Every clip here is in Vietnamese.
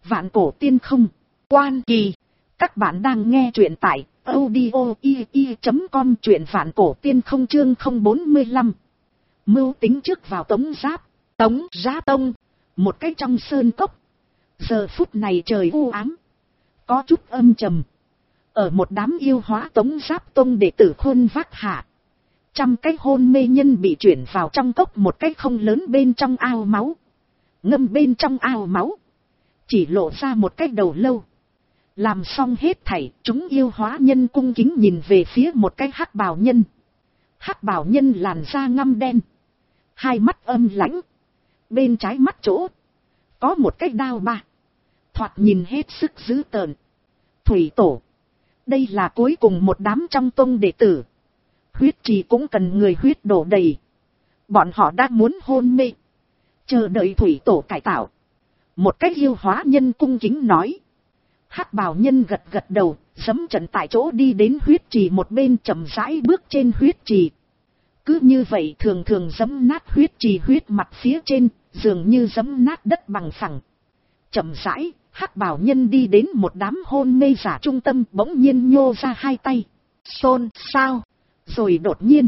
Vạn cổ tiên không. Quan Kỳ. Các bạn đang nghe truyện tại audio.com, truyện vạn cổ tiên không chương 045. Mưu tính trước vào Tống Giáp. Tống Giáp Tông. Một cái trong sơn cốc. Giờ phút này trời u ám. Có chút âm trầm. Ở một đám yêu hóa Tống Giáp Tông đệ tử khuôn vác hạ. Trăm cái hôn mê nhân bị chuyển vào trong cốc một cái không lớn bên trong ao máu. Ngâm bên trong ao máu. Chỉ lộ ra một cái đầu lâu. Làm xong hết thảy, chúng yêu hóa nhân cung kính nhìn về phía một cái hắc bào nhân. Hắc bào nhân làn da ngăm đen. Hai mắt âm lãnh. Bên trái mắt chỗ. Có một cái đao ba. Thoạt nhìn hết sức dữ tợn. Thủy tổ. Đây là cuối cùng một đám trong tông đệ tử. Huyết trì cũng cần người huyết đổ đầy. Bọn họ đã muốn hôn mê. Chờ đợi thủy tổ cải tạo. Một cách yêu hóa nhân cung kính nói. Hắc bào nhân gật gật đầu, giẫm trận tại chỗ đi đến huyết trì một bên, chậm rãi bước trên huyết trì. Cứ như vậy thường thường giẫm nát huyết trì huyết mặt phía trên, dường như giẫm nát đất bằng phẳng. Chậm rãi, hắc bào nhân đi đến một đám hôn mê giả trung tâm, bỗng nhiên nhô ra hai tay. Xôn xao, rồi đột nhiên.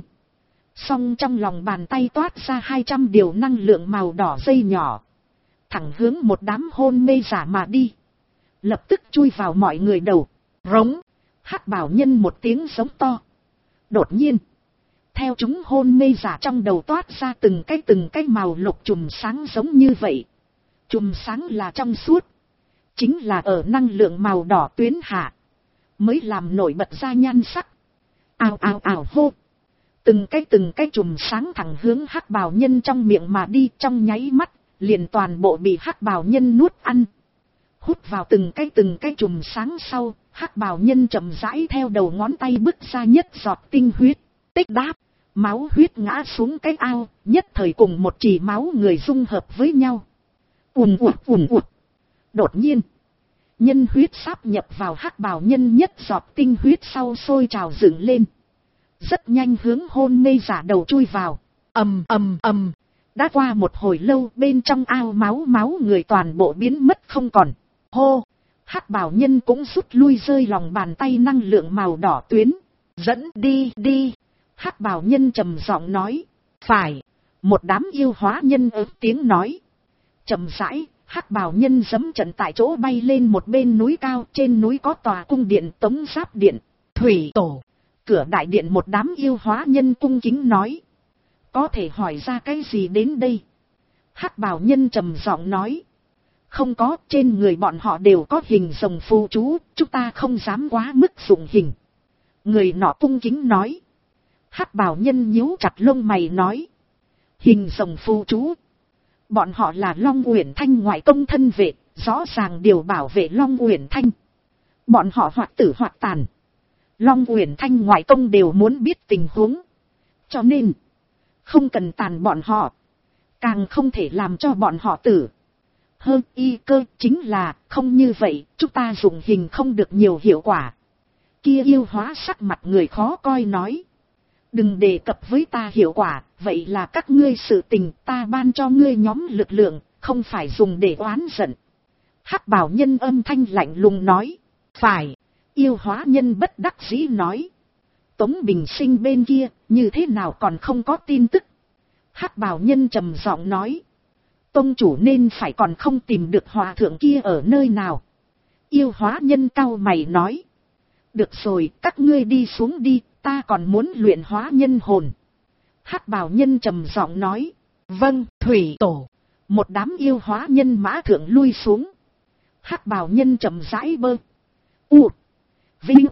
Song trong lòng bàn tay toát ra 200 điều năng lượng màu đỏ dây nhỏ. Thẳng hướng một đám hôn mê giả mà đi. Lập tức chui vào mọi người đầu. Rống. Hắc bào nhân một tiếng giống to. Đột nhiên. Theo chúng hôn mê giả trong đầu toát ra từng cái màu lục chùm sáng giống như vậy. Chùm sáng là trong suốt. Chính là ở năng lượng màu đỏ tuyến hạ. Mới làm nổi bật ra nhan sắc. Ào ào ào hô. Từng cái chùm sáng thẳng hướng hắc bào nhân trong miệng mà đi, trong nháy mắt. Liền toàn bộ bị hắc bào nhân nuốt ăn. Hút vào từng cái chùm sáng sau, hắc bào nhân chậm rãi theo đầu ngón tay bứt ra nhất giọt tinh huyết. Tích đáp, máu huyết ngã xuống cái ao, nhất thời cùng một chỉ máu người dung hợp với nhau. Ùn ụt. Đột nhiên, nhân huyết sáp nhập vào hắc bào nhân nhất giọt tinh huyết sau sôi trào dựng lên. Rất nhanh hướng hôn mê giả đầu chui vào. Ầm. Đã qua một hồi lâu, bên trong ao máu người toàn bộ biến mất không còn. Hô, hắc bào nhân cũng rút lui rơi lòng bàn tay năng lượng màu đỏ tuyến. Dẫn đi. Hắc bào nhân trầm giọng nói. Phải. Một đám yêu hóa nhân ớt tiếng nói. Chậm rãi, hắc bào nhân giẫm trận tại chỗ bay lên một bên núi cao. Trên núi có tòa cung điện Tống Giáp Điện. Thủy tổ. Cửa đại điện một đám yêu hóa nhân cung kính nói. Có thể hỏi ra cái gì đến đây? Hắc bào nhân trầm giọng nói. Không có, trên người bọn họ đều có hình rồng phù chú, chúng ta không dám quá mức dụng hình. Người nọ cung kính nói. Hắc bào nhân nhíu chặt lông mày nói. Hình rồng phù chú. Bọn họ là Long Uyển Thanh ngoại công thân vệ, rõ ràng điều bảo vệ Long Uyển Thanh. Bọn họ hoặc tử hoặc tàn. Long Uyển Thanh ngoại công đều muốn biết tình huống. Cho nên, không cần tàn bọn họ. Càng không thể làm cho bọn họ tử. Hơn y cơ chính là, không như vậy, chúng ta dùng hình không được nhiều hiệu quả. Kia yêu hóa sắc mặt người khó coi nói. Đừng đề cập với ta hiệu quả, vậy là các ngươi sự tình, ta ban cho ngươi nhóm lực lượng, không phải dùng để oán giận. Hắc bào nhân âm thanh lạnh lùng nói. Phải. Yêu hóa nhân bất đắc dĩ nói. Tống Bình Sinh bên kia, như thế nào còn không có tin tức. Hắc bào nhân trầm giọng nói. Tông chủ nên phải còn không tìm được hòa thượng kia ở nơi nào. Yêu hóa nhân cau mày nói. Được rồi, các ngươi đi xuống đi, ta còn muốn luyện hóa nhân hồn. Hắc bào nhân trầm giọng nói. Vâng, thủy tổ. Một đám yêu hóa nhân mã thượng lui xuống. Hắc bào nhân trầm rãi bơ. U. Vinh.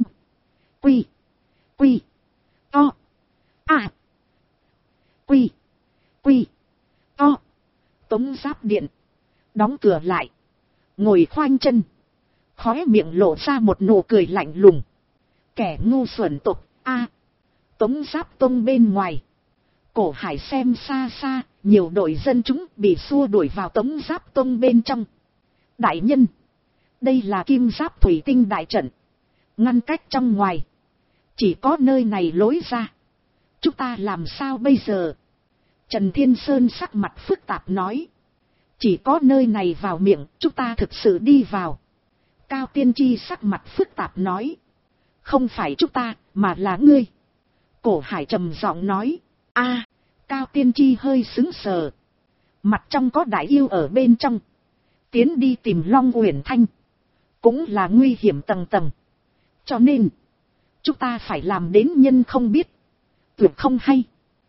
Quy. To. À. Quy. To. Tống Giáp Điện. Đóng cửa lại. Ngồi khoanh chân. Khóe miệng lộ ra một nụ cười lạnh lùng. Kẻ ngu xuẩn tục. A. Tống Giáp Tông bên ngoài. Cổ Hải xem xa xa. Nhiều đội dân chúng bị xua đuổi vào Tống Giáp Tông bên trong. Đại nhân. Đây là Kim Giáp Thủy Tinh đại trận. Ngăn cách trong ngoài. Chỉ có nơi này lối ra. Chúng ta làm sao bây giờ? Trần Thiên Sơn sắc mặt phức tạp nói. Chỉ có nơi này vào miệng, chúng ta thực sự đi vào. Cao Tiên Tri sắc mặt phức tạp nói. Không phải chúng ta, mà là ngươi. Cổ Hải trầm giọng nói. A, Cao Tiên Tri hơi sững sờ. Mặt trong có đại yêu ở bên trong. Tiến đi tìm Long Uyển Thanh. Cũng là nguy hiểm tầng tầng. Cho nên, chúng ta phải làm đến nhân không biết. Tuyệt không hay.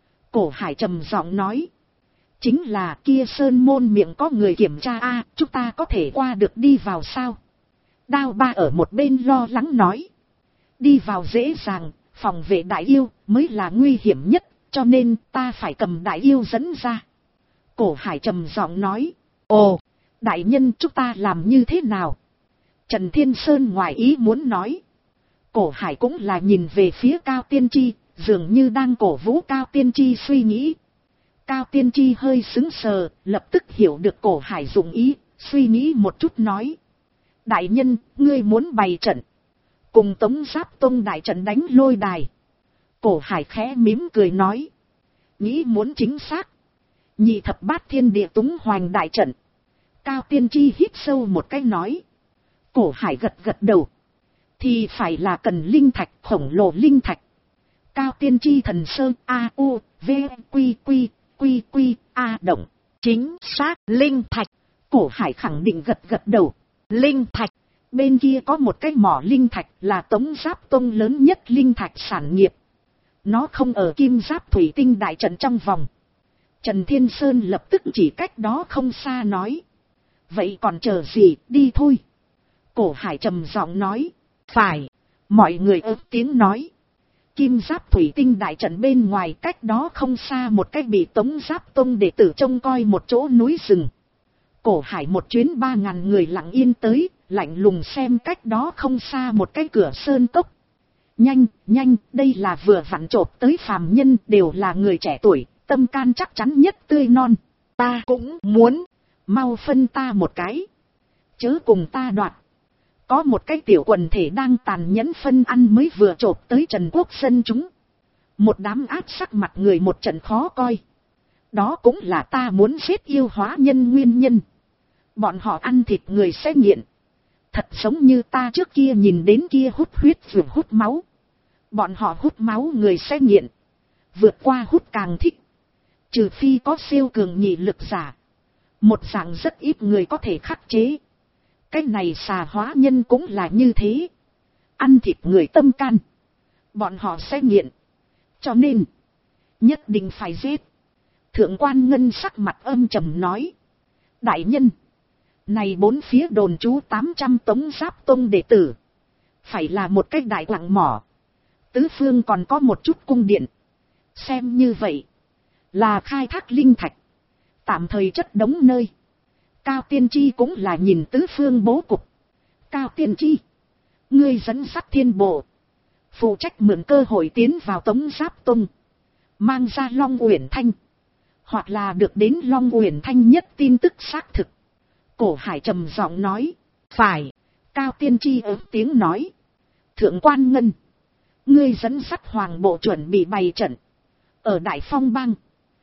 Cổ Hải trầm giọng nói. Chính là kia sơn môn miệng có người kiểm tra a, chúng ta có thể qua được đi vào sao? Đao Ba ở một bên lo lắng nói. Đi vào dễ dàng, phòng vệ đại yêu mới là nguy hiểm nhất, cho nên ta phải cầm đại yêu dẫn ra. Cổ Hải trầm giọng nói. Ồ, đại nhân chúng ta làm như thế nào? Trần Thiên Sơn ngoài ý muốn nói. Cổ Hải cũng là nhìn về phía Cao Tiên Tri, dường như đang cổ vũ Cao Tiên Tri suy nghĩ. Cao Tiên Tri hơi sững sờ, lập tức hiểu được Cổ Hải dụng ý, suy nghĩ một chút nói. Đại nhân, ngươi muốn bày trận. Cùng Tống Giáp Tông đại trận đánh lôi đài. Cổ Hải khẽ mỉm cười nói. Nghĩ muốn chính xác. Nhị thập bát thiên địa túng hoành đại trận. Cao Tiên Tri hít sâu một cái nói. Cổ Hải gật gật đầu. Thì phải là cần linh thạch, khổng lồ linh thạch. Cao Tiên Tri thần sơn A U V Quy Quy Quy Quy A động. Chính xác linh thạch. Cổ Hải khẳng định gật gật đầu. Linh thạch. Bên kia có một cái mỏ linh thạch là Tống Giáp Tông lớn nhất linh thạch sản nghiệp. Nó không ở Kim Giáp Thủy Tinh đại trận trong vòng. Trần Thiên Sơn lập tức chỉ cách đó không xa nói. Vậy còn chờ gì, đi thôi. Cổ Hải trầm giọng nói. Phải. Mọi người ớt tiếng nói. Kim Giáp Thủy Tinh đại trận bên ngoài cách đó không xa một cách bị Tống Giáp Tông đệ tử trông coi một chỗ núi rừng. Cổ Hải một chuyến 3.000 người lặng yên tới, lạnh lùng xem cách đó không xa một cái cửa sơn cốc. Nhanh, nhanh, đây là vừa vặn chộp tới phàm nhân, đều là người trẻ tuổi, tâm can chắc chắn nhất tươi non. Ta cũng muốn, mau phân ta một cái. Chớ cùng ta đoạt. Có một cái tiểu quần thể đang tàn nhẫn phân ăn mới vừa chộp tới Trần Quốc dân chúng. Một đám áp sắc mặt người một trận khó coi. Đó cũng là ta muốn giết yêu hóa nhân nguyên nhân. Bọn họ ăn thịt người sẽ nghiện. Thật giống như ta trước kia nhìn đến kia hút huyết vừa hút máu. Bọn họ hút máu người sẽ nghiện. Vượt qua hút càng thích. Trừ phi có siêu cường nhị lực giả. Một dạng rất ít người có thể khắc chế. Cái này xà hóa nhân cũng là như thế. Ăn thịt người tâm can. Bọn họ sẽ nghiện. Cho nên, nhất định phải giết. Thượng quan Ngân sắc mặt âm trầm nói. Đại nhân, này bốn phía đồn trú 800 Tống Giáp Tông đệ tử. Phải là một cái đại quặng mỏ. Tứ phương còn có một chút cung điện. Xem như vậy, là khai thác linh thạch. Tạm thời chất đống nơi. Cao Tiên Tri cũng là nhìn tứ phương bố cục. Cao Tiên Tri, ngươi dẫn dắt thiên bộ. Phụ trách mượn cơ hội tiến vào Tống Giáp Tông. Mang ra Long Uyển Thanh. Hoặc là được đến Long Uyển Thanh nhất tin tức xác thực. Cổ Hải trầm giọng nói. Phải. Cao Tiên Tri ớt tiếng nói. Thượng quan Ngân, ngươi dẫn dắt hoàng bộ chuẩn bị bày trận. Ở Đại Phong Bang,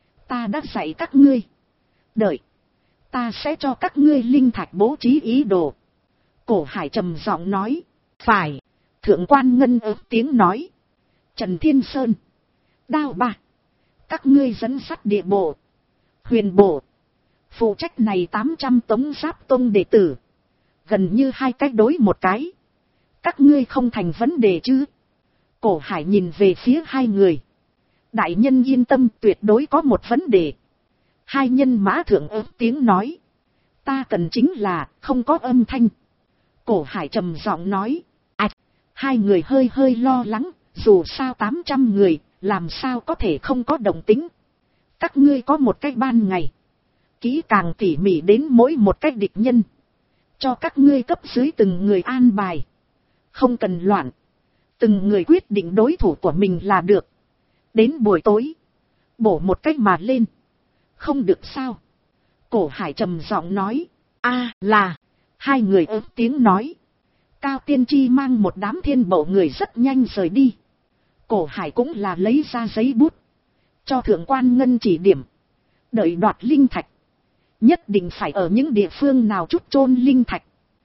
ta đã dạy các ngươi. Đợi, ta sẽ cho các ngươi linh thạch bố trí ý đồ. Cổ Hải trầm giọng nói. Phải. Thượng quan Ngân ớt tiếng nói. Trần Thiên Sơn, Đao Ba, các ngươi dẫn dắt địa bộ, huyền bộ. Phụ trách này 800 Tống Giáp Tông đệ tử. Gần như hai cách đối một cái. Các ngươi không thành vấn đề chứ? Cổ Hải nhìn về phía hai người. Đại nhân yên tâm, tuyệt đối có một vấn đề. Hai nhân mã thượng ớt tiếng nói. Ta cần chính là không có âm thanh. Cổ Hải trầm giọng nói. Hai người hơi hơi lo lắng. Dù sao 800 người, làm sao có thể không có động tính. Các ngươi có một cái ban ngày. Kỹ càng tỉ mỉ đến mỗi một cái địch nhân. Cho các ngươi cấp dưới từng người an bài. Không cần loạn. Từng người quyết định đối thủ của mình là được. Đến buổi tối, bổ một cách mà lên. Không được sao? Cổ Hải trầm giọng nói. Là. Hai người ớt tiếng nói. Cao Tiên Tri mang một đám thiên bộ người rất nhanh rời đi. Cổ Hải cũng là lấy ra giấy bút. Cho thượng quan Ngân chỉ điểm. Đợi đoạt linh thạch. Nhất định phải ở những địa phương nào chút chôn linh thạch.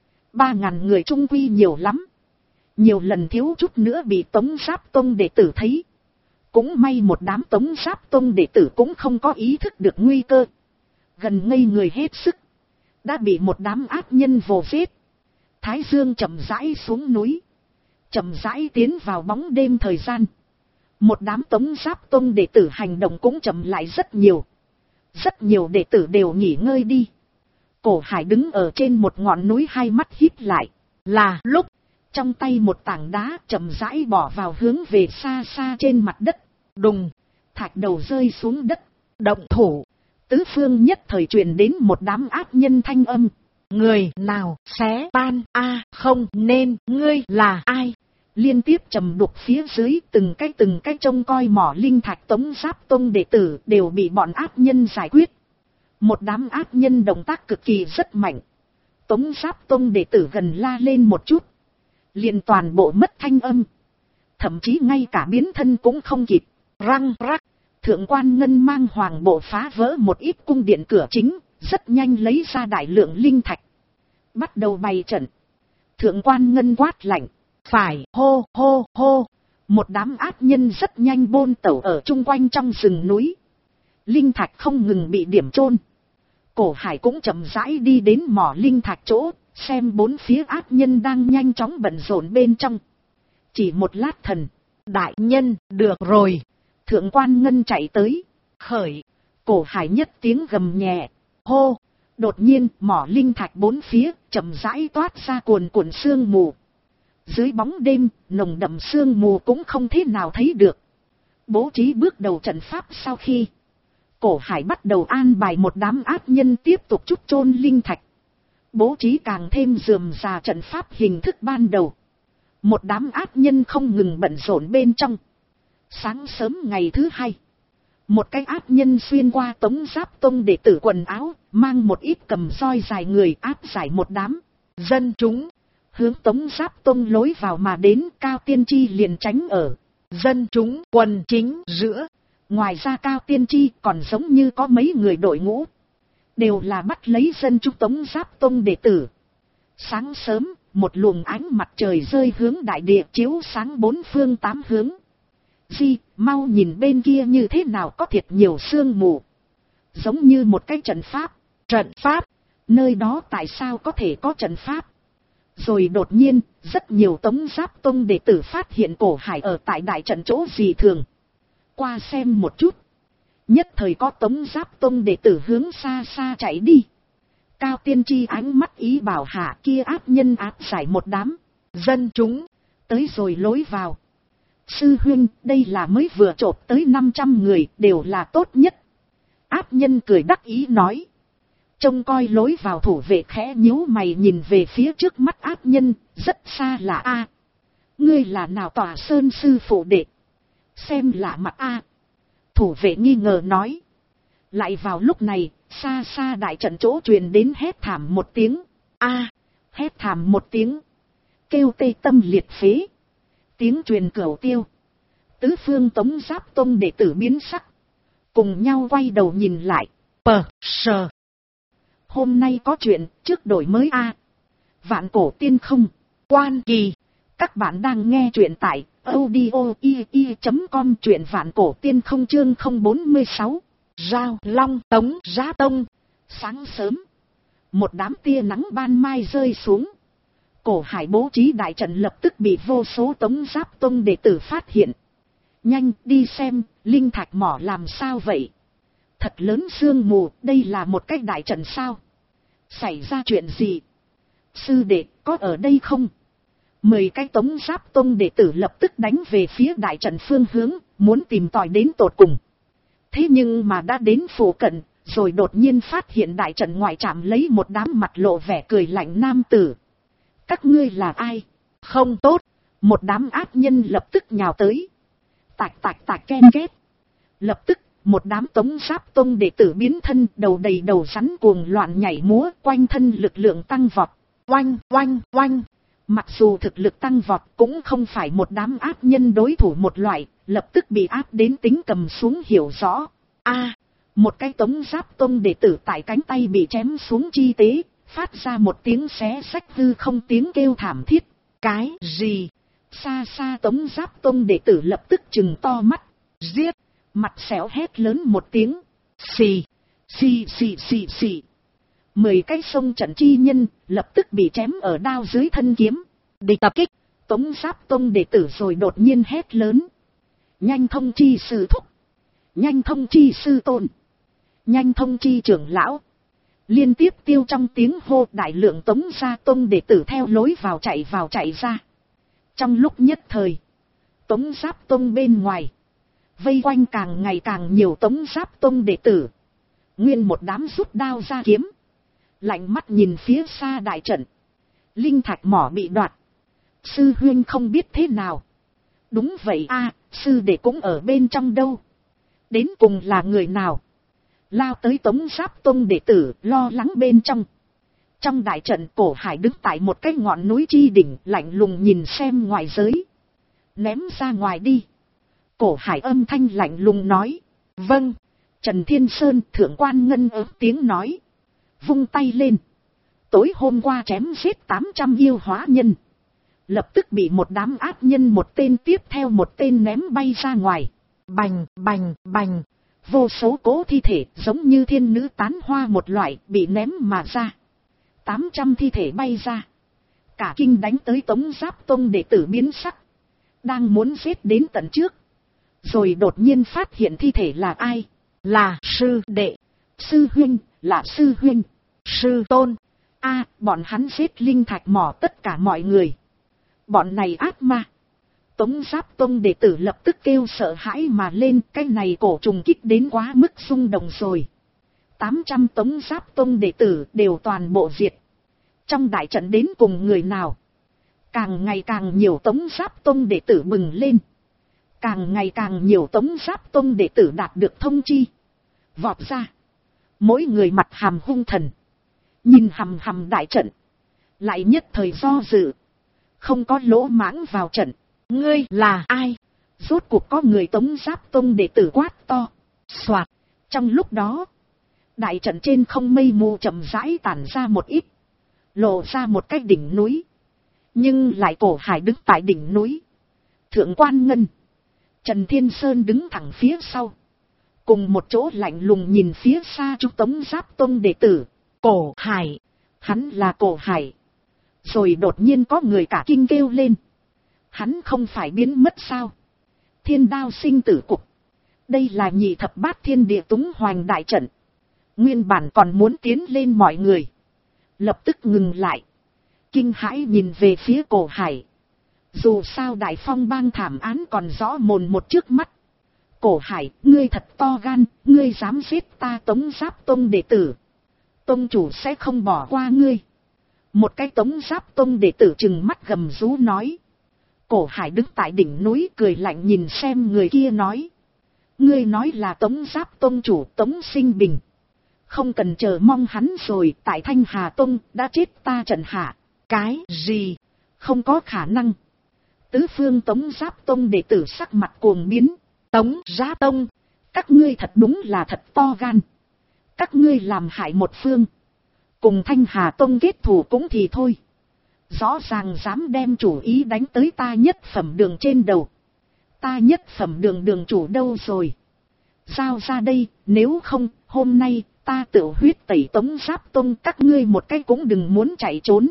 3.000 người trung quy nhiều lắm. Nhiều lần thiếu chút nữa bị Tống Giáp Tông đệ tử thấy. Cũng may một đám Tống Giáp Tông đệ tử cũng không có ý thức được nguy cơ. Gần ngây người hết sức. Đã bị một đám ác nhân vồ giết. Thái Dương chậm rãi xuống núi. Chậm rãi tiến vào bóng đêm thời gian. Một đám Tống Giáp Tông đệ tử hành động cũng chậm lại rất nhiều. Rất nhiều đệ tử đều nghỉ ngơi đi. Cổ Hải đứng ở trên một ngọn núi, hai mắt híp lại. Là lúc trong tay một tảng đá chậm rãi bỏ vào hướng về xa xa trên mặt đất. Đùng, thạch đầu rơi xuống đất. Động thủ. Tứ phương nhất thời truyền đến một đám ác nhân thanh âm. Người nào xé tan a không nên, ngươi là ai? Liên tiếp trầm đục phía dưới, từng cái trông coi mỏ linh thạch Tống Giáp Tông đệ tử đều bị bọn ác nhân giải quyết. Một đám ác nhân động tác cực kỳ rất mạnh. Tống Giáp Tông đệ tử gần la lên một chút, liền toàn bộ mất thanh âm. Thậm chí ngay cả biến thân cũng không kịp. Răng rắc, Thượng Quan Ngân mang hoàng bộ phá vỡ một ít cung điện cửa chính, rất nhanh lấy ra đại lượng linh thạch. Bắt đầu bày trận. Thượng Quan Ngân quát lạnh. Phải, hô hô hô. Một đám ác nhân rất nhanh bôn tẩu ở chung quanh trong rừng núi. Linh thạch không ngừng bị điểm chôn. Cổ Hải cũng chậm rãi đi đến mỏ linh thạch chỗ, xem bốn phía ác nhân đang nhanh chóng bận rộn bên trong. Chỉ một lát thần. Đại nhân, được rồi. Thượng Quan Ngân chạy tới. Khởi. Cổ Hải nhất tiếng gầm nhẹ. Hô. Đột nhiên mỏ linh thạch bốn phía chậm rãi toát ra cuồn cuộn sương mù. Dưới bóng đêm, nồng đậm sương mù cũng không thế nào thấy được. Bố trí bước đầu trận pháp sau khi, Cổ Hải bắt đầu an bài một đám ác nhân tiếp tục trút chôn linh thạch. Bố trí càng thêm rườm rà trận pháp hình thức ban đầu. Một đám ác nhân không ngừng bận rộn bên trong. Sáng sớm ngày thứ hai, một cái ác nhân xuyên qua Tống Giáp Tông đệ tử quần áo, mang một ít cầm roi dài người áp giải một đám dân chúng, hướng Tống Giáp Tông lối vào mà đến. Cao Tiên Tri liền tránh ở dân chúng quần chính giữa. Ngoài ra Cao Tiên Tri còn giống như có mấy người đội ngũ, đều là bắt lấy dân chúng Tống Giáp Tông đệ tử. Sáng sớm, một luồng ánh mặt trời rơi hướng đại địa, chiếu sáng bốn phương tám hướng. Mau nhìn bên kia như thế nào có thiệt nhiều sương mù. Giống như một cái trận pháp. Trận pháp? Nơi đó tại sao có thể có trận pháp? Rồi đột nhiên, rất nhiều Tống Giáp Tông đệ tử phát hiện Cổ Hải ở tại đại trận chỗ gì thường. Qua xem một chút. Nhất thời có Tống Giáp Tông đệ tử hướng xa xa chạy đi. Cao Tiên Tri ánh mắt ý bảo hạ, kia ác nhân áp giải một đám dân chúng tới rồi lối vào. Sư huynh, đây là mới vừa chộp tới 500 người, đều là tốt nhất. Ác nhân cười đắc ý nói. Trông coi lối vào thủ vệ khẽ nhíu mày nhìn về phía trước mắt ác nhân, rất xa là A. Ngươi là nào Tòa Sơn sư phụ đệ? Xem lạ mặt A. Thủ vệ nghi ngờ nói. Lại vào lúc này, xa xa đại trận chỗ truyền đến hét thảm một tiếng. A. Hét thảm một tiếng. Kêu tê tâm liệt phế. Tiếng truyền cửu tiêu. Tứ phương Tống Giáp Tông đệ tử biến sắc. Cùng nhau quay đầu nhìn lại. Sờ. Hôm nay có chuyện, trước đổi mới A. Vạn Cổ Tiên Không. Quan Kỳ. Các bạn đang nghe chuyện tại audio.com, truyện Vạn Cổ Tiên Không chương 046. Rao Long Tống Giá Tông. Sáng sớm, một đám tia nắng ban mai rơi xuống. Cổ Hải bố trí đại trận lập tức bị vô số Tống Giáp Tông đệ tử phát hiện. Nhanh đi xem, linh thạch mỏ làm sao vậy? Thật lớn sương mù, đây là một cái đại trận sao? Xảy ra chuyện gì? Sư đệ, có ở đây không? 10 cái Tống Giáp Tông đệ tử lập tức đánh về phía đại trận phương hướng, muốn tìm tòi đến tột cùng. Thế nhưng mà đã đến phụ cận, rồi đột nhiên phát hiện đại trận ngoại trạm lấy một đám mặt lộ vẻ cười lạnh nam tử. Các ngươi là ai? Không tốt, một đám ác nhân lập tức nhào tới. Tạch ken két. Lập tức, một đám Tống Giáp Tông đệ tử biến thân, đầu đầy đầu rắn cuồng loạn nhảy múa, quanh thân lực lượng tăng vọt. Oanh. Mặc dù thực lực tăng vọt cũng không phải một đám ác nhân đối thủ một loại, lập tức bị áp đến tính cầm xuống hiểu rõ. Một cái Tống Giáp Tông đệ tử tại cánh tay bị chém xuống chi tế, phát ra một tiếng xé xách hư không tiếng kêu thảm thiết. Cái gì? Xa xa Tống Giáp Tông đệ tử lập tức trừng to mắt. Giết! Mặt xéo hét lớn một tiếng. Xì! Xì xì xì xì! 10 cái sông trận chi nhân lập tức bị chém ở đao dưới thân kiếm. Địch tập kích! Tống Giáp Tông đệ tử rồi đột nhiên hét lớn. Nhanh thông chi sư thúc! Nhanh thông chi sư tôn! Nhanh thông chi trưởng lão! Liên tiếp tiêu trong tiếng hô, đại lượng Tống Gia Tông đệ tử theo lối vào chạy ra. Trong lúc nhất thời, Tống Giáp Tông bên ngoài, vây quanh càng ngày càng nhiều Tống Giáp Tông đệ tử. Nguyên một đám rút đao ra kiếm, lạnh mắt nhìn phía xa đại trận. Linh thạch mỏ bị đoạt. Sư huynh không biết thế nào. Đúng vậy a, sư đệ cũng ở bên trong đâu. Đến cùng là người nào? Lao tới Tống Giáp Tông đệ tử lo lắng bên trong. Trong đại trận, Cổ Hải đứng tại một cái ngọn núi chi đỉnh, lạnh lùng nhìn xem ngoài giới. Ném ra ngoài đi. Cổ Hải âm thanh lạnh lùng nói. Vâng. Trần Thiên Sơn thượng quan ngân tiếng nói. Vung tay lên. Tối hôm qua chém giết 800 yêu hóa nhân. Lập tức bị một đám ác nhân một tên tiếp theo một tên ném bay ra ngoài. Bành, bành, bành. Vô số cố thi thể giống như thiên nữ tán hoa một loại bị ném mà ra. 800 thi thể bay ra. Cả kinh đánh tới Tống Giáp Tông đệ tử biến sắc. Đang muốn giết đến tận trước. Rồi đột nhiên phát hiện thi thể là ai? Là sư đệ. Sư huynh, là sư huynh. Sư tôn. Bọn hắn giết linh thạch mỏ tất cả mọi người. Bọn này ác ma. Tống Giáp Tông đệ tử lập tức kêu sợ hãi mà lên. Cái này cổ trùng kích đến quá mức xung động rồi. 800 Tống Giáp Tông đệ tử đều toàn bộ diệt. Trong đại trận đến cùng người nào? Càng ngày càng nhiều Tống Giáp Tông đệ tử bừng lên. Càng ngày càng nhiều Tống Giáp Tông đệ tử đạt được thông chi. Vọt ra. Mỗi người mặt hàm hung thần. Nhìn hằm hằm đại trận. Lại nhất thời do dự. Không có lỗ mãng vào trận. Ngươi là ai? Rốt cuộc có người Tống Giáp Tông đệ tử quát to. Soạt. Trong lúc đó, đại trận trên không mây mù chậm rãi tản ra một ít. Lộ ra một cái đỉnh núi. Nhưng lại Cổ Hải đứng tại đỉnh núi. Thượng quan Ngân, Trần Thiên Sơn đứng thẳng phía sau. Cùng một chỗ lạnh lùng nhìn phía xa chú Tống Giáp Tông đệ tử. Cổ Hải. Hắn là Cổ Hải. Rồi đột nhiên có người cả kinh kêu lên. Hắn không phải biến mất sao? Thiên đao sinh tử cục. Đây là nhị thập bát thiên địa túng hoành đại trận. Nguyên bản còn muốn tiến lên mọi người. Lập tức ngừng lại. Kinh hãi nhìn về phía Cổ Hải. Dù sao Đại Phong bang thảm án còn rõ mồn một trước mắt. Cổ Hải, ngươi thật to gan, ngươi dám giết ta Tống Giáp Tông đệ tử. Tông chủ sẽ không bỏ qua ngươi. Một cái Tống Giáp Tông đệ tử trừng mắt gầm rú nói. Cổ Hải đứng tại đỉnh núi cười lạnh nhìn xem người kia nói. Ngươi nói là Tống Giáp Tông chủ Tống Sinh Bình. Không cần chờ mong hắn rồi, tại Thanh Hà Tông đã chết ta trận hạ. Cái gì? Không có khả năng. Tứ phương Tống Giáp Tông đệ tử sắc mặt cuồng biến. Tống Giáp Tông, các ngươi thật đúng là thật to gan. Các ngươi làm hại một phương. Cùng Thanh Hà Tông kết thù cũng thì thôi. Rõ ràng dám đem chủ ý đánh tới ta nhất phẩm đường trên đầu. Ta nhất phẩm đường đường chủ đâu rồi? Giao ra đây, nếu không, hôm nay, ta tự huyết tẩy Tống Giáp Tông các ngươi một cái cũng đừng muốn chạy trốn.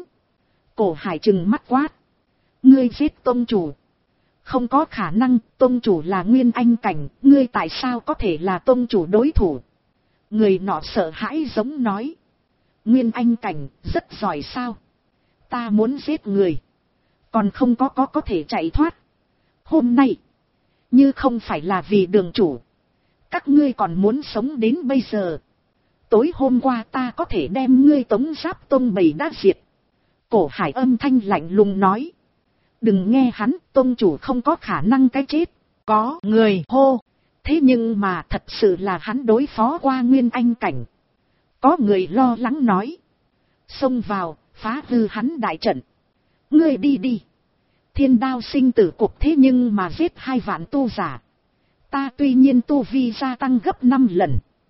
Cổ Hải trừng mắt quát. Ngươi giết tông chủ. Không có khả năng, tông chủ là Nguyên Anh cảnh, ngươi tại sao có thể là tông chủ đối thủ? Người nọ sợ hãi giống nói. Nguyên Anh cảnh, rất giỏi sao? Ta muốn giết người. Còn không có thể chạy thoát. Hôm nay, như không phải là vì đường chủ. Các ngươi còn muốn sống đến bây giờ. Tối hôm qua ta có thể đem ngươi Tống Giáp Tông bầy đã diệt. Cổ Hải âm thanh lạnh lùng nói. Đừng nghe hắn, tông chủ không có khả năng cái chết. Có người hô. Thế nhưng mà thật sự là hắn đối phó qua Nguyên Anh cảnh. Có người lo lắng nói. Xông vào, phá hư hắn đại trận. Ngươi đi đi. Thiên đao sinh tử cục thế nhưng mà giết 2 vạn tu giả. Ta tuy nhiên tu vi gia tăng gấp 5 lần.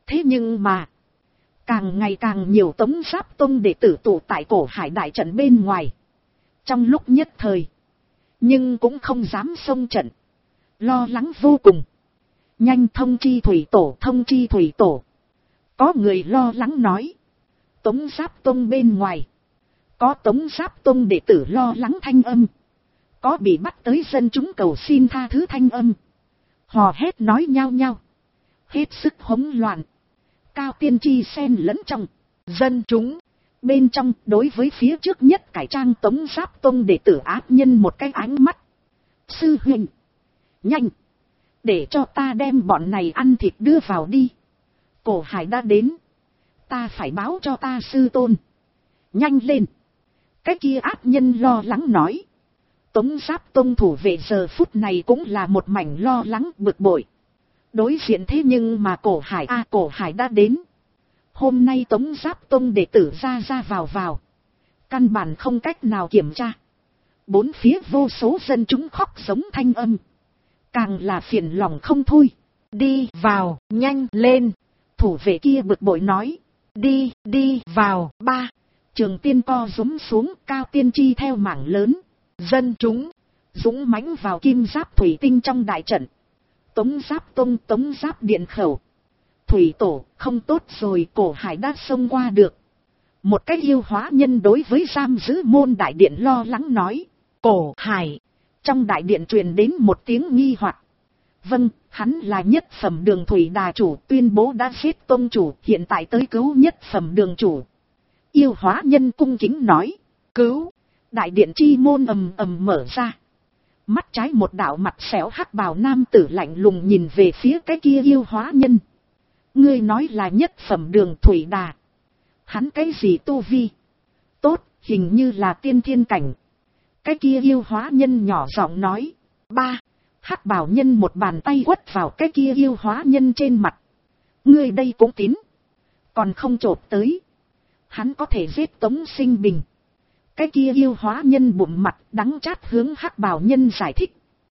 Thế nhưng mà, càng ngày càng nhiều Tống Giáp Tông đệ tử tụ tại Cổ Hải đại trận bên ngoài. Trong lúc nhất thời, nhưng cũng không dám xông trận, lo lắng vô cùng. Nhanh thông chi thủy tổ, thông chi thủy tổ. Có người lo lắng nói. Tống Giáp Tông bên ngoài, có Tống Giáp Tông đệ tử lo lắng thanh âm, có bị bắt tới dân chúng cầu xin tha thứ thanh âm. Hò hét nói nhao nhao, hết sức hỗn loạn. Cao Tiên Tri xen lẫn trong dân chúng bên trong, đối với phía trước nhất cải trang Tống Giáp Tông đệ tử ác nhân một cái ánh mắt. Sư huynh, nhanh, để cho ta đem bọn này ăn thịt đưa vào đi. Cổ Hải đã đến, ta phải báo cho ta sư tôn. Nhanh lên. Cái kia ác nhân lo lắng nói. Tống Giáp Tông thủ vệ giờ phút này cũng là một mảnh lo lắng bực bội. Đối diện thế nhưng mà Cổ Hải Cổ Hải đã đến. Hôm nay Tống Giáp Tông đệ tử ra ra vào, căn bản không cách nào kiểm tra. Bốn phía vô số dân chúng khóc giống thanh âm, càng là phiền lòng không thôi. Đi vào, nhanh lên. Thủ vệ kia bực bội nói. Đi vào. Ba. Trường Tiên co rúm xuống, Cao Tiên Tri theo mảng lớn. Dân chúng dũng mãnh vào kim giáp thủy tinh trong đại trận. Tống Giáp Tông, Tống Giáp điện khẩu. Thủy tổ, không tốt rồi, Cổ Hải đã xông qua được. Một cái yêu hóa nhân đối với giam giữ môn đại điện lo lắng nói. Cổ Hải. Trong đại điện truyền đến một tiếng nghi hoặc. Vâng, hắn là nhất phẩm đường thủy đà chủ, tuyên bố đã giết tông chủ, hiện tại tới cứu nhất phẩm đường chủ. Yêu hóa nhân cung kính nói. Cứu. Đại điện chi môn ầm ầm mở ra. Mắt trái một đạo mặt xẻo hắc bào nam tử lạnh lùng nhìn về phía cái kia yêu hóa nhân. Ngươi nói là nhất phẩm đường thủy đà. Hắn cái gì tu vi? Tốt, hình như là tiên thiên cảnh. Cái kia yêu hóa nhân nhỏ giọng nói. Ba. Hắc bào nhân một bàn tay quất vào cái kia yêu hóa nhân trên mặt. Ngươi đây cũng tín. Còn không chộp tới. Hắn có thể giết Tống Sinh Bình. Cái kia yêu hóa nhân bụng mặt đắng chát hướng hắc bào nhân giải thích.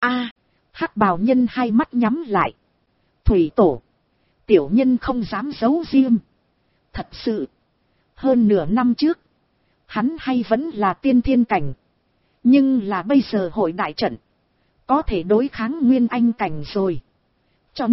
Hắc bào nhân hai mắt nhắm lại. Thủy tổ. Tiểu nhân không dám giấu riêng. Thật sự. Hơn nửa năm trước. Hắn hay vẫn là tiên thiên cảnh. Nhưng là bây giờ hội đại trận. Có thể đối kháng nguyên anh cảnh rồi. Cho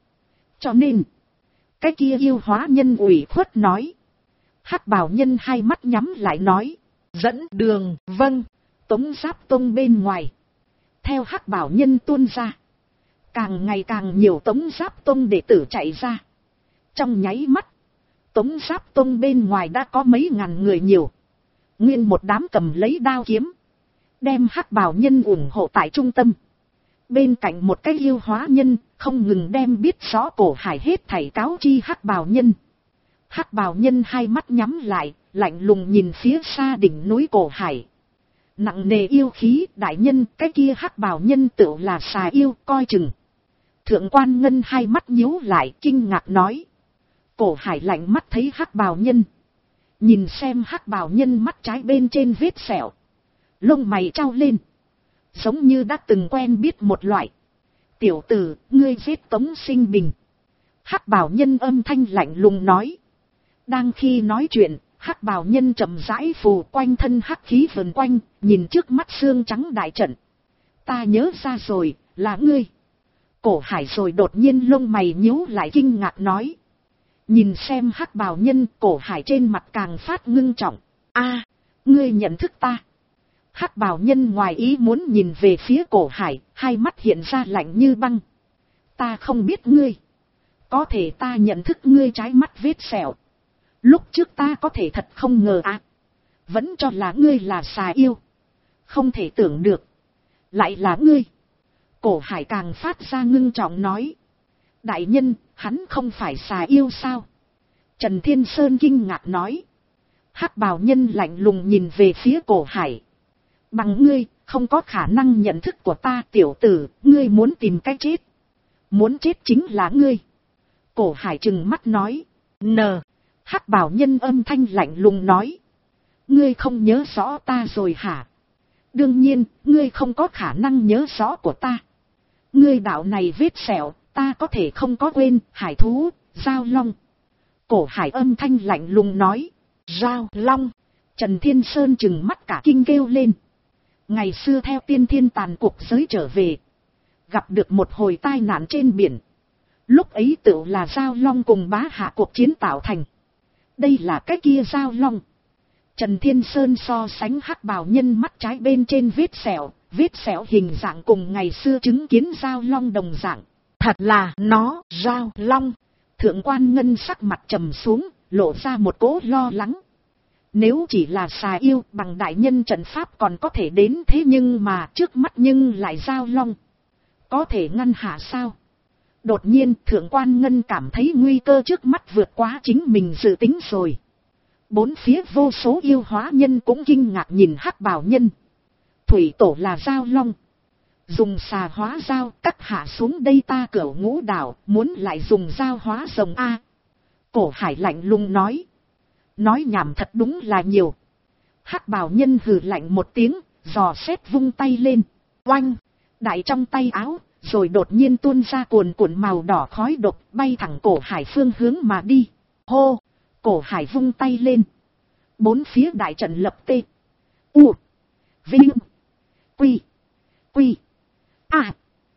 nên. Cái kia yêu hóa nhân ủy khuất nói. Hắc bào nhân hai mắt nhắm lại nói. Dẫn đường, vâng. Tống Giáp Tông bên ngoài. Theo hắc bào nhân tuôn ra. Càng ngày càng nhiều Tống Giáp Tông đệ tử chạy ra. Trong nháy mắt. Tống Giáp Tông bên ngoài đã có mấy ngàn người nhiều. Nguyên một đám cầm lấy đao kiếm. Đem hắc bào nhân ủng hộ tại trung tâm. Bên cạnh một cái yêu hóa nhân. Không ngừng đem biết rõ Cổ Hải hết thảy cáo chi hắc bào nhân. Hắc bào nhân hai mắt nhắm lại. Lạnh lùng nhìn phía xa đỉnh núi Cổ Hải. Nặng nề yêu khí, đại nhân, cái kia hắc bào nhân tựu là xà yêu, coi chừng. Thượng quan Ngân hai mắt nhíu lại, kinh ngạc nói. Cổ Hải lạnh mắt thấy hắc bào nhân. Nhìn xem hắc bào nhân mắt trái bên trên vết sẹo. Lông mày trao lên. Giống như đã từng quen biết một loại. Tiểu tử, ngươi giết Tống Sinh Bình. Hắc bào nhân âm thanh lạnh lùng nói. Đang khi nói chuyện, hắc bào nhân chậm rãi phù quanh thân hắc khí vần quanh, nhìn trước mắt xương trắng đại trận. Ta nhớ ra rồi, là ngươi. Cổ Hải rồi đột nhiên lông mày nhíu lại kinh ngạc nói. Nhìn xem hắc bào nhân, Cổ Hải trên mặt càng phát ngưng trọng. Ngươi nhận thức ta. Hắc bào nhân ngoài ý muốn nhìn về phía Cổ Hải, hai mắt hiện ra lạnh như băng. Ta không biết ngươi. Có thể ta nhận thức ngươi trái mắt vết sẹo. Lúc trước ta có thể thật không ngờ vẫn cho là ngươi là xà yêu. Không thể tưởng được. Lại là ngươi. Cổ Hải càng phát ra ngưng trọng nói. Đại nhân, hắn không phải xà yêu sao? Trần Thiên Sơn kinh ngạc nói. Hắc bào nhân lạnh lùng nhìn về phía Cổ Hải. Bằng ngươi, không có khả năng nhận thức của ta, tiểu tử, ngươi muốn tìm cái chết. Muốn chết chính là ngươi. Cổ Hải trừng mắt nói. Hắc bào nhân âm thanh lạnh lùng nói. Ngươi không nhớ rõ ta rồi hả? Đương nhiên, ngươi không có khả năng nhớ rõ của ta. Ngươi đạo này vết sẹo, ta có thể không có quên, hải thú, giao long. Cổ Hải âm thanh lạnh lùng nói. Giao Long. Trần Thiên Sơn trừng mắt cả kinh kêu lên. Ngày xưa theo tiên thiên tàn cuộc giới trở về. Gặp được một hồi tai nạn trên biển. Lúc ấy tựu là Giao Long cùng bá hạ cuộc chiến tạo thành. Đây là cái kia Giao Long. Trần Thiên Sơn so sánh hắc bào nhân mắt trái bên trên vết sẹo hình dạng cùng ngày xưa chứng kiến Giao Long đồng dạng. Thật là nó, Giao Long. Thượng quan Ngân sắc mặt trầm xuống, lộ ra một cỗ lo lắng. Nếu chỉ là xà yêu bằng đại nhân trận pháp còn có thể đến, thế nhưng mà trước mắt nhưng lại Giao Long. Có thể ngăn hạ sao? Đột nhiên thượng quan Ngân cảm thấy nguy cơ trước mắt vượt quá chính mình dự tính rồi. Bốn phía vô số yêu hóa nhân cũng kinh ngạc nhìn hắc bào nhân. Thủy tổ là Giao Long. Dùng xà hóa dao cắt hạ xuống đây ta Cửu Ngũ đảo, muốn lại dùng dao hóa rồng a. Cổ Hải lạnh lùng nói. Nói nhảm thật đúng là nhiều. Hắc bào nhân hừ lạnh một tiếng, giò xét vung tay lên. Oanh! Đại trong tay áo, rồi đột nhiên tuôn ra cuồn cuộn màu đỏ khói độc bay thẳng Cổ Hải phương hướng mà đi. Hô! Cổ Hải vung tay lên. Bốn phía đại trận lập tê. U. Vinh. Quy. Quy. A.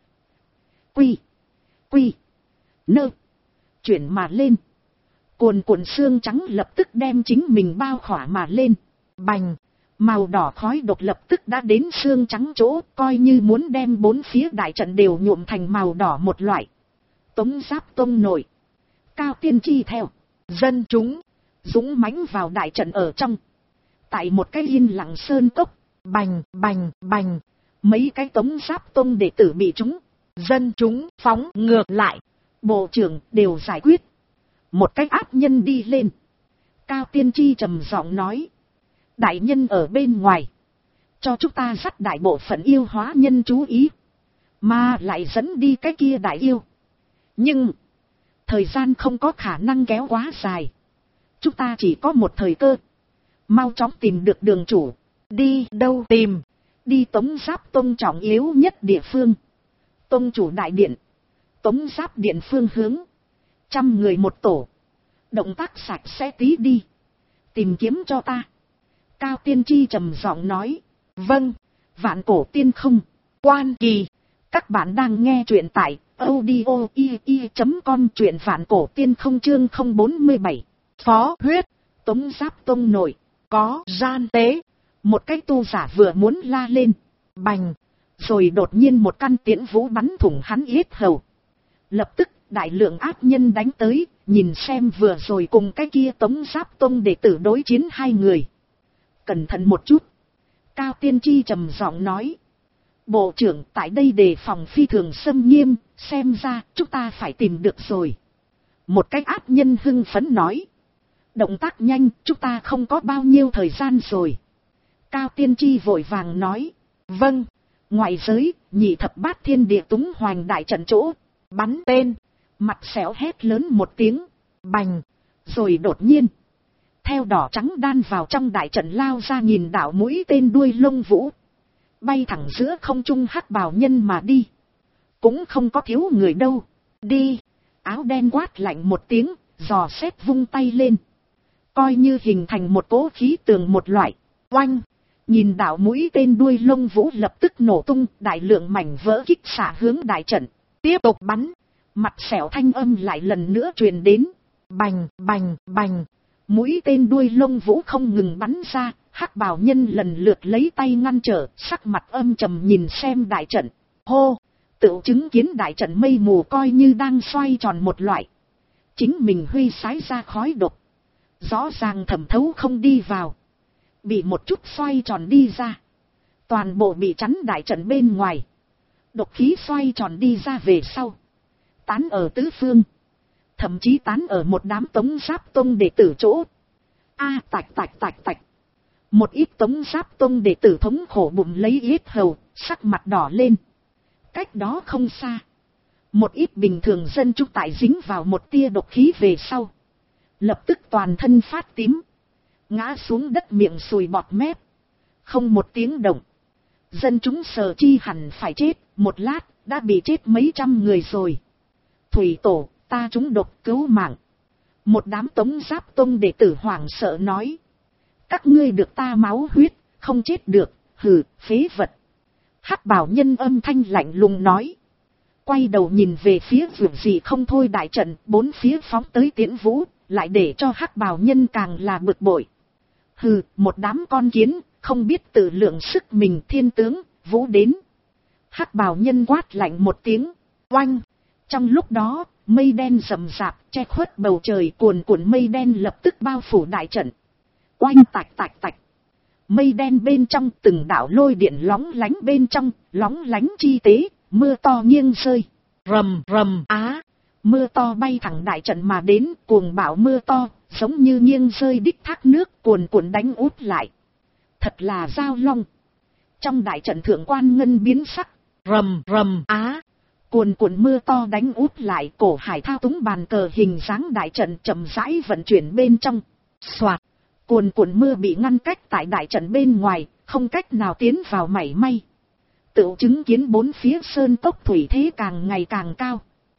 Quy. Quy. Nơ. Chuyển mà lên. Cuồn cuộn xương trắng lập tức đem chính mình bao khỏa mà lên. Bành. Màu đỏ khói độc lập tức đã đến xương trắng chỗ, coi như muốn đem bốn phía đại trận đều nhuộm thành màu đỏ một loại. Tống Giáp Tông nội. Cao Tiên Chi theo. Dân chúng. Dũng mãnh vào đại trận ở trong. Tại một cái yên lặng sơn cốc. Bành, bành, bành. Mấy cái Tống Giáp Tông đệ tử bị trúng. Dân chúng phóng ngược lại. Bộ trưởng đều giải quyết. Một cái ác nhân đi lên. Cao Tiên Chi trầm giọng nói. Đại nhân ở bên ngoài. Cho chúng ta dắt đại bộ phận yêu hóa nhân chú ý. Mà lại dẫn đi cái kia đại yêu. Nhưng. Thời gian không có khả năng kéo quá dài. Chúng ta chỉ có một thời cơ. Mau chóng tìm được đường chủ. Đi đâu tìm? Đi Tống Giáp Tông trọng yếu nhất địa phương. Tông chủ đại điện. Tống Giáp điện phương hướng. 100 người một tổ. Động tác sạch sẽ tí đi. Tìm kiếm cho ta. Cao Tiên Chi trầm giọng nói. Vâng. Vạn Cổ Tiên Không. Quan Kỳ. Các bạn đang nghe truyện tại audio.com, truyện Vạn Cổ Tiên Không chương 047. Phó huyết. Tống Giáp Tông nội. Có gian tế. Một cái tu giả vừa muốn la lên. Bành. Rồi đột nhiên một căn tiễn vũ bắn thủng hắn yết hầu. Lập tức đại lượng ác nhân đánh tới. Nhìn xem vừa rồi cùng cái kia Tống Giáp Tông đệ tử đối chiến hai người. Cẩn thận một chút. Cao Tiên Chi trầm giọng nói. Bộ trưởng tại đây đề phòng phi thường xâm nghiêm. Xem ra chúng ta phải tìm được rồi. Một cái ác nhân hưng phấn nói. Động tác nhanh, chúng ta không có bao nhiêu thời gian rồi. Cao Tiên Chi vội vàng nói. Vâng. Ngoại giới, nhị thập bát thiên địa túng hoành đại trận chỗ. Bắn tên. Mặt xẻo hét lớn một tiếng. Bành. Rồi đột nhiên. Theo đỏ trắng đan vào trong đại trận lao ra nhìn đạo mũi tên đuôi lông vũ. Bay thẳng giữa không trung hắc bào nhân mà đi. Cũng không có thiếu người đâu. Đi. Áo đen quát lạnh một tiếng, giò xét vung tay lên. Coi như hình thành một cỗ khí tường một loại. Oanh. Nhìn đạo mũi tên đuôi lông vũ lập tức nổ tung, đại lượng mảnh vỡ kích xạ hướng đại trận. Tiếp tục bắn. Mặt xẻo thanh âm lại lần nữa truyền đến. Bành, bành, bành. Mũi tên đuôi lông vũ không ngừng bắn ra. Hắc bào nhân lần lượt lấy tay ngăn trở, sắc mặt âm trầm nhìn xem đại trận. Hô. Tự chứng kiến đại trận mây mù coi như đang xoay tròn một loại. Chính mình huy sái ra khói độc. Rõ ràng thẩm thấu không đi vào. Bị một chút xoay tròn đi ra. Toàn bộ bị chắn đại trận bên ngoài. Độc khí xoay tròn đi ra về sau. Tán ở tứ phương. Thậm chí tán ở một đám Tống Giáp Tông đệ tử chỗ. A tạch tạch tạch tạch. Một ít Tống Giáp Tông đệ tử thống khổ bụng lấy yết hầu, sắc mặt đỏ lên. Cách đó không xa. Một ít bình thường dân chúng tại dính vào một tia độc khí về sau. Lập tức toàn thân phát tím. Ngã xuống đất miệng sùi bọt mép. Không một tiếng động. Dân chúng sờ chi hẳn phải chết, một lát đã bị chết mấy trăm người rồi. Thủy tổ, ta chúng độc cứu mạng. Một đám Tống Giáp Tông đệ tử hoảng sợ nói. Các ngươi được ta máu huyết, không chết được, hừ, phế vật. Hắc Bào Nhân âm thanh lạnh lùng nói. Quay đầu nhìn về phía vượt gì không thôi đại trận, bốn phía phóng tới Tiễn Vũ, lại để cho Hắc Bào Nhân càng là bực bội. Hừ, một đám con kiến, không biết tự lượng sức mình. Thiên tướng, Vũ đến. Hắc Bào Nhân quát lạnh một tiếng, oanh. Trong lúc đó, mây đen rậm rạp, che khuất bầu trời, cuồn cuộn mây đen lập tức bao phủ đại trận. Oanh tạch tạch tạch. Mây đen bên trong từng đạo lôi điện lóng lánh bên trong, lóng lánh chi tế, mưa to nghiêng rơi. Rầm rầm á, mưa to bay thẳng đại trận mà đến, cuồng bão mưa to, giống như nghiêng rơi đích thác nước, cuồn cuộn đánh úp lại. Thật là Giao Long. Trong đại trận thượng quan ngân biến sắc, rầm rầm á. Cuồn cuộn mưa to đánh úp lại, Cổ Hải thao túng bàn cờ hình dáng đại trận chậm rãi vận chuyển bên trong. Soạt, cuồn cuộn mưa bị ngăn cách tại đại trận bên ngoài, không cách nào tiến vào mảy may. Tự chứng kiến bốn phía sơn cốc thủy thế càng ngày càng cao.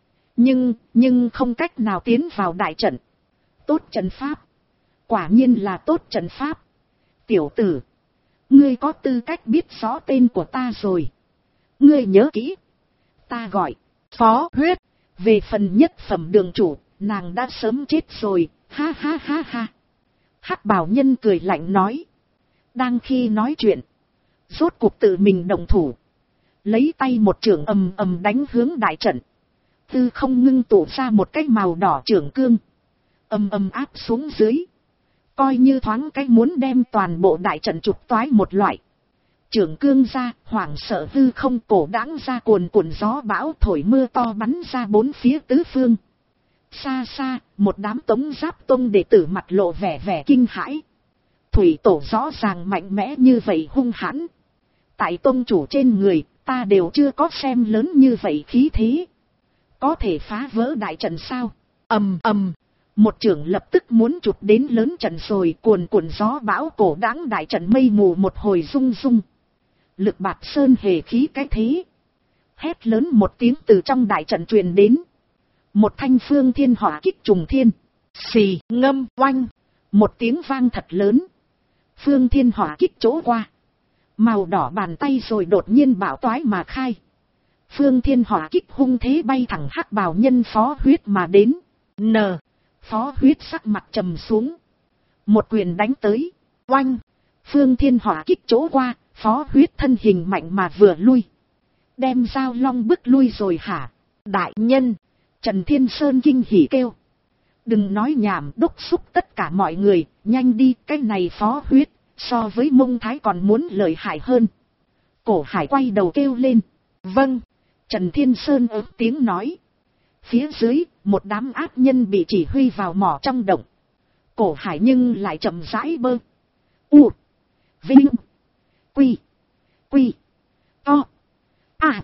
Nhưng không cách nào tiến vào đại trận. Tốt trận pháp. Quả nhiên là tốt trận pháp. Tiểu tử, ngươi có tư cách biết rõ tên của ta rồi. Ngươi nhớ kỹ. Ta gọi Phó Huyết. Về phần nhất phẩm đường chủ, nàng đã sớm chết rồi. Ha ha ha ha. Hắc Bào Nhân cười lạnh nói. Đang khi nói chuyện, rốt cuộc tự mình động thủ, lấy tay một chưởng ầm ầm đánh hướng đại trận. Tư không ngưng tụ ra một cái màu đỏ chưởng cương, ầm ầm áp xuống dưới, coi như thoáng cái muốn đem toàn bộ đại trận trục toái một loại. Chưởng cương ra, hoảng sợ hư không, cổ đãng ra cuồn cuộn gió bão thổi mưa to bắn ra bốn phía tứ phương. Xa xa, một đám Tống Giáp Tông đệ tử mặt lộ vẻ kinh hãi. Thủy tổ rõ ràng mạnh mẽ như vậy, hung hãn. Tại tông chủ trên người, ta đều chưa có xem lớn như vậy khí thế. Có thể phá vỡ đại trận sao? Ầm ầm, một chưởng lập tức muốn chụp đến lớn trận rồi, cuồn cuộn gió bão cổ đãng đại trận, mây mù một hồi rung rung. Lực bạt sơn hề khí cái thế. Hét lớn một tiếng từ trong đại trận truyền đến. Một thanh phương thiên hỏa kích trùng thiên. Xì ngâm oanh. Một tiếng vang thật lớn. Phương thiên hỏa kích chỗ qua. Màu đỏ bàn tay rồi đột nhiên bạo toái mà khai. Phương thiên hỏa kích hung thế bay thẳng Hắc Bào Nhân Phó Huyết mà đến. Phó Huyết sắc mặt trầm xuống. Một quyền đánh tới. Oanh. Phương thiên hỏa kích chỗ qua. Phó Huyết thân hình mạnh mà vừa lui. Đem Giao Long bức lui rồi hả? Đại nhân. Trần Thiên Sơn kinh hỉ kêu. Đừng nói nhảm, đốc xúc tất cả mọi người, nhanh đi, cái này Phó Huyết, so với Mông Thái còn muốn lợi hại hơn. Cổ Hải quay đầu kêu lên. Vâng. Trần Thiên Sơn ớt tiếng nói. Phía dưới, một đám ác nhân bị chỉ huy vào mỏ trong động. Cổ Hải nhưng lại chậm rãi bơ. U. Vinh. Quy. Quy. To. À.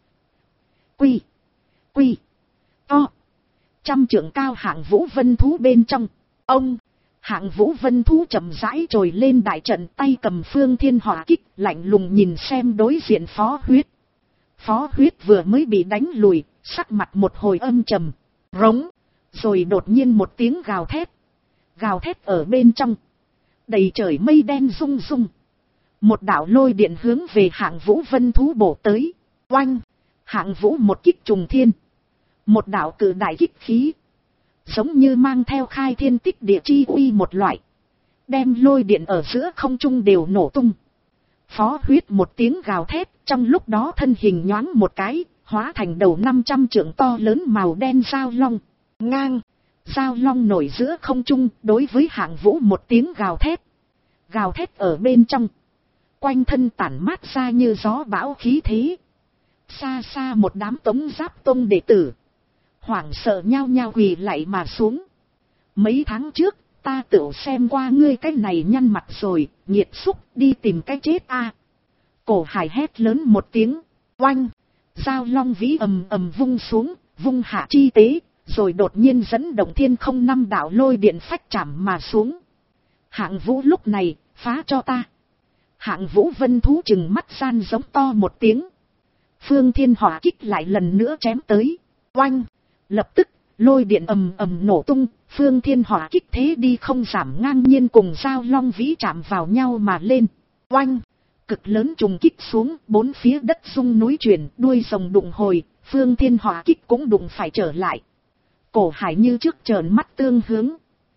Quy. Quy. To. Trăm trượng cao hạng Vũ Vân Thú bên trong. Ông. Hạng Vũ Vân Thú chậm rãi trồi lên đại trận, tay cầm phương thiên hỏa kích, lạnh lùng nhìn xem đối diện Phó Huyết. Phó Huyết vừa mới bị đánh lùi, sắc mặt một hồi âm trầm. Rống. Rồi đột nhiên một tiếng gào thét. Gào thét ở bên trong. Đầy trời mây đen rung rung. Một đạo lôi điện hướng về hạng Vũ Vân Thú bổ tới. Oanh. Hạng Vũ một kích trùng thiên. Một đạo cử đại kích khí. Giống như mang theo khai thiên tích địa chi uy một loại. Đem lôi điện ở giữa không trung đều nổ tung. Phó Huyết một tiếng gào thét, trong lúc đó thân hình nhoáng một cái, hóa thành đầu 500 trượng to lớn màu đen Giao Long. Ngang. Giao Long nổi giữa không trung, đối với hạng Vũ một tiếng gào thét. Gào thét ở bên trong. Quanh thân tản mát ra như gió bão khí thế. Xa xa một đám Tống Giáp Tông đệ tử. Hoảng sợ nhao nhao quỳ lạy mà xuống. Mấy tháng trước, ta tự xem qua ngươi cái này nhăn mặt rồi, nhiệt xúc, đi tìm cái chết a. Cổ Hải hét lớn một tiếng. Oanh. Giao Long vĩ ầm ầm vung xuống, vung hạ chi tế, rồi đột nhiên dẫn động thiên không 5 đạo lôi điện phách chạm mà xuống. Hạng Vũ lúc này, phá cho ta. Hạng Vũ Vân Thú chừng mắt gian giống to một tiếng. Phương thiên hỏa kích lại lần nữa chém tới. Oanh. Lập tức, lôi điện ầm ầm nổ tung, phương thiên hỏa kích thế đi không giảm ngang nhiên cùng Giao Long Vĩ chạm vào nhau mà lên. Oanh! Cực lớn trùng kích xuống, bốn phía đất rung núi chuyển, đuôi rồng đụng hồi, phương thiên hỏa kích cũng đụng phải trở lại. Cổ Hải như trước trợn mắt tương hướng.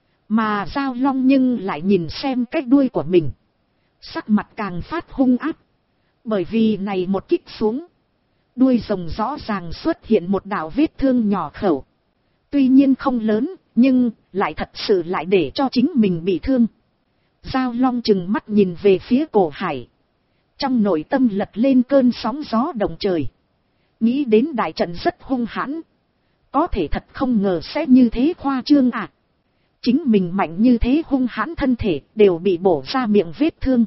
Mà Giao Long nhưng lại nhìn xem cái đuôi của mình. Sắc mặt càng phát hung ác. Bởi vì này một kích xuống. Đuôi rồng rõ ràng xuất hiện một đạo vết thương nhỏ khẩu. Tuy nhiên không lớn, nhưng lại thật sự lại để cho chính mình bị thương. Giao Long trừng mắt nhìn về phía Cổ Hải. Trong nội tâm lật lên cơn sóng gió động trời. Nghĩ đến đại trận rất hung hãn. Có thể thật không ngờ sẽ như thế khoa trương à. Chính mình mạnh như thế hung hãn thân thể đều bị bổ ra miệng vết thương.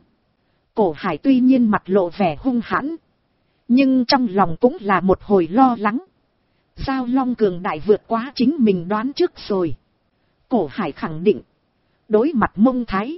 Cổ Hải tuy nhiên mặt lộ vẻ hung hãn. Nhưng trong lòng cũng là một hồi lo lắng. Giao Long cường đại vượt quá chính mình đoán trước rồi. Cổ Hải khẳng định. Đối mặt Mông Thái,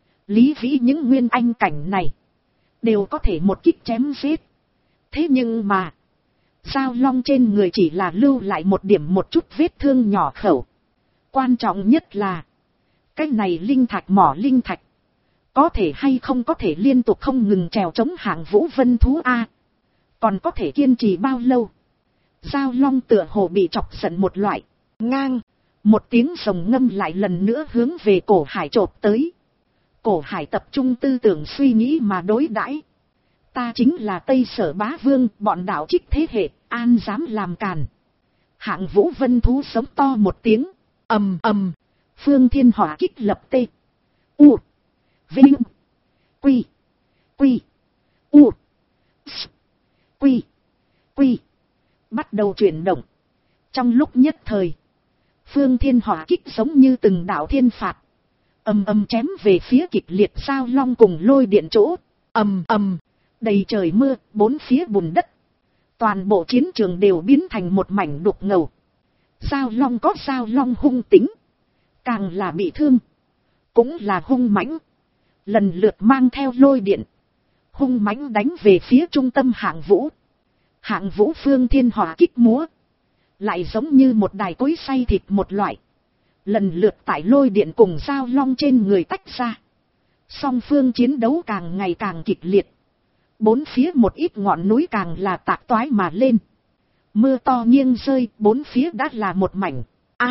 Lý Vĩ những nguyên anh cảnh này. Đều có thể một kích chém giết. Thế nhưng mà. Giao Long trên người chỉ là lưu lại một điểm một chút vết thương nhỏ khẩu. Quan trọng nhất là. Cái này linh thạch mỏ linh thạch. Có thể hay không có thể liên tục không ngừng trèo chống hạng Vũ Vân thú A. Còn có thể kiên trì bao lâu? Giao Long tựa hồ bị chọc giận một loại. Ngang. Một tiếng rồng ngâm lại lần nữa hướng về Cổ Hải chộp tới. Cổ Hải tập trung tư tưởng suy nghĩ mà đối đãi. Ta chính là Tây Sở Bá Vương, bọn đạo trích thế hệ, an dám làm càn. Hạng Vũ Vân thú sống to một tiếng. Ầm ầm. Phương thiên hỏa kích lập tê. U. Vinh. Quy. Quy. U. S. Quy. Quy. Bắt đầu chuyển động. Trong lúc nhất thời. Phương thiên hỏa kích giống như từng đạo thiên phạt. Ầm ầm chém về phía kịch liệt Giao Long cùng lôi điện chỗ. Ầm ầm. Đầy trời mưa, bốn phía bùn đất. Toàn bộ chiến trường đều biến thành một mảnh đục ngầu. Giao Long có Giao Long hung tính. Càng là bị thương. Cũng là hung mãnh. Lần lượt mang theo lôi điện. Hung mãnh đánh về phía trung tâm hạng Vũ. Hạng Vũ phương thiên hỏa kích múa. Lại giống như một đài cối xay thịt một loại. Lần lượt tại lôi điện cùng Giao Long trên người tách ra. Song phương chiến đấu càng ngày càng kịch liệt. Bốn phía một ít ngọn núi càng là tạc toái mà lên. Mưa to nghiêng rơi, bốn phía đã là một mảnh.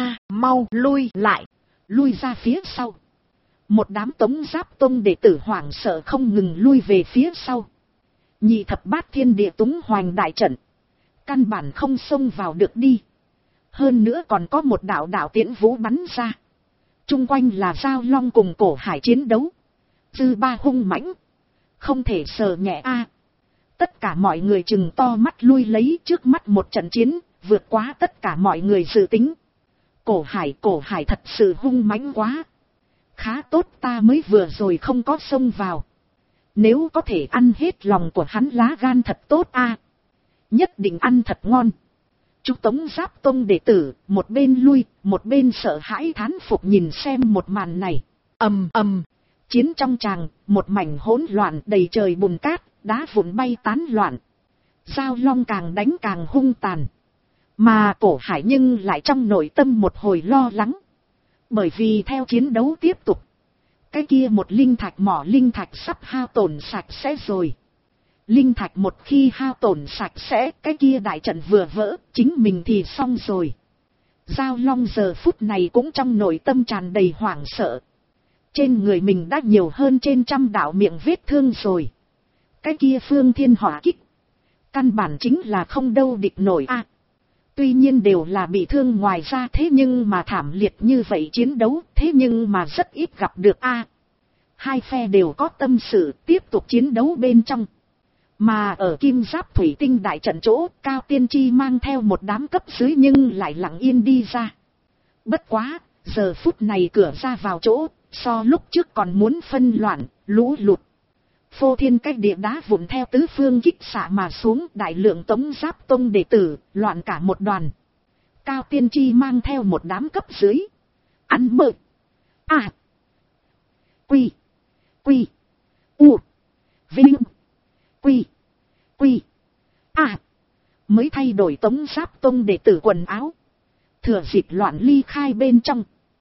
Mau lui lại, lui ra phía sau. Một đám Tống Giáp Tông đệ tử hoảng sợ không ngừng lui về phía sau. Nhị thập bát thiên địa túng hoành đại trận. Căn bản không xông vào được đi. Hơn nữa còn có một đạo tiễn vũ bắn ra. Trung quanh là Giao Long cùng Cổ Hải chiến đấu. Dư ba hung mãnh. Không thể sờ nhẹ a. Tất cả mọi người chừng to mắt lui lấy trước mắt một trận chiến, vượt quá tất cả mọi người dự tính. Cổ Hải thật sự hung mãnh quá. Khá tốt ta mới vừa rồi không có xông vào. Nếu có thể ăn hết lòng của hắn lá gan thật tốt a. Nhất định ăn thật ngon. Chúng Tống Giáp Tông đệ tử, một bên lui, một bên sợ hãi thán phục nhìn xem một màn này. Ầm ầm. Chiến trong tràng, một mảnh hỗn loạn đầy trời bùn cát, đá vụn bay tán loạn. Giao Long càng đánh càng hung tàn. Mà Cổ Hải nhưng lại trong nội tâm một hồi lo lắng. Bởi vì theo chiến đấu tiếp tục, cái kia một linh thạch mỏ linh thạch sắp hao tổn sạch sẽ rồi. Linh thạch một khi hao tổn sạch sẽ, cái kia đại trận vừa vỡ, chính mình thì xong rồi. Giao Long giờ phút này cũng trong nội tâm tràn đầy hoảng sợ. Trên người mình đã nhiều hơn trên 100 đạo miệng vết thương rồi. Cái kia phương thiên hỏa kích. Căn bản chính là không đâu địch nổi a. Tuy nhiên đều là bị thương ngoài ra, thế nhưng mà thảm liệt như vậy chiến đấu, thế nhưng mà rất ít gặp được a. Hai phe đều có tâm sự tiếp tục chiến đấu bên trong. Mà ở Kim Giáp Thủy Tinh đại trận chỗ, Cao Tiên Tri mang theo một đám cấp dưới nhưng lại lặng yên đi ra. Bất quá, giờ phút này cửa ra vào chỗ, so lúc trước còn muốn phân loạn, lũ lụt. Phô thiên cách địa đá vụn theo tứ phương kích xạ mà xuống, đại lượng Tống Giáp Tông đệ tử, loạn cả một đoàn. Cao Tiên Tri mang theo một đám cấp dưới. Ăn mơ. Quy. Quy. U. Vinh. Quy. Quy. Mới thay đổi Tống Giáp Tông đệ tử quần áo. thừa dịp loạn ly khai bên trong.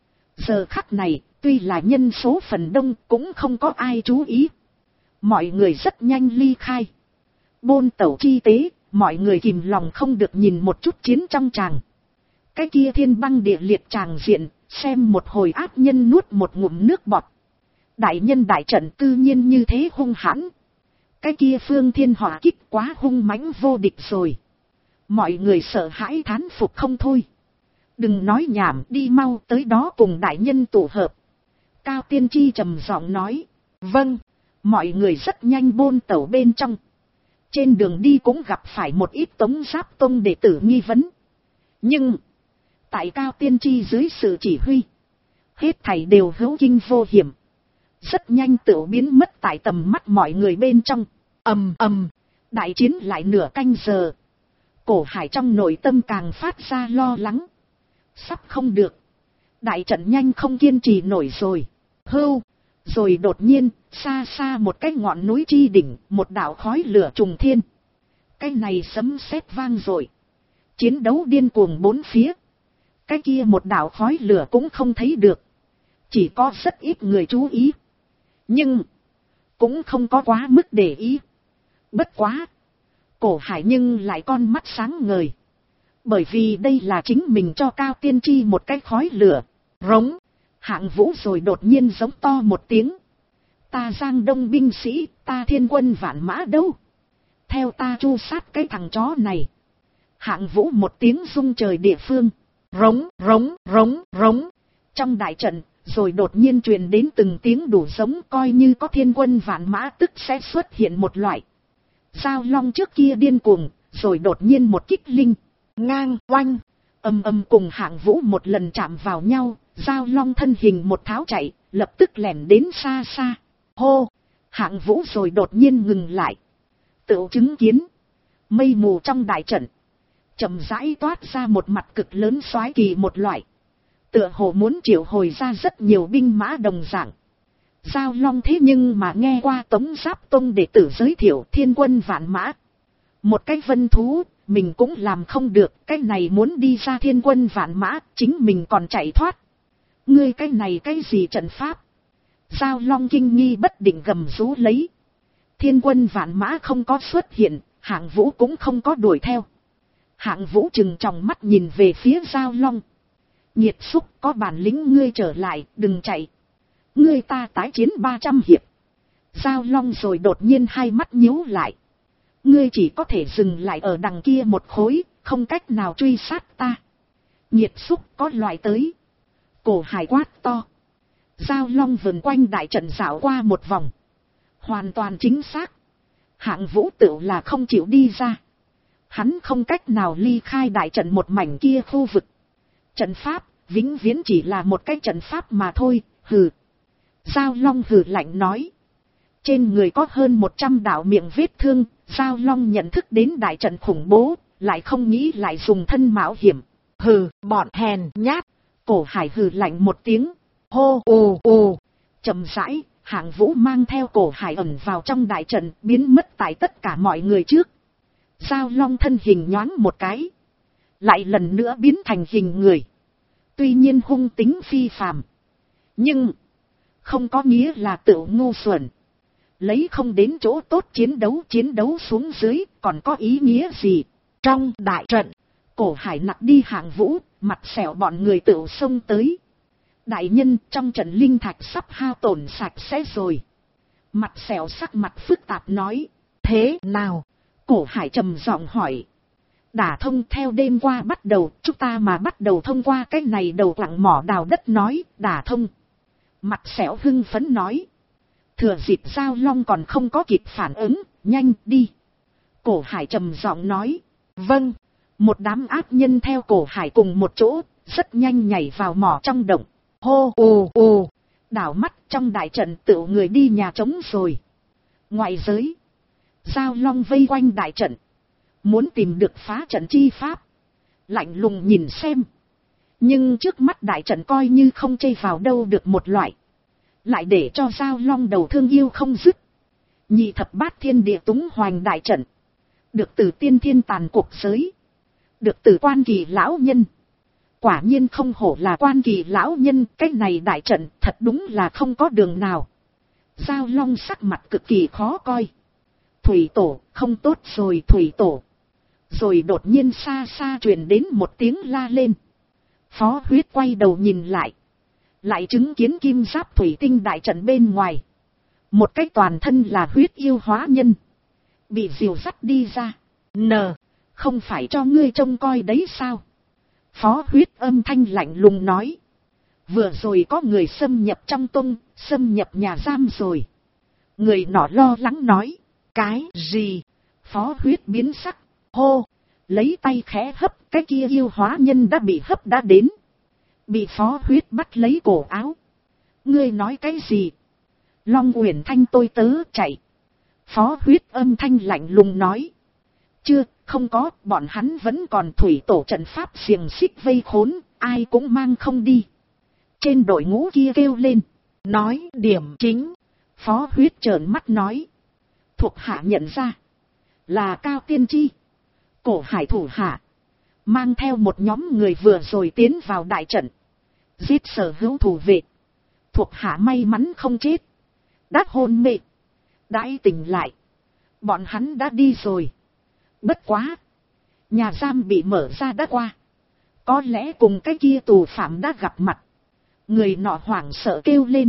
Giờ khắc này, tuy là nhân số phần đông cũng không có ai chú ý. Mọi người rất nhanh ly khai. Bôn tẩu chi tế, mọi người kìm lòng không được nhìn một chút chiến trong tràng. Cái kia thiên băng địa liệt tràng diện, xem một hồi ác nhân nuốt một ngụm nước bọt. Đại nhân đại trận tự nhiên như thế hung hãn. Cái kia phương thiên hỏa kích quá hung mãnh vô địch rồi. Mọi người sợ hãi thán phục không thôi. Đừng nói nhảm, đi mau tới đó cùng đại nhân tụ hợp. Cao Tiên Tri trầm giọng nói. Vâng, mọi người rất nhanh bôn tẩu bên trong. Trên đường đi cũng gặp phải một ít Tống Giáp Tông đệ tử nghi vấn. Nhưng, tại Cao Tiên Tri dưới sự chỉ huy, hết thảy đều hữu kinh vô hiểm. Rất nhanh tựu biến mất tại tầm mắt mọi người bên trong. Ầm ầm, đại chiến lại nửa canh giờ. Cổ Hải trong nội tâm càng phát ra lo lắng. Sắp không được. Đại trận nhanh không kiên trì nổi rồi. Hưu. Rồi đột nhiên, xa xa một cái ngọn núi chi đỉnh, một đạo khói lửa trùng thiên. Cái này sấm sét vang rồi. Chiến đấu điên cuồng bốn phía. Cái kia một đạo khói lửa cũng không thấy được. Chỉ có rất ít người chú ý. Nhưng, cũng không có quá mức để ý. Bất quá. Cổ Hải nhưng lại con mắt sáng ngời. Bởi vì đây là chính mình cho Cao Tiên Tri một cái khói lửa. Rống. Hạng Vũ rồi đột nhiên giống to một tiếng. Ta Giang Đông binh sĩ, ta thiên quân vạn mã đâu. Theo ta chu sát cái thằng chó này. Hạng Vũ một tiếng rung trời địa phương. Rống, rống, rống, rống. Trong đại trận, rồi đột nhiên truyền đến từng tiếng đủ giống, coi như có thiên quân vạn mã tức sẽ xuất hiện một loại. Giao Long trước kia điên cuồng, rồi đột nhiên một kích linh. Ngang, oanh. Âm âm cùng Hạng Vũ một lần chạm vào nhau. Giao Long thân hình một tháo chạy, lập tức lẻn đến xa xa. Hô! Hạng Vũ rồi đột nhiên ngừng lại. Tựu chứng kiến. Mây mù trong đại trận. Chậm rãi toát ra một mặt cực lớn soái kỳ một loại. Tựa hồ muốn triệu hồi ra rất nhiều binh mã đồng dạng. Giao Long thế nhưng mà nghe qua Tống Giáp Tông đệ tử giới thiệu thiên quân vạn mã. Một cái vân thú, mình cũng làm không được. Cái này muốn đi ra thiên quân vạn mã, chính mình còn chạy thoát. Ngươi cái này cái gì trận pháp? Giao Long kinh nghi bất định gầm rú lấy. Thiên quân vạn mã không có xuất hiện, Hạng Vũ cũng không có đuổi theo. Hạng Vũ trừng tròng mắt nhìn về phía Giao Long. Nhiệt xúc, có bản lĩnh ngươi trở lại, đừng chạy. Ngươi ta tái chiến 300 hiệp. Giao Long rồi đột nhiên hai mắt nhíu lại. Ngươi chỉ có thể dừng lại ở đằng kia một khối, không cách nào truy sát ta. Nhiệt xúc có loại tới. Cổ Hải quát to. Giao Long vần quanh đại trận dạo qua một vòng. Hoàn toàn chính xác. Hạng Vũ tự là không chịu đi ra. Hắn không cách nào ly khai đại trận một mảnh kia khu vực. Trận pháp, vĩnh viễn chỉ là một cái trận pháp mà thôi, hừ. Giao Long hừ lạnh nói. Trên người có hơn 100 đạo miệng vết thương, Giao Long nhận thức đến đại trận khủng bố, lại không nghĩ lại dùng thân mạo hiểm. Hừ, bọn hèn nhát. Cổ Hải hừ lạnh một tiếng. Hô ồ ồ. Chậm rãi, Hạng Vũ mang theo Cổ Hải ẩn vào trong đại trận, biến mất tại tất cả mọi người trước. Giao Long thân hình nhoáng một cái. Lại lần nữa biến thành hình người. Tuy nhiên hung tính phi phàm. Nhưng, không có nghĩa là tự ngu xuẩn. Lấy không đến chỗ tốt chiến đấu xuống dưới, còn có ý nghĩa gì? Trong đại trận, Cổ Hải nặc đi Hạng Vũ, mặt xẻo bọn người tự xông tới. Đại nhân, trong trận linh thạch sắp hao tổn sạch sẽ rồi. Mặt xẻo sắc mặt phức tạp nói. Thế nào? Cổ Hải trầm giọng hỏi. Đả thông theo đêm qua bắt đầu, chúng ta mà bắt đầu thông qua cái này đầu quặng mỏ đào đất nói, đả thông. Mặt xẻo hưng phấn nói. Thừa dịp Giao Long còn không có kịp phản ứng, nhanh đi. Cổ Hải trầm giọng nói. Vâng. Một đám ác nhân theo Cổ Hải cùng một chỗ, rất nhanh nhảy vào mỏ trong động. Hô ồ ồ. Đảo mắt trong đại trận tự người đi nhà trống rồi. Ngoại giới, Giao Long vây quanh đại trận. Muốn tìm được phá trận chi pháp. Lạnh lùng nhìn xem. Nhưng trước mắt đại trận coi như không chây vào đâu được một loại. Lại để cho Giao Long đầu thương yêu không dứt. Nhị thập bát thiên địa túng hoành đại trận. Được từ tiên thiên tàn cuộc giới. Được từ quan kỳ lão nhân. Quả nhiên không hổ là quan kỳ lão nhân, cái này đại trận thật đúng là không có đường nào. Giao Long sắc mặt cực kỳ khó coi. Thủy tổ, không tốt rồi thủy tổ. Rồi đột nhiên xa xa truyền đến một tiếng la lên. Phó Huyết quay đầu nhìn lại. Lại chứng kiến kim giáp thủy tinh đại trận bên ngoài. Một cái toàn thân là huyết yêu hóa nhân. Bị diều dắt đi ra. Không phải cho ngươi trông coi đấy sao? Phó Huyết âm thanh lạnh lùng nói. Vừa rồi có người xâm nhập trong tông, xâm nhập nhà giam rồi. Người nọ lo lắng nói. Cái gì? Phó Huyết biến sắc. Hô! Lấy tay khẽ hấp, cái kia yêu hóa nhân đã bị hấp đã đến. Bị Phó Huyết bắt lấy cổ áo. Ngươi nói cái gì? Long Uyển Thanh tôi tớ chạy. Phó Huyết âm thanh lạnh lùng nói. Chưa, không có, bọn hắn vẫn còn thủy tổ trận pháp xiềng xích vây khốn, ai cũng mang không đi. Trên đội ngũ kia kêu lên. Nói điểm chính. Phó Huyết trợn mắt nói. Thuộc hạ nhận ra. Là Cao Tiên Tri. Cổ Hải thủ hạ. Mang theo một nhóm người vừa rồi tiến vào đại trận. Giết sở hữu thủ vệ. Thuộc hạ may mắn không chết. Đã hôn mê. Đãi tỉnh lại. Bọn hắn đã đi rồi. Bất quá. Nhà giam bị mở ra đã qua. Có lẽ cùng cái kia tù phạm đã gặp mặt. Người nọ hoảng sợ kêu lên.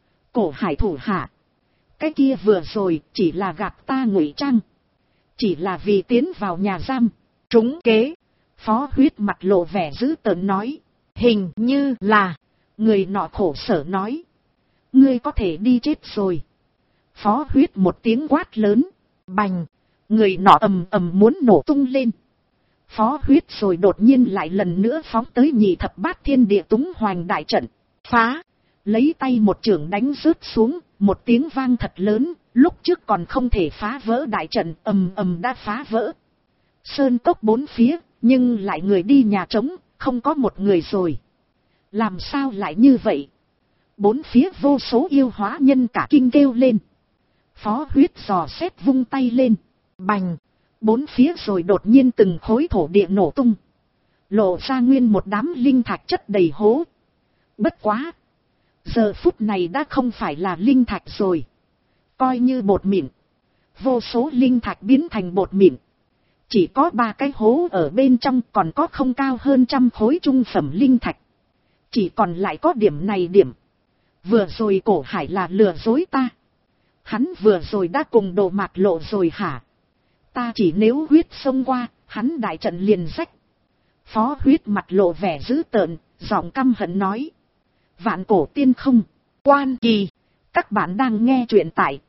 Cổ Hải thủ hạ. Cái kia vừa rồi chỉ là gạt ta ngụy trang. Chỉ là vì tiến vào nhà giam. Trúng kế. Phó Huyết mặt lộ vẻ dữ tợn nói. Hình như là. Người nọ khổ sở nói. Ngươi có thể đi chết rồi. Phó Huyết một tiếng quát lớn. Bành. Người nọ ầm ầm muốn nổ tung lên. Phó Huyết rồi đột nhiên lại lần nữa phóng tới nhị thập bát thiên địa túng hoành đại trận. Phá. Lấy tay một chưởng đánh rớt xuống. Một tiếng vang thật lớn. Lúc trước còn không thể phá vỡ đại trận, ầm ầm đã phá vỡ. Sơn cốc bốn phía, nhưng lại người đi nhà trống, không có một người rồi. Làm sao lại như vậy? Bốn phía vô số yêu hóa nhân cả kinh kêu lên. Phó Huyết dò xét vung tay lên. Bành! Bốn phía rồi đột nhiên từng khối thổ địa nổ tung. Lộ ra nguyên một đám linh thạch chất đầy hố. Bất quá! Giờ phút này đã không phải là linh thạch rồi. Coi như bột mịn. Vô số linh thạch biến thành bột mịn. Chỉ có 3 cái hố ở bên trong, còn có không cao hơn 100 khối trung phẩm linh thạch. Chỉ còn lại có điểm này điểm. Vừa rồi Cổ Hải là lừa dối ta. Hắn vừa rồi đã cùng Đồ Mạt Lộ rồi hả? Ta chỉ nếu huyết xông qua, hắn đại trận liền rách. Phó Huyết mặt lộ vẻ dữ tợn, giọng căm hận nói. Vạn Cổ Tiên không, Quan Kỳ. Các bạn đang nghe truyện tại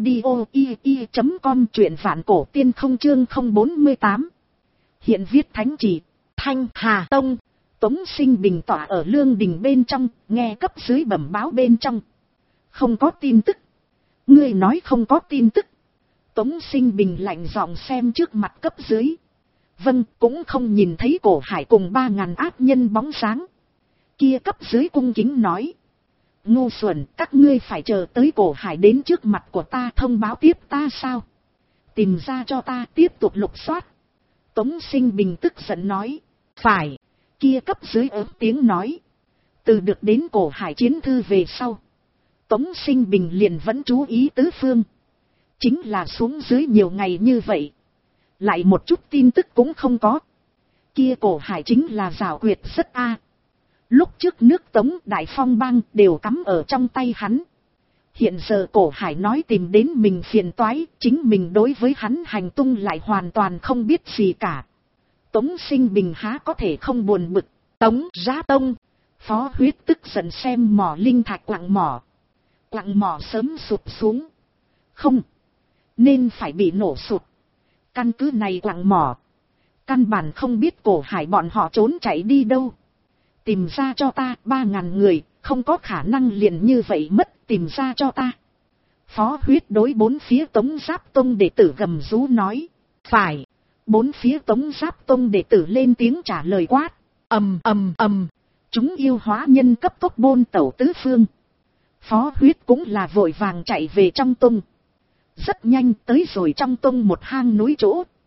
audio.com, truyện Vạn Cổ Tiên không chương 048. Hiện viết thánh chỉ, Thanh Hà Tông. Tống Sinh Bình tỏa ở lương đình bên trong, nghe cấp dưới bẩm báo bên trong. Không có tin tức. Ngươi nói không có tin tức. Tống Sinh Bình lạnh giọng xem trước mặt cấp dưới. Vâng, cũng không nhìn thấy Cổ Hải cùng 3.000 ác nhân bóng sáng. Kia cấp dưới cung kính nói. Ngu xuẩn, các ngươi phải chờ tới Cổ Hải đến trước mặt của ta thông báo tiếp ta sao? Tìm ra cho ta tiếp tục lục soát. Tống Sinh Bình tức giận nói. Phải. Kia cấp dưới ớt tiếng nói. Từ được đến Cổ Hải chiến thư về sau. Tống Sinh Bình liền vẫn chú ý tứ phương. Chính là xuống dưới nhiều ngày như vậy. Lại một chút tin tức cũng không có. Kia Cổ Hải chính là giảo quyệt rất Lúc trước nước Tống Đại Phong bang đều cắm ở trong tay hắn. Hiện giờ Cổ Hải nói tìm đến mình phiền toái, chính mình đối với hắn hành tung lại hoàn toàn không biết gì cả. Tống Sinh Bình há có thể không buồn bực. Tống Giá Tông. Phó Huyết tức giận xem mỏ linh thạch quặng mỏ. Quặng mỏ sớm sụp xuống. Không. Nên phải bị nổ sụp. Căn cứ này quặng mỏ. Căn bản không biết Cổ Hải bọn họ trốn chạy đi đâu. Tìm ra cho ta 3.000 người, không có khả năng liền như vậy mất, tìm ra cho ta. Phó Huyết đối bốn phía Tống Giáp Tông đệ tử gầm rú nói. Phải. Bốn phía Tống Giáp Tông đệ tử lên tiếng trả lời quát. Ầm ầm ầm. Chúng yêu hóa nhân cấp tốc bôn tẩu tứ phương. Phó Huyết cũng là vội vàng chạy về trong tông. Rất nhanh tới rồi trong tông một hang núi chỗ.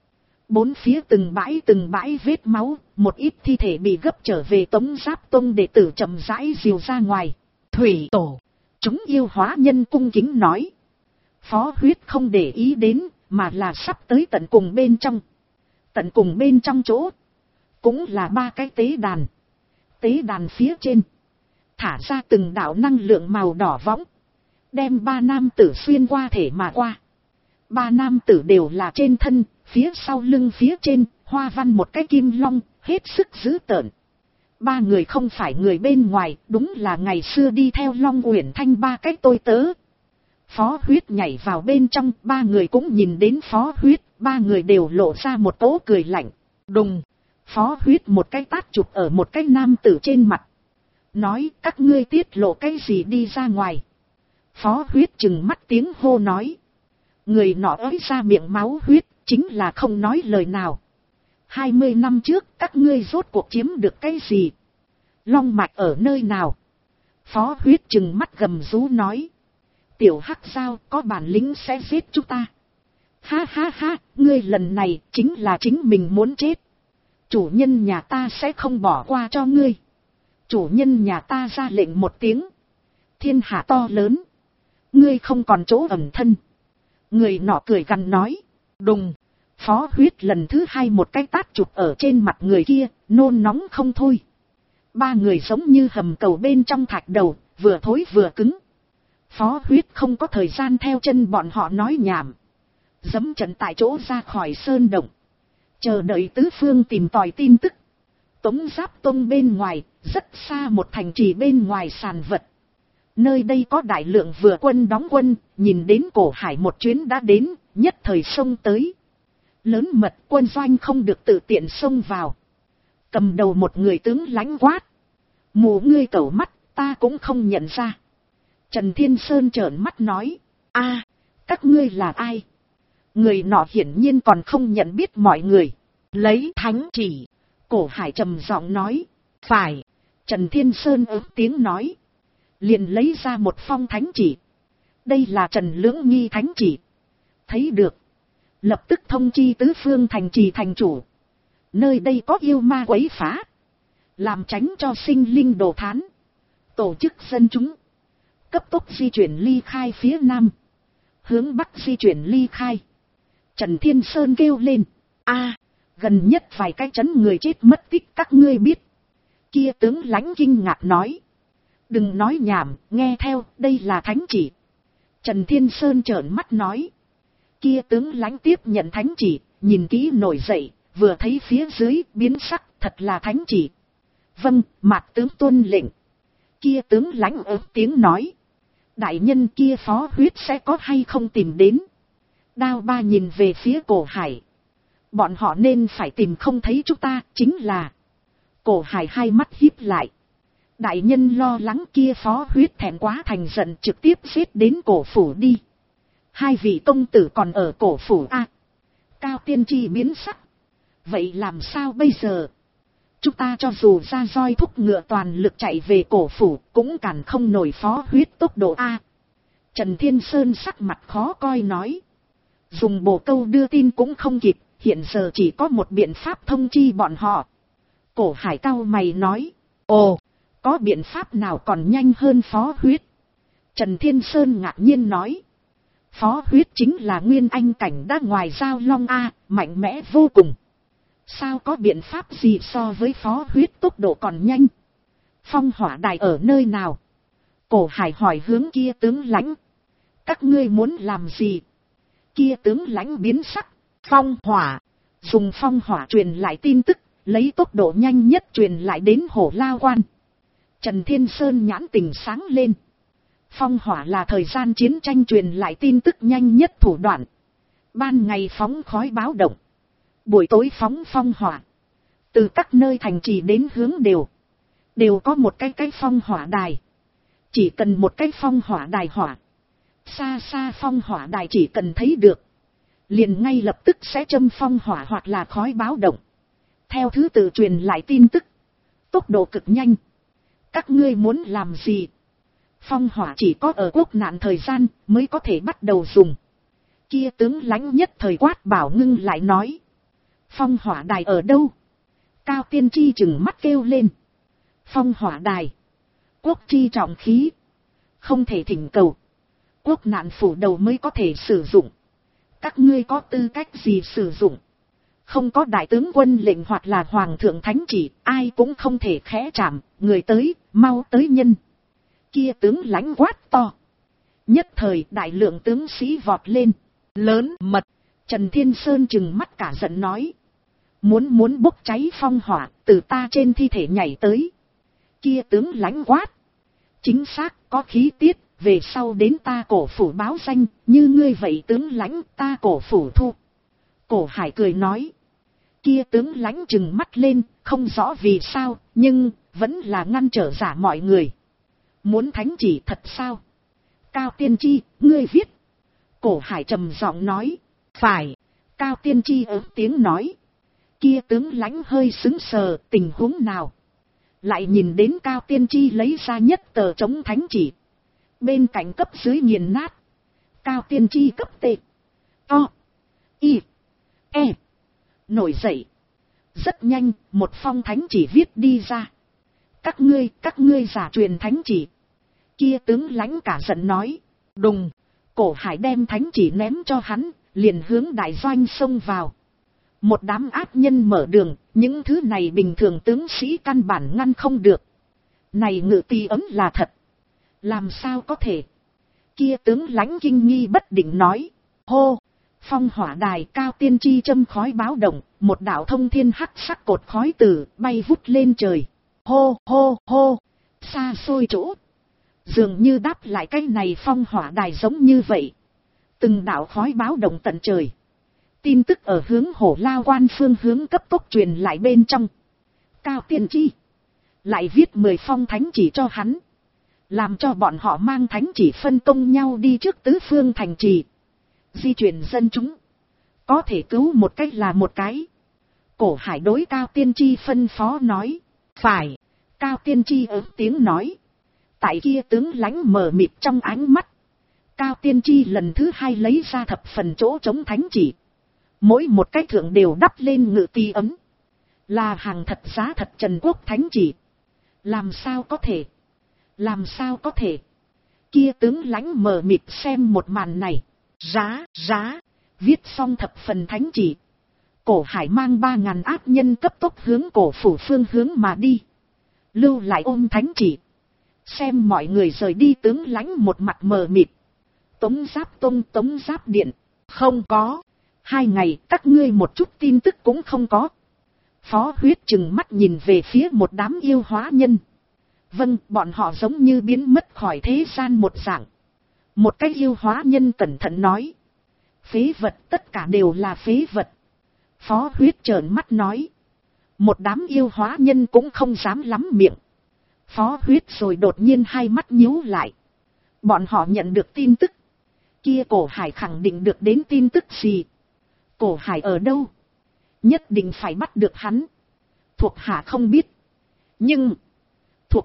Bốn phía từng bãi vết máu, một ít thi thể bị gấp trở về Tống Giáp Tông đệ tử chậm rãi dìu ra ngoài. Thủy tổ, chúng yêu hóa nhân cung kính nói. Phó Huyết không để ý đến, mà là sắp tới tận cùng bên trong. Tận cùng bên trong chỗ, cũng là 3 cái tế đàn. Tế đàn phía trên, thả ra từng đạo năng lượng màu đỏ võng, đem 3 nam tử xuyên qua thể mà qua. 3 nam tử đều là trên thân, phía sau lưng phía trên, hoa văn một cái kim long, hết sức dữ tợn. 3 người không phải người bên ngoài, đúng là ngày xưa đi theo Long Uyển Thanh 3 cái tôi tớ. Phó Huyết nhảy vào bên trong, 3 người cũng nhìn đến Phó Huyết, 3 người đều lộ ra một cỗ cười lạnh. Đùng, Phó Huyết một cái tát chụp ở một cái nam tử trên mặt. Nói, các ngươi tiết lộ cái gì đi ra ngoài. Phó Huyết trừng mắt tiếng hô nói. Người nọ ới ra miệng máu huyết, chính là không nói lời nào. 20 năm trước, các ngươi rốt cuộc chiếm được cái gì? Long mạch ở nơi nào? Phó Huyết trừng mắt gầm rú nói. Tiểu Hắc Giao có bản lĩnh sẽ giết chúng ta. Ha ha ha, ngươi lần này chính là chính mình muốn chết. Chủ nhân nhà ta sẽ không bỏ qua cho ngươi. Chủ nhân nhà ta ra lệnh một tiếng. Thiên hạ to lớn. Ngươi không còn chỗ ẩn thân. Người nọ cười gằn nói. Đùng. Phó Huyết lần thứ 2 một cái tát chụp ở trên mặt người kia, nôn nóng không thôi. 3 người giống như hầm cầu bên trong thạch đầu, vừa thối vừa cứng. Phó Huyết không có thời gian theo chân bọn họ nói nhảm. Dẫm trận tại chỗ ra khỏi sơn động. Chờ đợi tứ phương tìm tòi tin tức. Tống Giáp Tông bên ngoài, rất xa một thành trì bên ngoài sàn vật. Nơi đây có đại lượng vừa quân đóng quân, nhìn đến Cổ Hải một chuyến đã đến, nhất thời xông tới. Lớn mật quân doanh không được tự tiện xông vào. Cầm đầu một người tướng lãnh quát. Mù ngươi cẩu mắt, ta cũng không nhận ra. Trần Thiên Sơn trợn mắt nói. A, các ngươi là ai? Người nọ hiển nhiên còn không nhận biết mọi người. Lấy thánh chỉ. Cổ Hải trầm giọng nói. Phải. Trần Thiên Sơn ớt tiếng nói. Liền lấy ra một phong thánh chỉ. Đây là Trần Lưỡng Nghi thánh chỉ. Thấy được. Lập tức thông chi tứ phương thành trì thành chủ. Nơi đây có yêu ma quấy phá. Làm tránh cho sinh linh đồ thán. Tổ chức dân chúng. Cấp tốc di chuyển ly khai phía nam. Hướng bắc di chuyển ly khai. Trần Thiên Sơn kêu lên. A, gần nhất vài cái chấn người chết mất tích các ngươi biết. Kia tướng lãnh kinh ngạc nói. Đừng nói nhảm, nghe theo, đây là thánh chỉ. Trần Thiên Sơn trợn mắt nói. Kia tướng lãnh tiếp nhận thánh chỉ, nhìn kỹ nổi dậy, vừa thấy phía dưới biến sắc, thật là thánh chỉ. Vâng, mạt tướng tuân lệnh. Kia tướng lãnh tiếng nói. Đại nhân kia Phó Huyết sẽ có hay không tìm đến. Đao Ba nhìn về phía Cổ Hải. Bọn họ nên phải tìm không thấy chúng ta, chính là. Cổ Hải hai mắt híp lại. Đại nhân lo lắng kia Phó Huyết thẹn quá thành giận trực tiếp giết đến cổ phủ đi. 2 vị công tử còn ở cổ phủ a. Cao Tiên Tri biến sắc. Vậy làm sao bây giờ? Chúng ta cho dù ra roi thúc ngựa toàn lực chạy về cổ phủ cũng cản không nổi Phó Huyết tốc độ a. Trần Thiên Sơn sắc mặt khó coi nói. Dùng bồ câu đưa tin cũng không kịp, hiện giờ chỉ có một biện pháp thông chi bọn họ. Cổ Hải cau mày nói. Ồ, có biện pháp nào còn nhanh hơn Phó Huyết? Trần Thiên Sơn ngạc nhiên nói. Phó Huyết chính là nguyên anh cảnh đã ngoài giao long a, mạnh mẽ vô cùng. Sao có biện pháp gì so với Phó Huyết tốc độ còn nhanh? Phong hỏa đài ở nơi nào? Cổ Hải hỏi hướng kia tướng lãnh. Các ngươi muốn làm gì? Kia tướng lãnh biến sắc. Phong hỏa. Dùng phong hỏa truyền lại tin tức, lấy tốc độ nhanh nhất truyền lại đến Hổ Lao Quan. Trần Thiên Sơn nhãn tình sáng lên. Phong hỏa là thời gian chiến tranh truyền lại tin tức nhanh nhất thủ đoạn. Ban ngày phóng khói báo động. Buổi tối phóng phong hỏa. Từ các nơi thành trì đến hướng đều có một cái phong hỏa đài. Chỉ cần một cái phong hỏa đài hỏa. Xa xa phong hỏa đài chỉ cần thấy được. Liền ngay lập tức sẽ châm phong hỏa hoặc là khói báo động. Theo thứ tự truyền lại tin tức. Tốc độ cực nhanh. Các ngươi muốn làm gì? Phong hỏa chỉ có ở quốc nạn thời gian mới có thể bắt đầu dùng. Kia tướng lãnh nhất thời quát bảo ngưng lại nói. Phong hỏa đài ở đâu? Cao Tiên Tri chừng mắt kêu lên. Phong hỏa đài. Quốc chi trọng khí. Không thể thỉnh cầu. Quốc nạn phủ đầu mới có thể sử dụng. Các ngươi có tư cách gì sử dụng? Không có đại tướng quân lệnh hoặc là hoàng thượng thánh chỉ, ai cũng không thể khẽ chạm. Người tới, mau tới nhân. Kia tướng lãnh quát to. Nhất thời đại lượng tướng sĩ vọt lên. Lớn mật. Trần Thiên Sơn chừng mắt cả giận nói. Muốn bốc cháy phong hỏa, từ ta trên thi thể nhảy tới. Kia tướng lãnh quát. Chính xác, có khí tiết, về sau đến ta Cổ phủ báo danh, như ngươi vậy tướng lãnh, ta Cổ phủ thu. Cổ Hải cười nói. Kia tướng lãnh chừng mắt lên, không rõ vì sao, nhưng vẫn là ngăn trở giả mọi người. Muốn thánh chỉ thật sao? Cao Tiên Tri, ngươi viết. Cổ Hải trầm giọng nói. Phải. Cao Tiên Tri tiếng nói. Kia tướng lãnh hơi sững sờ, tình huống nào? Lại nhìn đến Cao Tiên Tri lấy ra nhất tờ chống thánh chỉ. Bên cạnh cấp dưới nghiền nát. Cao Tiên Tri cấp tệ. O. I. E. Nổi dậy. Rất nhanh, một phong thánh chỉ viết đi ra. Các ngươi giả truyền thánh chỉ. Kia tướng lãnh cả giận nói. Đùng. Cổ Hải đem thánh chỉ ném cho hắn, liền hướng đại doanh xông vào. Một đám ác nhân mở đường, những thứ này bình thường tướng sĩ căn bản ngăn không được. Này ngự ti ấm là thật. Làm sao có thể? Kia tướng lãnh kinh nghi bất định nói. Hô! Phong hỏa đài Cao Tiên Tri châm khói báo động, một đạo thông thiên hắc sắc cột khói từ bay vút lên trời. Hô hô hô! Xa xôi chỗ. Dường như đáp lại cái này phong hỏa đài giống như vậy. Từng đạo khói báo động tận trời. Tin tức ở hướng Hổ Lao Quan phương hướng cấp tốc truyền lại bên trong. Cao Tiên Tri lại viết 10 phong thánh chỉ cho hắn. Làm cho bọn họ mang thánh chỉ phân công nhau đi trước tứ phương thành trì. Di chuyển dân chúng. Có thể cứu một cách là một cái. Cổ Hải đối Cao Tiên Tri phân phó nói. Phải. Cao Tiên Tri tiếng nói. Tại kia tướng lãnh mờ mịt trong ánh mắt. Cao Tiên Tri lần thứ 2 lấy ra thập phần chỗ chống thánh chỉ. Mỗi một cái thượng đều đắp lên ngự ti ấm. Là hàng thật giá thật Trần Quốc thánh chỉ. Làm sao có thể? Làm sao có thể? Kia tướng lãnh mờ mịt xem một màn này. Giá. Viết xong thập phần thánh chỉ. Cổ Hải mang 3.000 ác nhân cấp tốc hướng Cổ phủ phương hướng mà đi. Lưu lại ôm thánh chỉ. Xem mọi người rời đi, tướng lãnh một mặt mờ mịt. Tống Giáp Điện. Không có. 2 ngày các ngươi một chút tin tức cũng không có. Phó Huyết chừng mắt nhìn về phía một đám yêu hóa nhân. Vâng, bọn họ giống như biến mất khỏi thế gian một dạng. Một cái yêu hóa nhân cẩn thận nói. Phế vật, tất cả đều là phế vật. Phó Huyết trợn mắt nói. Một đám yêu hóa nhân cũng không dám lắm miệng. Phó Huyết rồi đột nhiên hai mắt nhíu lại. Bọn họ nhận được tin tức. Kia Cổ Hải khẳng định được đến tin tức gì? Cổ Hải ở đâu? Nhất định phải bắt được hắn. Thuộc hạ không biết. Nhưng thuộc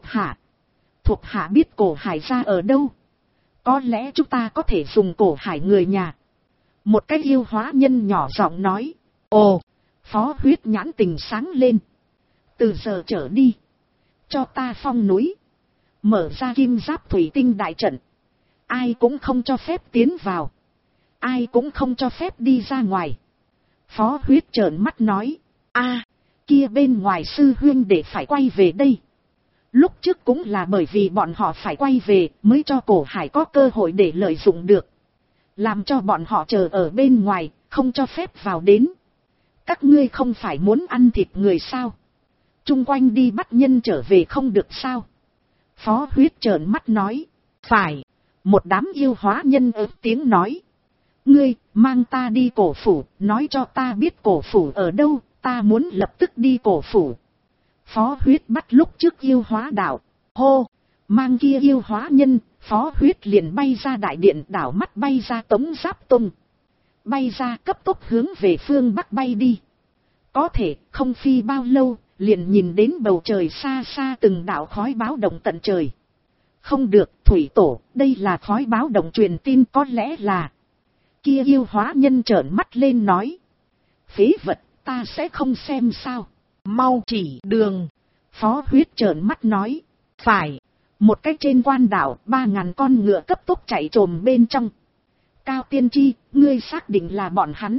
hạ biết Cổ Hải ra ở đâu. Có lẽ chúng ta có thể dùng Cổ Hải người nhà. Một cái yêu hóa nhân nhỏ giọng nói. Ồ! Phó Huyết nhãn tình sáng lên. Từ giờ trở đi. Cho ta phong núi. Mở ra kim giáp thủy tinh đại trận. Ai cũng không cho phép tiến vào. Ai cũng không cho phép đi ra ngoài. Phó Huyết trợn mắt nói. Kia bên ngoài sư huynh để phải quay về đây. Lúc trước cũng là bởi vì bọn họ phải quay về mới cho Cổ Hải có cơ hội để lợi dụng được. Làm cho bọn họ chờ ở bên ngoài, không cho phép vào đến. Các ngươi không phải muốn ăn thịt người sao? Chung quanh đi bắt nhân trở về không được sao? Phó Huyết trợn mắt nói. Phải. Một đám yêu hóa nhân tiếng nói. Ngươi, mang ta đi Cổ phủ, nói cho ta biết Cổ phủ ở đâu, ta muốn lập tức đi Cổ phủ. Phó Huyết bắt lúc trước yêu hóa đạo. Hô, mang kia yêu hóa nhân, Phó Huyết liền bay ra đại điện, đảo mắt bay ra Tống Giáp Tông. Bay ra cấp tốc hướng về phương Bắc bay đi. Có thể không phi bao lâu, liền nhìn đến bầu trời xa xa từng đạo khói báo động tận trời. Không được, thủy tổ, đây là khói báo động truyền tin, có lẽ là. Kia yêu hóa nhân trợn mắt lên nói. Phế vật, Ta sẽ không xem sao. Mau chỉ đường. Phó Huyết trợn mắt nói. Phải. Một cách trên quan đảo 3.000 con ngựa cấp tốc chạy trồm bên trong. Cao tiên tri, ngươi xác định là bọn hắn.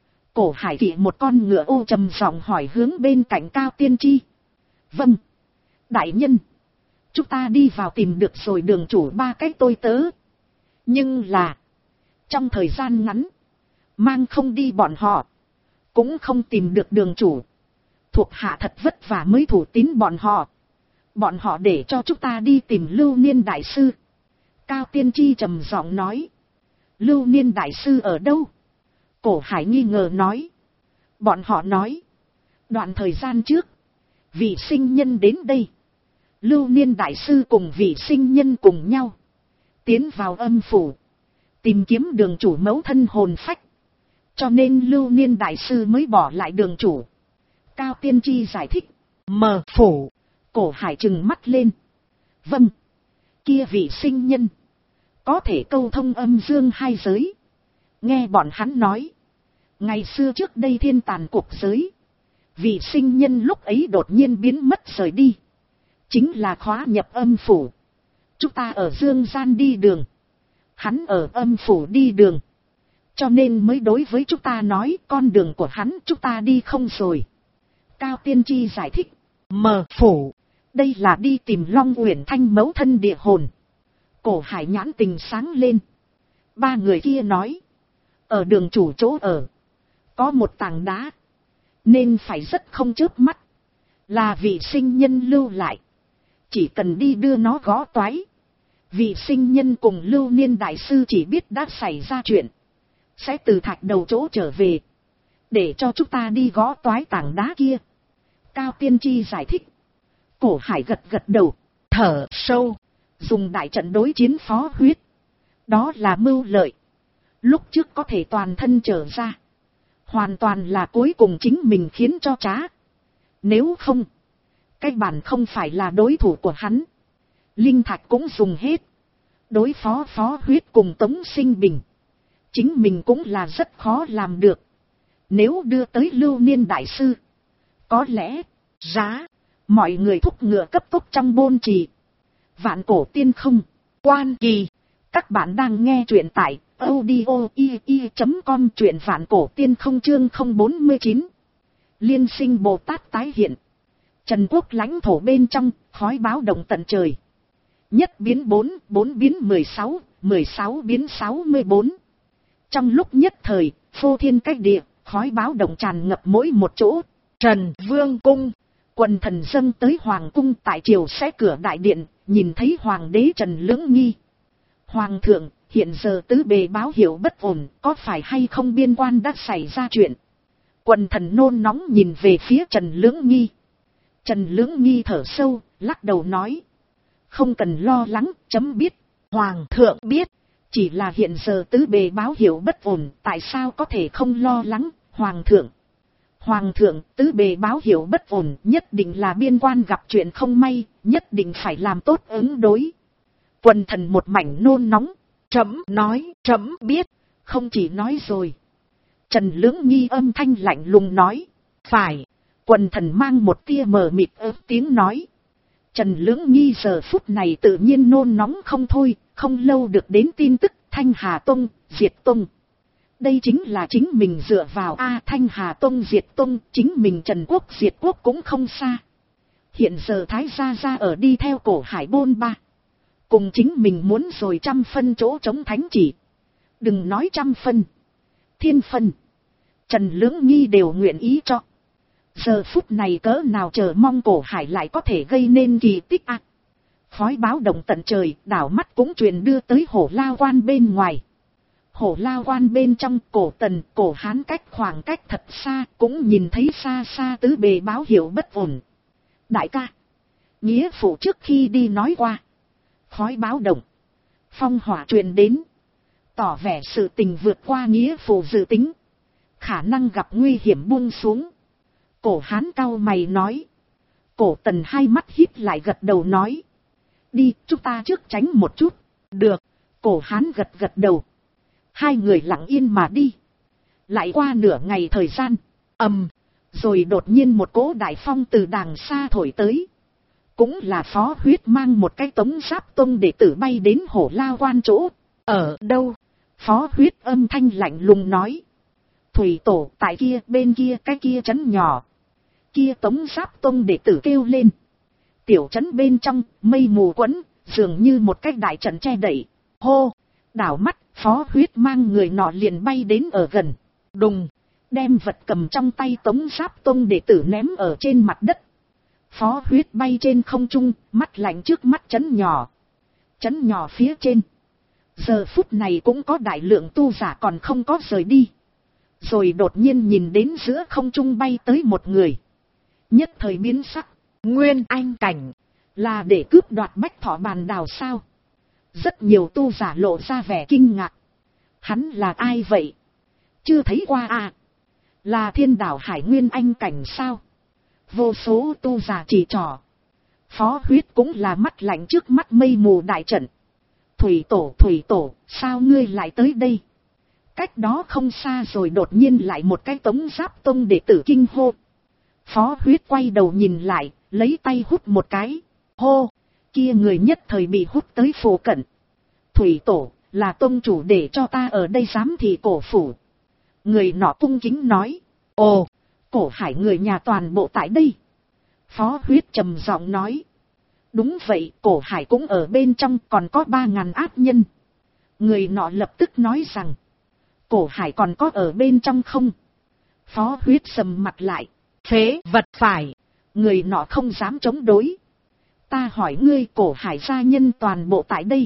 Cổ Hải Kỵ một con ngựa ô trầm giọng hỏi hướng bên cạnh Cao tiên tri. Vâng. Đại nhân. Chúng ta đi vào tìm được rồi đường chủ 3 cái tôi tớ. Nhưng là. Trong thời gian ngắn. Mang không đi bọn họ. Cũng không tìm được đường chủ. Thuộc hạ thật vất vả mới thủ tín bọn họ. Bọn họ để cho chúng ta đi tìm Lưu Niên Đại Sư. Cao tiên tri trầm giọng nói. Lưu Niên Đại Sư ở đâu? Cổ Hải nghi ngờ nói. Bọn họ nói. Đoạn thời gian trước. Vị sinh nhân đến đây. Lưu Niên Đại Sư cùng vị sinh nhân cùng nhau. Tiến vào âm phủ. Tìm kiếm đường chủ mẫu thân hồn phách. Cho nên Lưu Niên Đại Sư mới bỏ lại đường chủ. Cao tiên tri giải thích. Mờ phủ. Cổ Hải trừng mắt lên. Vâng. Kia vị sinh nhân. Có thể câu thông âm dương hai giới. Nghe bọn hắn nói. Ngày xưa trước đây thiên tàn cuộc giới. Vị sinh nhân lúc ấy đột nhiên biến mất rời đi. Chính là khóa nhập âm phủ. Chúng ta ở dương gian đi đường. Hắn ở âm phủ đi đường. Cho nên mới đối với chúng ta nói con đường của hắn chúng ta đi không rồi. Cao tiên tri giải thích. Mờ phủ. Đây là đi tìm Long Uyển Thanh mẫu thân địa hồn. Cổ Hải nhãn tình sáng lên. 3 người kia nói. Ở đường chủ chỗ ở. Có một tảng đá. Nên phải rất không chớp mắt. Là vị sinh nhân lưu lại. Chỉ cần đi đưa nó gõ toái. Vị sinh nhân cùng Lưu Niên Đại Sư chỉ biết đã xảy ra chuyện. Sẽ từ thạch đầu chỗ trở về. Để cho chúng ta đi gõ toái tảng đá kia. Cao tiên tri giải thích. Cổ Hải gật gật đầu. Thở sâu. Dùng đại trận đối chiến Phó Huyết. Đó là mưu lợi. Lúc trước có thể toàn thân trở ra. Hoàn toàn là cuối cùng chính mình khiến cho trá. Nếu không. Cái bản không phải là đối thủ của hắn. Linh thạch cũng dùng hết. Đối phó Phó Huyết cùng Tống Sinh Bình. Chính mình cũng là rất khó làm được. Nếu đưa tới Lưu Niên Đại Sư. Có lẽ. Giá. Mọi người thúc ngựa cấp tốc trong bôn trì. Vạn Cổ Tiên Không. Quan Kỳ. Các bạn đang nghe truyện tại audio.com. Truyện Vạn Cổ Tiên Không chương 049. Liên Sinh Bồ Tát tái hiện. Trần quốc lãnh thổ bên trong, khói báo động tận trời. Nhất biến 4, 4 biến 16, 16 biến 64. Trong lúc nhất thời, phô thiên cách địa, khói báo động tràn ngập mỗi một chỗ. Trần Vương Cung. Quần thần dâng tới Hoàng Cung tại triều xé cửa đại điện, nhìn thấy Hoàng đế Trần Lưỡng Nghi. Hoàng thượng, hiện giờ tứ bề báo hiệu bất ổn, có phải hay không biên quan đã xảy ra chuyện? Quần thần nôn nóng nhìn về phía Trần Lưỡng Nghi. Trần Lưỡng Nghi thở sâu, lắc đầu nói. Không cần lo lắng, chấm biết. Hoàng thượng biết, chỉ là hiện giờ tứ bề báo hiệu bất ổn, tại sao có thể không lo lắng, Hoàng thượng. Hoàng thượng, tứ bề báo hiệu bất ổn, nhất định là biên quan gặp chuyện không may, nhất định phải làm tốt ứng đối. Quần thần một mảnh nôn nóng. Trẫm nói, trẫm biết, không chỉ nói rồi. Trần Lưỡng Nghi âm thanh lạnh lùng nói. Phải. Quần thần mang một tia mờ mịt tiếng nói. Trần Lưỡng Nghi giờ phút này tự nhiên nôn nóng không thôi, không lâu được đến tin tức Thanh Hà Tông, diệt tông. Đây chính là chính mình dựa vào Thanh Hà Tông diệt tông, chính mình Trần Quốc diệt quốc cũng không xa. Hiện giờ Thái Gia Gia ở đi theo Cổ Hải bôn ba. Cùng chính mình muốn rồi 100 phân chỗ chống thánh chỉ. Đừng nói 100 phân. 1000 phân. Trần Lưỡng Nghi đều nguyện ý cho. Giờ phút này cỡ nào chờ mong Cổ Hải lại có thể gây nên kỳ tích ạ. Khói báo động tận trời, đảo mắt cũng truyền đưa tới Hổ Lao Quan bên ngoài. Hổ Lao Quan bên trong Cổ Tần, Cổ Hán cách khoảng cách thật xa, cũng nhìn thấy xa xa tứ bề báo hiệu bất ổn. Đại ca, nghĩa phụ trước khi đi nói qua. Khói báo động, phong hỏa truyền đến, tỏ vẻ sự tình vượt qua nghĩa phụ dự tính. Khả năng gặp nguy hiểm buông xuống. Cổ Hán cau mày nói. Cổ Tần hai mắt híp lại gật đầu nói. Đi, chúng ta trước tránh một chút. Được, Cổ Hán gật gật đầu. Hai người lặng yên mà đi. Lại qua nửa ngày thời gian. Rồi đột nhiên một cỗ đại phong từ đàng xa thổi tới. Cũng là Phó Huyết mang một cái tống giáp tông đệ tử bay đến Hổ Lao Quan chỗ. Ở đâu? Phó Huyết âm thanh lạnh lùng nói. Thủy tổ tại kia, bên kia, cái kia trấn nhỏ. Kia tống giáp tông đệ tử kêu lên. Tiểu trấn bên trong, mây mù quấn, dường như một cái đại trận che đậy. Hô! Đảo mắt, Phó Huyết mang người nọ liền bay đến ở gần. Đùng! Đem vật cầm trong tay tống giáp tông đệ tử ném ở trên mặt đất. Phó Huyết bay trên không trung, mắt lạnh trước mắt trấn nhỏ. Trấn nhỏ phía trên. Giờ phút này cũng có đại lượng tu giả còn không có rời đi. Rồi đột nhiên nhìn đến giữa không trung bay tới một người. Nhất thời biến sắc. Nguyên Anh cảnh. Là để cướp đoạt Bách Thọ Bàn Đào sao? Rất nhiều tu giả lộ ra vẻ kinh ngạc. Hắn là ai vậy? Chưa thấy qua à? Là Thiên Đảo Hải Nguyên Anh cảnh sao? Vô số tu giả chỉ trỏ. Phó Huyết cũng là mắt lạnh trước mắt mây mù đại trận. Thủy tổ, sao ngươi lại tới đây? Cách đó không xa rồi đột nhiên lại một cái tống giáp tông đệ tử kinh hô. Phó Huyết quay đầu nhìn lại, lấy tay hút một cái. Hô, kia người nhất thời bị hút tới phủ cận. Thủy tổ, là tông chủ để cho ta ở đây giám thị cổ phủ. Người nọ cung kính nói. Ồ, Cổ Hải người nhà toàn bộ tại đây. Phó Huyết trầm giọng nói. Đúng vậy, Cổ Hải cũng ở bên trong, còn có 3.000 ác nhân. Người nọ lập tức nói rằng. Cổ Hải còn có ở bên trong không? Phó Huyết sầm mặt lại. Phế vật phải. Người nọ không dám chống đối. Ta hỏi ngươi, Cổ Hải gia nhân toàn bộ tại đây.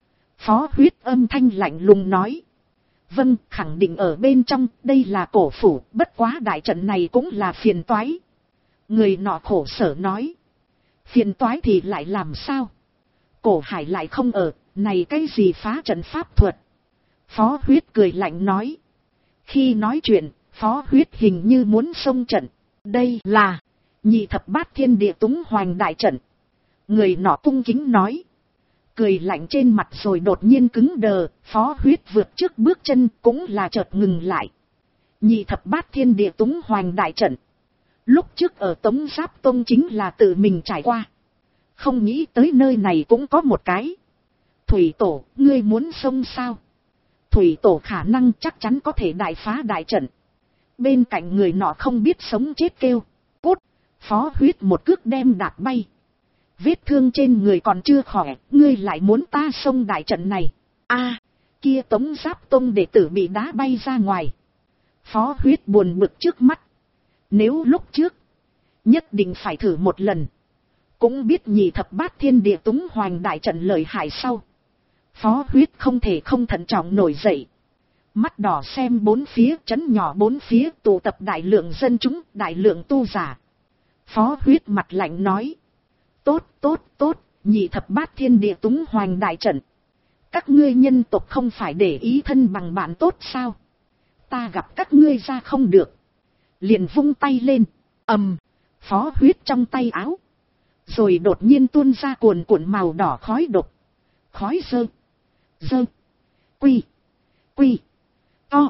Phó Huyết âm thanh lạnh lùng nói. Vâng, khẳng định ở bên trong, đây là cổ phủ, bất quá đại trận này cũng là phiền toái. Người nọ khổ sở nói. Phiền toái thì lại làm sao? Cổ Hải lại không ở, này cái gì phá trận pháp thuật? Phó Huyết cười lạnh nói. Khi nói chuyện, Phó Huyết hình như muốn xông trận. Đây là Nhị Thập Bát Thiên Địa Túng Hoành đại trận. Người nọ cung kính nói. Cười lạnh trên mặt rồi đột nhiên cứng đờ, Phó Huyết vượt trước bước chân cũng là chợt ngừng lại. Nhị Thập Bát Thiên Địa Túng Hoành đại trận. Lúc trước ở Tống Giáp Tông chính là tự mình trải qua. Không nghĩ tới nơi này cũng có một cái. Thủy tổ, ngươi muốn xông sao? Thủy tổ khả năng chắc chắn có thể đại phá đại trận. Bên cạnh người nọ không biết sống chết kêu. Cút! Phó Huyết một cước đem đạp bay. Vết thương trên người còn chưa khỏe, ngươi lại muốn ta xông đại trận này. A, kia Tống Giáp Tông đệ tử bị đá bay ra ngoài. Phó Huyết buồn bực trước mắt. Nếu lúc trước, nhất định phải thử một lần. Cũng biết Nhị Thập Bát Thiên Địa Túng Hoành đại trận lợi hại sau. Phó Huyết không thể không thận trọng nổi dậy. Mắt đỏ xem bốn phía, trấn nhỏ bốn phía tụ tập đại lượng dân chúng, đại lượng tu giả. Phó Huyết mặt lạnh nói. Tốt, Nhị Thập Bát Thiên Địa Túng Hoành đại trận. Các ngươi nhân tộc không phải để ý thân bằng bạn tốt sao? Ta gặp các ngươi ra không được. Liền vung tay lên, Phó Huyết trong tay áo. Rồi đột nhiên tuôn ra cuồn cuộn màu đỏ khói độc. Khói dơ, quy, to,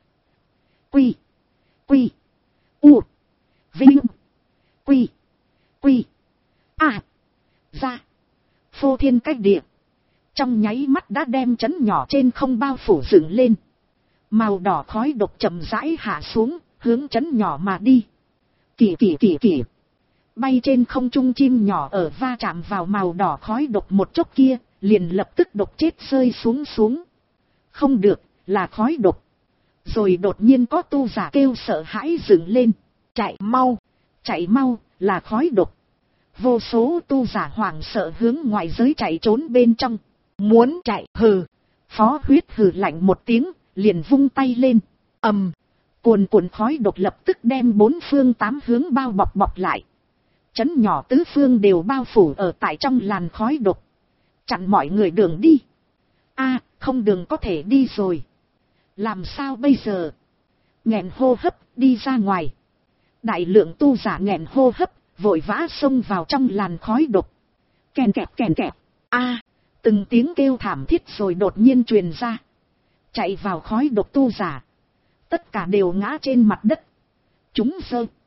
quy, u, vinh, quy, ra, phô thiên cách địa. Trong nháy mắt đã đem trấn nhỏ trên không bao phủ dựng lên. Màu đỏ khói độc chậm rãi hạ xuống, hướng trấn nhỏ mà đi. Kỳ. Bay trên không trung chim nhỏ ở va chạm vào màu đỏ khói độc một chốc kia, liền lập tức độc chết rơi xuống. Không được, là khói độc. Rồi đột nhiên có tu giả kêu sợ hãi dựng lên. Chạy mau, là khói độc. Vô số tu giả hoảng sợ hướng ngoài giới chạy trốn bên trong. Muốn chạy, hừ. Phó Huyết hừ lạnh một tiếng, liền vung tay lên. Cuồn khói độc lập tức đem bốn phương tám hướng bao bọc lại. Trấn nhỏ tứ phương đều bao phủ ở tại trong làn khói độc. Chặn mọi người đường đi. Không đường có thể đi rồi. Làm sao bây giờ? Nghẹn hô hấp, đi ra ngoài. Đại lượng tu giả nghẹn hô hấp, vội vã xông vào trong làn khói độc. Kèn kẹp. Từng tiếng kêu thảm thiết rồi đột nhiên truyền ra. Chạy vào khói độc tu giả. Tất cả đều ngã trên mặt đất. Chúng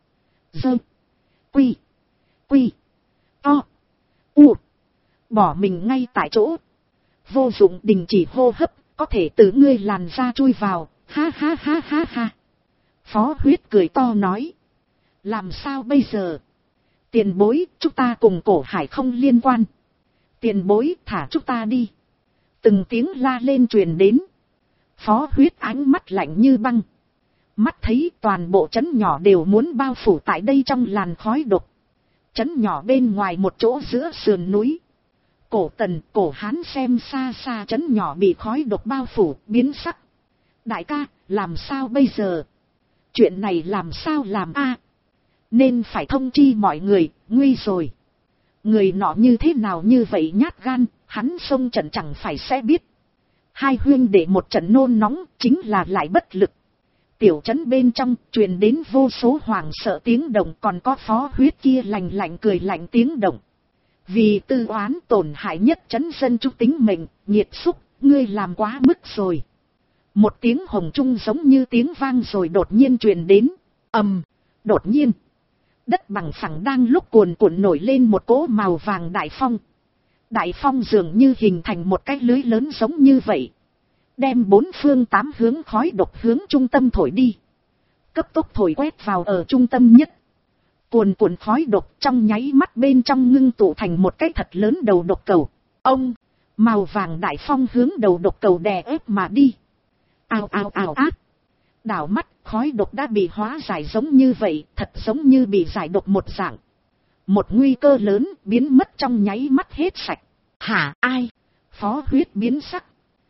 Dơ. Quy. Quy. To. U. Bỏ mình ngay tại chỗ. Vô dụng đình chỉ hô hấp, có thể từ ngươi làn da chui vào, ha ha ha ha ha. Phó Huyết cười to nói. Làm sao bây giờ? Tiền bối, chúng ta cùng Cổ Hải không liên quan. Tiền bối, thả chúng ta đi. Từng tiếng la lên truyền đến. Phó Huyết ánh mắt lạnh như băng. Mắt thấy toàn bộ trấn nhỏ đều muốn bao phủ tại đây trong làn khói độc. Trấn nhỏ bên ngoài một chỗ giữa sườn núi. Cổ Tần, Cổ Hán xem xa xa trấn nhỏ bị khói độc bao phủ, biến sắc. Đại ca, làm sao bây giờ? Chuyện này làm sao làm a? Nên phải thông chi mọi người, nguy rồi. Người nọ như thế nào như vậy nhát gan, hắn xông trận chẳng phải sẽ biết. Hai huynh để một trận nôn nóng, chính là lại bất lực. Tiểu trấn bên trong, truyền đến vô số hoảng sợ tiếng động, còn có Phó Huyết kia lạnh lạnh cười lạnh tiếng động. Vì tư oán tổn hại nhất trấn dân chúng tính mệnh, nhiệt xúc, ngươi làm quá mức rồi. Một tiếng hồng trung giống như tiếng vang rồi đột nhiên truyền đến. Đột nhiên. Đất bằng phẳng đang lúc cuồn cuộn nổi lên một cỗ màu vàng đại phong. Đại phong dường như hình thành một cái lưới lớn giống như vậy. Đem bốn phương tám hướng khói độc hướng trung tâm thổi đi. Cấp tốc thổi quét vào ở trung tâm nhất. Cuồn cuộn khói độc trong nháy mắt bên trong ngưng tụ thành một cái thật lớn đầu độc cầu. Màu vàng đại phong hướng đầu độc cầu đè ép mà đi. Ào ào ào ác. Đảo mắt, khói độc đã bị hóa giải giống như vậy, thật giống như bị giải độc một dạng. Một nguy cơ lớn biến mất trong nháy mắt hết sạch. Hả ai? Phó Huyết biến sắc.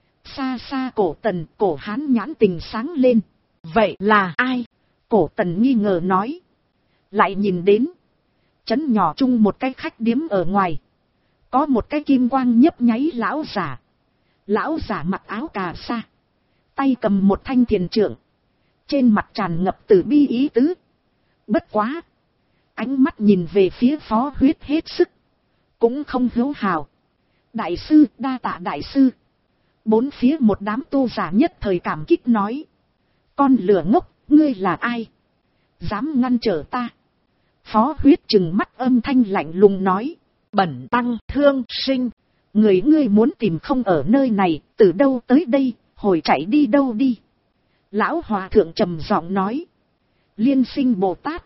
Xa xa Cổ Tần, Cổ Hán nhãn tình sáng lên. Vậy là ai? Cổ Tần nghi ngờ nói. Lại nhìn đến. Trấn nhỏ chung một cái khách điếm ở ngoài. Có một cái kim quang nhấp nháy lão giả. Lão giả mặc áo cà sa. Tay cầm một thanh thiền trượng. Trên mặt tràn ngập từ bi ý tứ. Bất quá. Ánh mắt nhìn về phía Phó Huyết hết sức. Cũng không hữu hào. Đại sư, đa tạ đại sư. Bốn phía một đám tu giả nhất thời cảm kích nói. Con lừa ngốc, ngươi là ai? Dám ngăn trở ta? Phó Huyết trừng mắt âm thanh lạnh lùng nói. Bẩn tăng thương sinh. Người ngươi muốn tìm không ở nơi này, từ đâu tới đây, hồi chạy đi đâu đi. Lão hòa thượng trầm giọng nói. Liên Sinh Bồ Tát.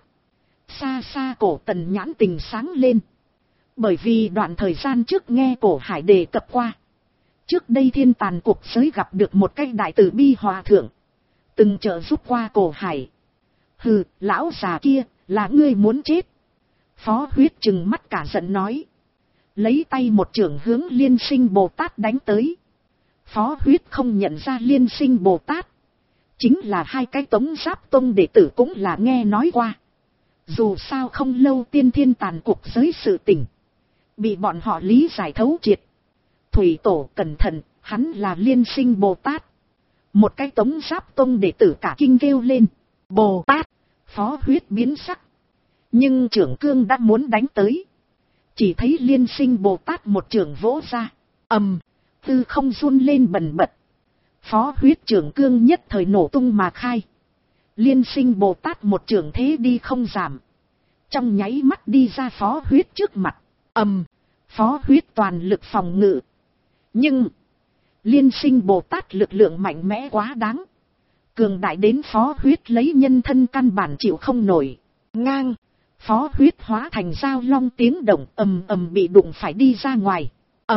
Xa xa Cổ Tần nhãn tình sáng lên. Bởi vì đoạn thời gian trước nghe Cổ Hải đề cập qua. Trước đây thiên tàn cuộc giới gặp được một cái đại tử bi hòa thượng. Từng trợ giúp qua Cổ Hải. Hừ, lão già kia, là ngươi muốn chết. Phó Huyết trừng mắt cả giận nói. Lấy tay một chưởng hướng Liên Sinh Bồ Tát đánh tới. Phó Huyết không nhận ra Liên Sinh Bồ Tát. Chính là hai cái Tống Giáp Tông đệ tử cũng là nghe nói qua. Dù sao không lâu tiên thiên tàn cuộc giới sự tình. Bị bọn họ lý giải thấu triệt. Thủy Tổ cẩn thận, hắn là Liên Sinh Bồ Tát. Một cái Tống Giáp Tông đệ tử cả kinh kêu lên. Bồ Tát, Phó Huyết biến sắc. Nhưng trưởng cương đã muốn đánh tới. Chỉ thấy Liên Sinh Bồ Tát một trưởng vỗ ra. Tư không run lên bần bật. Phó Huyết trưởng cương nhất thời nổ tung mà khai. Liên Sinh Bồ Tát một trưởng thế đi không giảm. Trong nháy mắt đi ra Phó Huyết trước mặt. Phó Huyết toàn lực phòng ngự. Nhưng Liên Sinh Bồ Tát lực lượng mạnh mẽ quá đáng. Cường đại đến Phó Huyết lấy nhân thân căn bản chịu không nổi. Ngang. Phó Huyết hóa thành dao long tiếng động bị đụng phải đi ra ngoài.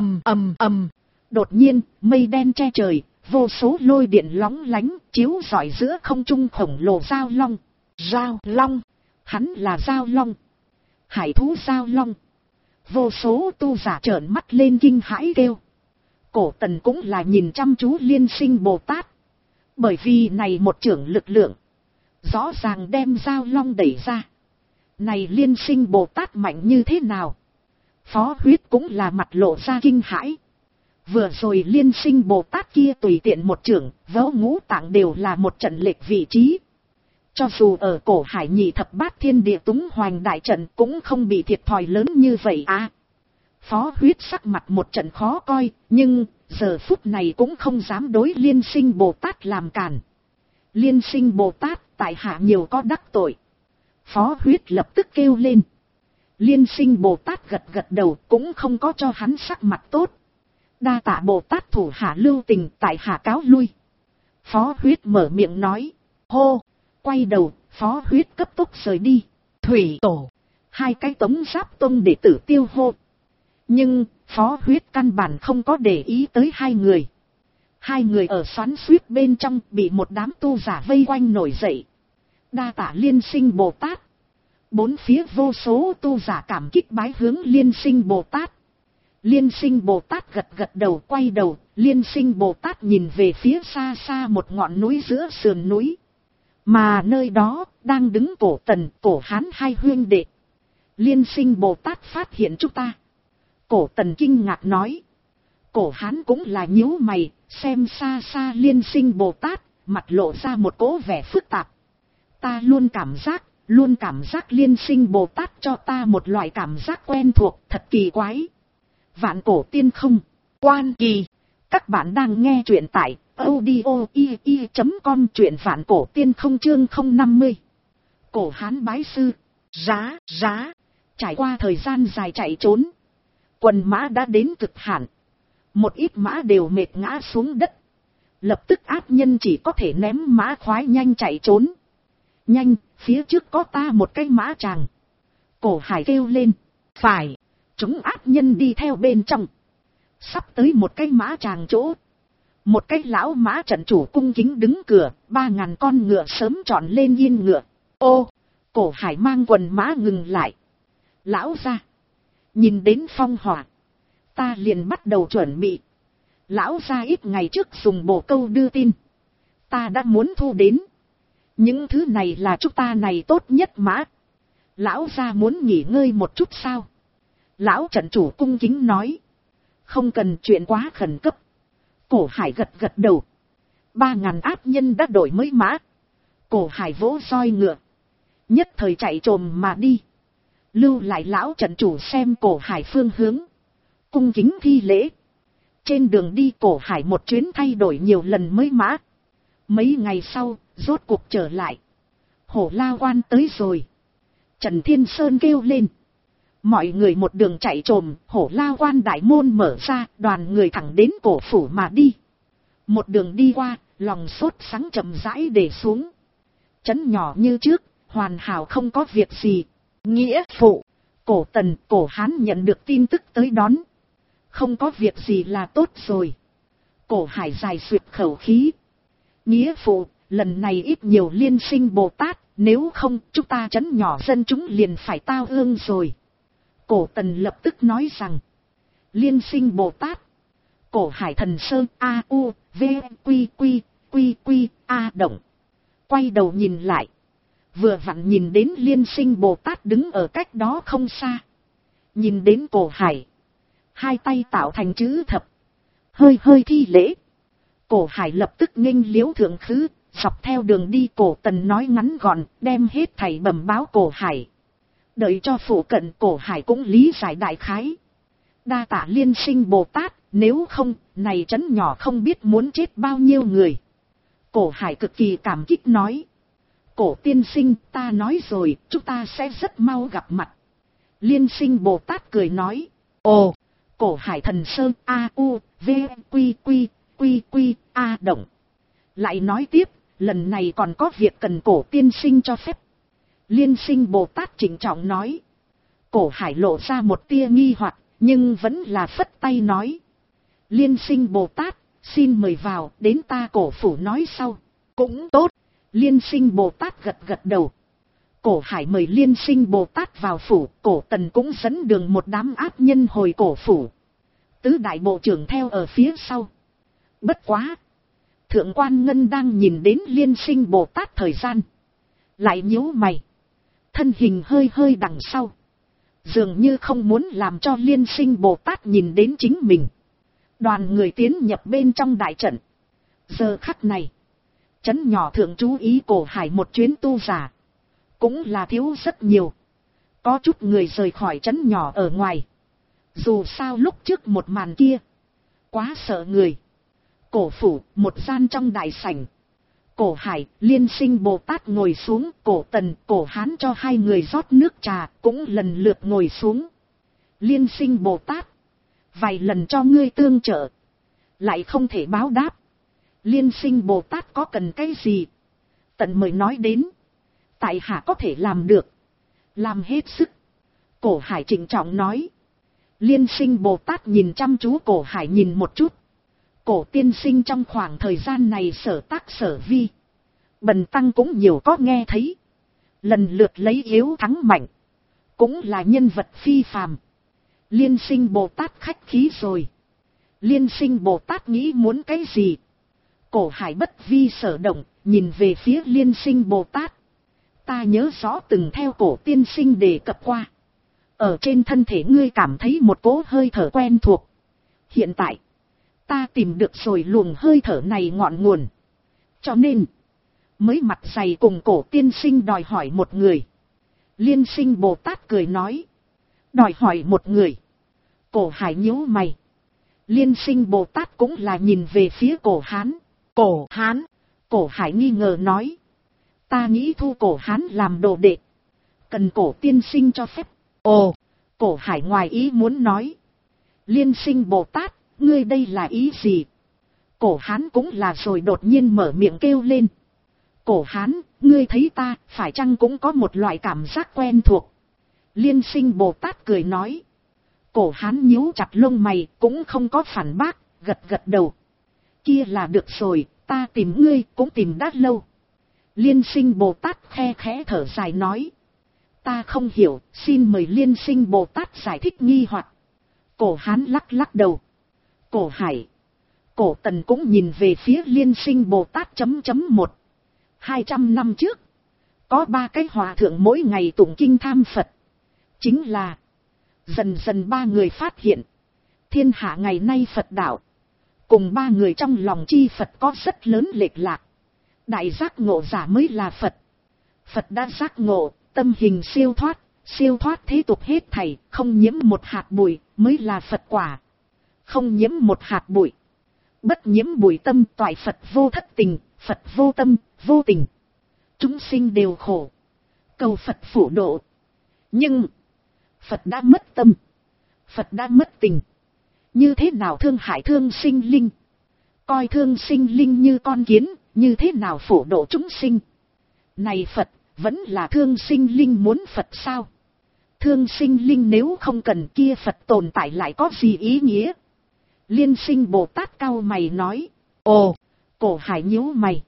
Đột nhiên, mây đen che trời, vô số lôi điện lóng lánh, chiếu rọi giữa không trung khổng lồ dao long. Dao long. Hắn là dao long. Hải thú dao long. Vô số tu giả trợn mắt lên kinh hãi kêu. Cổ Tần cũng là nhìn chăm chú Liên Sinh Bồ Tát. Bởi vì này một chưởng lực lượng. Rõ ràng đem dao long đẩy ra. Này Liên Sinh Bồ Tát mạnh như thế nào? Phó Huyết cũng là mặt lộ ra kinh hãi. Vừa rồi Liên Sinh Bồ Tát kia tùy tiện một chưởng, vỡ ngũ tạng đều là một trận lệch vị trí. Cho dù ở Cổ Hải nhị thập bát thiên địa túng hoành đại trận cũng không bị thiệt thòi lớn như vậy à. Phó Huyết sắc mặt một trận khó coi, nhưng giờ phút này cũng không dám đối Liên Sinh Bồ Tát làm cản. Liên Sinh Bồ Tát tại hạ nhiều có đắc tội. Phó Huyết lập tức kêu lên. Liên Sinh Bồ Tát gật gật đầu, cũng không có cho hắn sắc mặt tốt. Đa tạ Bồ Tát thủ hạ lưu tình, tại hạ cáo lui. Phó Huyết mở miệng nói. Hô, quay đầu, Phó Huyết cấp tốc rời đi. Thủy Tổ, hai cái Tống Giáp Tông đệ tử tiêu hô. Nhưng, Phó Huyết căn bản không có để ý tới hai người. Hai người ở xoắn xuýt bên trong bị một đám tu giả vây quanh nổi dậy. Đa tạ Liên Sinh Bồ Tát. Bốn phía vô số tu giả cảm kích bái hướng Liên Sinh Bồ Tát. Liên Sinh Bồ Tát gật gật đầu, quay đầu, Liên Sinh Bồ Tát nhìn về phía xa xa một ngọn núi giữa sườn núi. Mà nơi đó, đang đứng Cổ Tần, Cổ Hán hai huynh đệ. Liên Sinh Bồ Tát phát hiện chúng ta. Cổ Tần kinh ngạc nói. Cổ Hán cũng là nhíu mày, xem xa xa Liên Sinh Bồ Tát, mặt lộ ra một cỗ vẻ phức tạp. Ta luôn cảm giác Liên Sinh Bồ Tát cho ta một loại cảm giác quen thuộc, thật kỳ quái. Vạn Cổ Tiên Không, Quan Kỳ. Các bạn đang nghe truyện tại audio.com, truyện Vạn Cổ Tiên Không chương 050. Cổ Hán bái sư, giá. Trải qua thời gian dài chạy trốn, quần mã đã đến cực hạn. Một ít mã đều mệt ngã xuống đất. Lập tức ác nhân chỉ có thể ném mã khoái nhanh chạy trốn. Nhanh, phía trước có ta một cái mã tràng. Cổ Hải kêu lên. Phải, chúng ác nhân đi theo bên trong. Sắp tới một cái mã tràng chỗ. Một cái lão mã trận chủ cung kính đứng cửa, 3000 con ngựa sớm trọn lên yên ngựa. Ô, Cổ Hải mang quần mã ngừng lại. Lão ra, nhìn đến phong hỏa, ta liền bắt đầu chuẩn bị. Lão ra ít ngày trước dùng bồ câu đưa tin, ta đã muốn thu đến. Những thứ này là chúng ta này tốt nhất mã. Lão ra muốn nghỉ ngơi một chút sao? Lão trận chủ cung kính nói. Không cần, chuyện quá khẩn cấp. Cổ Hải gật gật đầu. 3000 áp nhân đã đổi mới mã. Cổ Hải vỗ roi ngựa, nhất thời chạy trồm mà đi. Lưu lại lão trận chủ xem Cổ Hải phương hướng, cung kính thi lễ. Trên đường đi Cổ Hải một chuyến thay đổi nhiều lần mới mã. Mấy ngày sau, rốt cuộc trở lại. Hổ La Quan tới rồi. Trần Thiên Sơn kêu lên. Mọi người một đường chạy trồm, Hổ La Quan đại môn mở ra, đoàn người thẳng đến cổ phủ mà đi. Một đường đi qua, lòng sốt sắng chậm rãi để xuống. Trấn nhỏ như trước, hoàn hảo không có việc gì. Nghĩa phụ, Cổ Tần, Cổ Hán nhận được tin tức tới đón. Không có việc gì là tốt rồi. Cổ Hải dài suyệt khẩu khí. Nghĩa phụ, lần này ít nhiều Liên Sinh Bồ Tát, nếu không chúng ta trấn nhỏ dân chúng liền phải tao ương rồi. Cổ Tần lập tức nói rằng. Liên Sinh Bồ Tát. Cổ Hải thần sơn A U V Quy A động. Quay đầu nhìn lại. Vừa vặn nhìn đến Liên Sinh Bồ Tát đứng ở cách đó không xa. Nhìn đến Cổ Hải, hai tay tạo thành chữ thập, hơi thi lễ. Cổ Hải lập tức nghênh liếu thượng khứ, dọc theo đường đi Cổ Tần nói ngắn gọn, đem hết thảy bẩm báo Cổ Hải. Đợi cho phụ cận Cổ Hải cũng lý giải đại khái. Đa tạ Liên Sinh Bồ Tát, nếu không, này trấn nhỏ không biết muốn chết bao nhiêu người. Cổ Hải cực kỳ cảm kích nói. Cổ tiên sinh, ta nói rồi, chúng ta sẽ rất mau gặp mặt. Liên Sinh Bồ Tát cười nói. Ồ, Cổ Hải thần sơn A U V Quy A động. Lại nói tiếp, lần này còn có việc cần Cổ tiên sinh cho phép. Liên Sinh Bồ Tát trịnh trọng nói. Cổ Hải lộ ra một tia nghi hoặc, nhưng vẫn là phất tay nói. Liên Sinh Bồ Tát, xin mời vào, đến ta cổ phủ nói sau. Cũng tốt. Liên Sinh Bồ Tát gật gật đầu. Cổ Hải mời Liên Sinh Bồ Tát vào phủ, Cổ Tần cũng dẫn đường một đám áp nhân hồi cổ phủ. Tứ đại bộ trưởng theo ở phía sau. Bất quá, Thượng Quan Ngân đang nhìn đến Liên Sinh Bồ Tát thời gian, lại nhíu mày, thân hình hơi đằng sau, dường như không muốn làm cho Liên Sinh Bồ Tát nhìn đến chính mình. Đoàn người tiến nhập bên trong đại trận. Giờ khắc này, trấn nhỏ thượng chú ý Cổ Hải một chuyến tu giả, cũng là thiếu rất nhiều. Có chút người rời khỏi trấn nhỏ ở ngoài. Dù sao lúc trước một màn kia, quá sợ người. Cổ phủ, một gian trong đại sảnh. Cổ Hải, Liên Sinh Bồ Tát ngồi xuống, Cổ Tần, Cổ Hán cho hai người rót nước trà, cũng lần lượt ngồi xuống. Liên Sinh Bồ Tát, vài lần cho ngươi tương trợ, lại không thể báo đáp. Liên Sinh Bồ Tát có cần cái gì? Tận mời nói đến. Tại hạ có thể làm được. Làm hết sức. Cổ Hải trịnh trọng nói. Liên Sinh Bồ Tát nhìn chăm chú Cổ Hải nhìn một chút. Cổ tiên sinh trong khoảng thời gian này sở tác sở vi, bần tăng cũng nhiều có nghe thấy. Lần lượt lấy yếu thắng mạnh, cũng là nhân vật phi phàm. Liên Sinh Bồ Tát khách khí rồi. Liên Sinh Bồ Tát nghĩ muốn cái gì? Cổ Hải bất vi sở động, nhìn về phía Liên Sinh Bồ Tát. Ta nhớ rõ từng theo cổ tiên sinh đề cập qua. Ở trên thân thể ngươi cảm thấy một cỗ hơi thở quen thuộc. Hiện tại, ta tìm được rồi luồng hơi thở này ngọn nguồn. Cho nên, mới mặt dày cùng cổ tiên sinh đòi hỏi một người. Liên Sinh Bồ Tát cười nói. Đòi hỏi một người. Cổ Hải nhíu mày. Liên Sinh Bồ Tát cũng là nhìn về phía Cổ Hán. Cổ Hán. Cổ Hải nghi ngờ nói. Ta nghĩ thu Cổ Hán làm đồ đệ. Cần cổ tiên sinh cho phép. Ồ, Cổ Hải ngoài ý muốn nói. Liên Sinh Bồ Tát, ngươi đây là ý gì? Cổ Hán cũng là rồi đột nhiên mở miệng kêu lên. Cổ Hán, ngươi thấy ta, phải chăng cũng có một loại cảm giác quen thuộc? Liên Sinh Bồ Tát cười nói. Cổ Hán nhíu chặt lông mày, cũng không có phản bác, gật gật đầu. Kia là được rồi, ta tìm ngươi cũng tìm đã lâu. Liên Sinh Bồ Tát khe khẽ thở dài nói. Ta không hiểu, xin mời Liên Sinh Bồ Tát giải thích nghi hoặc. Cổ Hán lắc lắc đầu. Cổ Hải, Cổ Tần cũng nhìn về phía Liên Sinh Bồ Tát .1. 200 năm trước, có 3 cái hòa thượng mỗi ngày tụng kinh tham Phật. Chính là, dần dần 3 người phát hiện, thiên hạ ngày nay Phật đạo, cùng 3 người trong lòng chi Phật có rất lớn lệch lạc. Đại giác ngộ giả mới là Phật. Phật đã giác ngộ, tâm hình siêu thoát thế tục hết thảy, không nhiễm một hạt bụi, mới là Phật quả. Không nhiễm một hạt bụi, bất nhiễm bụi tâm, toại Phật vô thất tình, Phật vô tâm, vô tình. Chúng sinh đều khổ, cầu Phật phổ độ. Nhưng, Phật đã mất tâm, Phật đã mất tình. Như thế nào thương hại thương sinh linh? Coi thương sinh linh như con kiến, như thế nào phổ độ chúng sinh? Này Phật, vẫn là thương sinh linh muốn Phật sao? Thương sinh linh nếu không cần kia Phật tồn tại lại có gì ý nghĩa? Liên Sinh Bồ Tát cau mày nói. Ồ, Cổ Hải nhíu mày.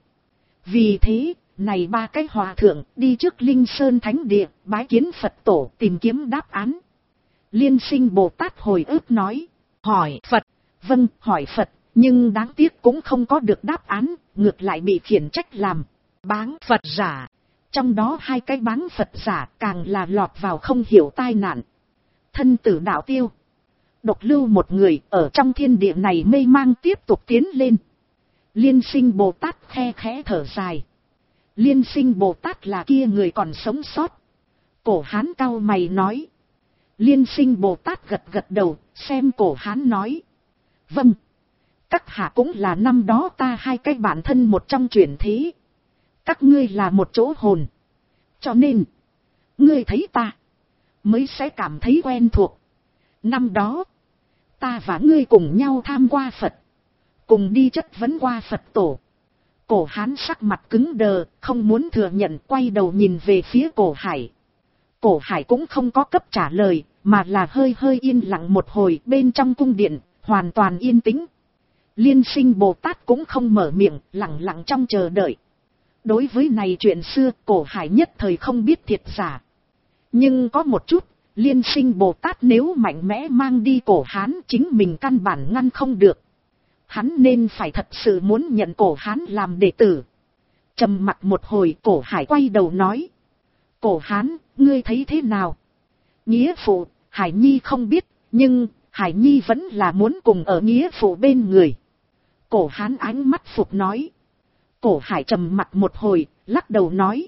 Vì thế, này 3 cái hòa thượng đi trước Linh Sơn Thánh Địa, bái kiến Phật tổ tìm kiếm đáp án. Liên Sinh Bồ Tát hồi ức nói. Hỏi Phật, vâng, hỏi Phật, nhưng đáng tiếc cũng không có được đáp án, ngược lại bị khiển trách làm báng Phật giả. Trong đó 2 cái báng Phật giả càng là lọt vào không hiểu tai nạn. Thân tử đạo tiêu. Độc lưu một người ở trong thiên địa này mê mang tiếp tục tiến lên. Liên Sinh Bồ Tát khe khẽ thở dài. Liên Sinh Bồ Tát là kia người còn sống sót. Cổ Hán cau mày nói. Liên Sinh Bồ Tát gật gật đầu, xem Cổ Hán nói. Vâng, các hạ cũng là năm đó ta 2 cái bạn thân một trong chuyển thế. Các ngươi là một chỗ hồn. Cho nên, ngươi thấy ta, mới sẽ cảm thấy quen thuộc. Năm đó, ta và ngươi cùng nhau tham qua Phật. Cùng đi chất vấn qua Phật tổ. Cổ Hán sắc mặt cứng đờ, không muốn thừa nhận, quay đầu nhìn về phía Cổ Hải. Cổ Hải cũng không có cấp trả lời, mà là hơi hơi yên lặng một hồi. Bên trong cung điện, hoàn toàn yên tĩnh. Liên Sinh Bồ Tát cũng không mở miệng, lặng lặng trong chờ đợi. Đối với này chuyện xưa, Cổ Hải nhất thời không biết thiệt giả. Nhưng có một chút, Liên Sinh Bồ Tát nếu mạnh mẽ mang đi Cổ Hán, chính mình căn bản ngăn không được. Hắn nên phải thật sự muốn nhận Cổ Hán làm đệ tử. Trầm mặc một hồi, Cổ Hải quay đầu nói. Cổ Hán, ngươi thấy thế nào? Nghĩa phụ, Hải Nhi không biết, nhưng Hải Nhi vẫn là muốn cùng ở nghĩa phụ bên người. Cổ Hán ánh mắt phục nói. Cổ Hải trầm mặc một hồi, lắc đầu nói.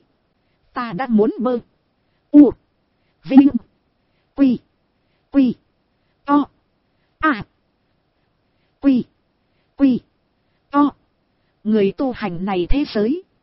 Ta đã muốn bơ. U. Vinh. Quy. Quy. To. À. Quy. Quy. To. Người tu hành này thế giới,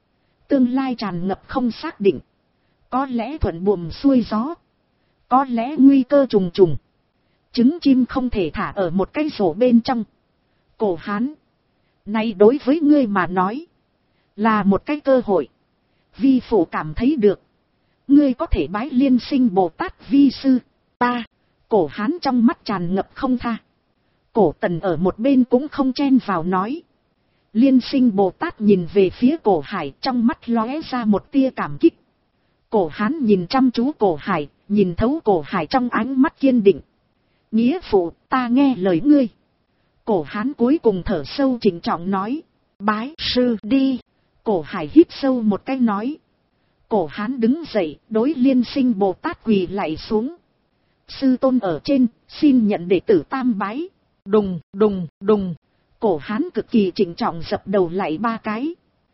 Tương lai tràn ngập không xác định. Có lẽ thuận buồm xuôi gió. Có lẽ nguy cơ trùng trùng. Trứng chim không thể thả ở một cái rổ bên trong. Cổ Hán. Nay đối với ngươi mà nói. Là một cái cơ hội. Vi phụ cảm thấy được. Ngươi có thể bái Liên Sinh Bồ Tát vi sư. Ta. Cổ Hán trong mắt tràn ngập không tha. Cổ Tần ở một bên cũng không chen vào nói. Liên Sinh Bồ Tát nhìn về phía Cổ Hải, trong mắt lóe ra một tia cảm kích. Cổ Hán nhìn chăm chú Cổ Hải, nhìn thấu Cổ Hải trong ánh mắt kiên định. Nghĩa phụ, ta nghe lời ngươi. Cổ Hán cuối cùng thở sâu trịnh trọng nói. Bái sư đi. Cổ Hải hít sâu một cái nói. Cổ Hán đứng dậy, đối Liên Sinh Bồ Tát quỳ lạy xuống. Sư tôn ở trên, xin nhận đệ tử tam bái. Đùng, đùng, đùng. Cổ Hán cực kỳ trịnh trọng dập đầu lạy 3 cái.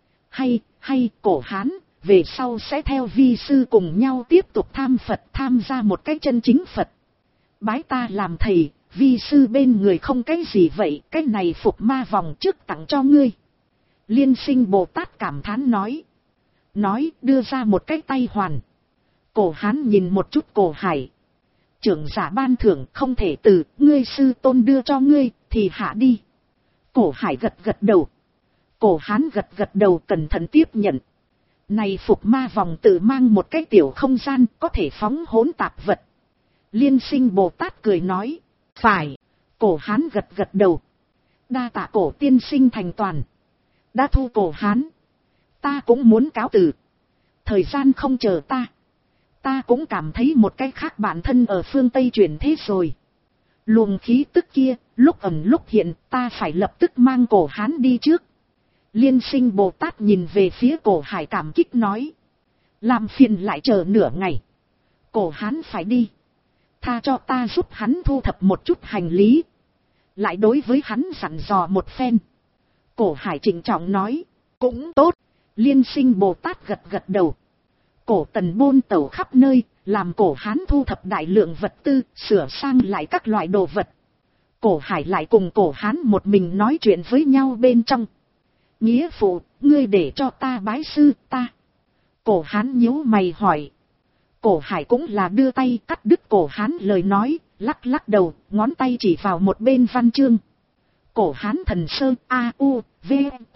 Hay, Cổ Hán, về sau sẽ theo vi sư cùng nhau tiếp tục tham Phật, tham gia một cái chân chính Phật. Bái ta làm thầy, vi sư bên người không cái gì vậy, cái này phục ma vòng trước tặng cho ngươi. Liên Sinh Bồ Tát cảm thán nói. Nói đưa ra một cái tay hoàn. Cổ Hán nhìn một chút Cổ Hải. Trưởng giả ban thưởng không thể từ, ngươi sư tôn đưa cho ngươi, thì hạ đi. Cổ Hải gật gật đầu. Cổ Hán gật đầu cẩn thận tiếp nhận. Này phục ma vòng tự mang một cái tiểu không gian, có thể phóng hỗn tạp vật. Liên Sinh Bồ Tát cười nói. Phải. Cổ Hán gật đầu. Đa tạ Cổ tiên sinh thành toàn. Đã thu Cổ Hán. Ta cũng muốn cáo từ. Thời gian không chờ ta. Ta cũng cảm thấy một cái khác bản thân ở phương Tây chuyển thế rồi. Luồng khí tức kia, lúc ẩn lúc hiện, ta phải lập tức mang Cổ Hán đi trước. Liên Sinh Bồ Tát nhìn về phía Cổ Hải cảm kích nói. Làm phiền lại chờ nửa ngày. Cổ Hán phải đi. Tha cho ta giúp hắn thu thập một chút hành lý. Lại đối với hắn dặn dò một phen. Cổ Hải trịnh trọng nói. Cũng tốt. Liên Sinh Bồ Tát gật đầu. Cổ Tần bôn tẩu khắp nơi, làm Cổ Hán thu thập đại lượng vật tư, sửa sang lại các loại đồ vật. Cổ Hải lại cùng Cổ Hán một mình nói chuyện với nhau bên trong. Nghĩa phụ, ngươi để cho ta bái sư ta. Cổ Hán nhíu mày hỏi. Cổ Hải cũng là đưa tay cắt đứt Cổ Hán lời nói, lắc đầu, ngón tay chỉ vào một bên văn chương. Cổ Hán thần sơ a u v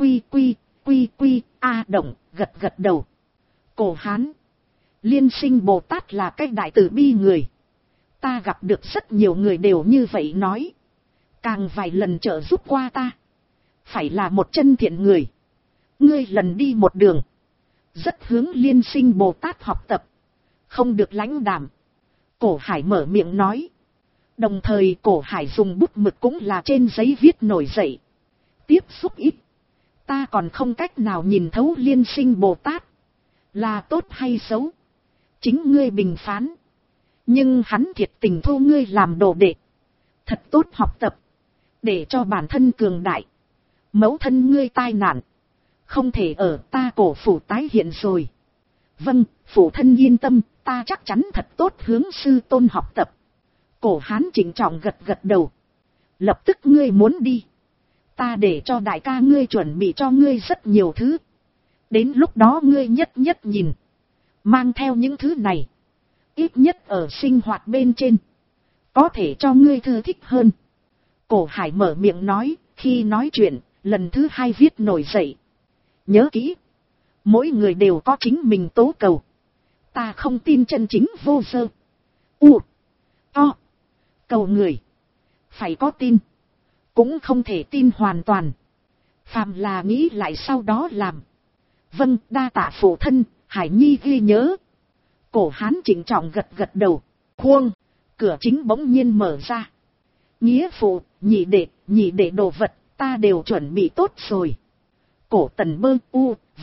quy a động, gật đầu. Cổ Hán. Liên Sinh Bồ Tát là cái đại từ bi người. Ta gặp được rất nhiều người đều như vậy nói. Càng vài lần trợ giúp qua ta. Phải là một chân thiện người. Ngươi lần đi một đường. Rất hướng Liên Sinh Bồ Tát học tập. Không được lãnh đạm. Cổ Hải mở miệng nói. Đồng thời Cổ Hải dùng bút mực cũng là trên giấy viết nổi dậy. Tiếp xúc ít. Ta còn không cách nào nhìn thấu Liên Sinh Bồ Tát. Là tốt hay xấu. Chính ngươi bình phán. Nhưng hắn thiệt tình thu ngươi làm đồ đệ. Thật tốt học tập. Để cho bản thân cường đại. Mẫu thân ngươi tai nạn. Không thể ở ta Cổ phủ tái hiện rồi. Vâng, phụ thân yên tâm. Ta chắc chắn thật tốt hướng sư tôn học tập. Cổ Hán trịnh trọng gật đầu. Lập tức ngươi muốn đi. Ta để cho đại ca ngươi chuẩn bị cho ngươi rất nhiều thứ. Đến lúc đó ngươi nhất nhìn. Mang theo những thứ này. Ít nhất ở sinh hoạt bên trên. Có thể cho ngươi thư thích hơn. Cổ Hải mở miệng nói. Khi nói chuyện, lần thứ 2 viết nổi dậy. Nhớ kỹ. Mỗi người đều có chính mình tố cầu. Ta không tin chân chính vô dơ. Cầu người. Phải có tin. Cũng không thể tin hoàn toàn. Phàm là nghĩ lại sau đó làm. Vâng, đa tạ phụ thân, Hải Nhi ghi nhớ. Cổ Hán trịnh trọng gật đầu. Khuông, cửa chính bỗng nhiên mở ra. Nghĩa phụ, nhị đệ đồ vật, ta đều chuẩn bị tốt rồi. Cổ Tần bơ u, v,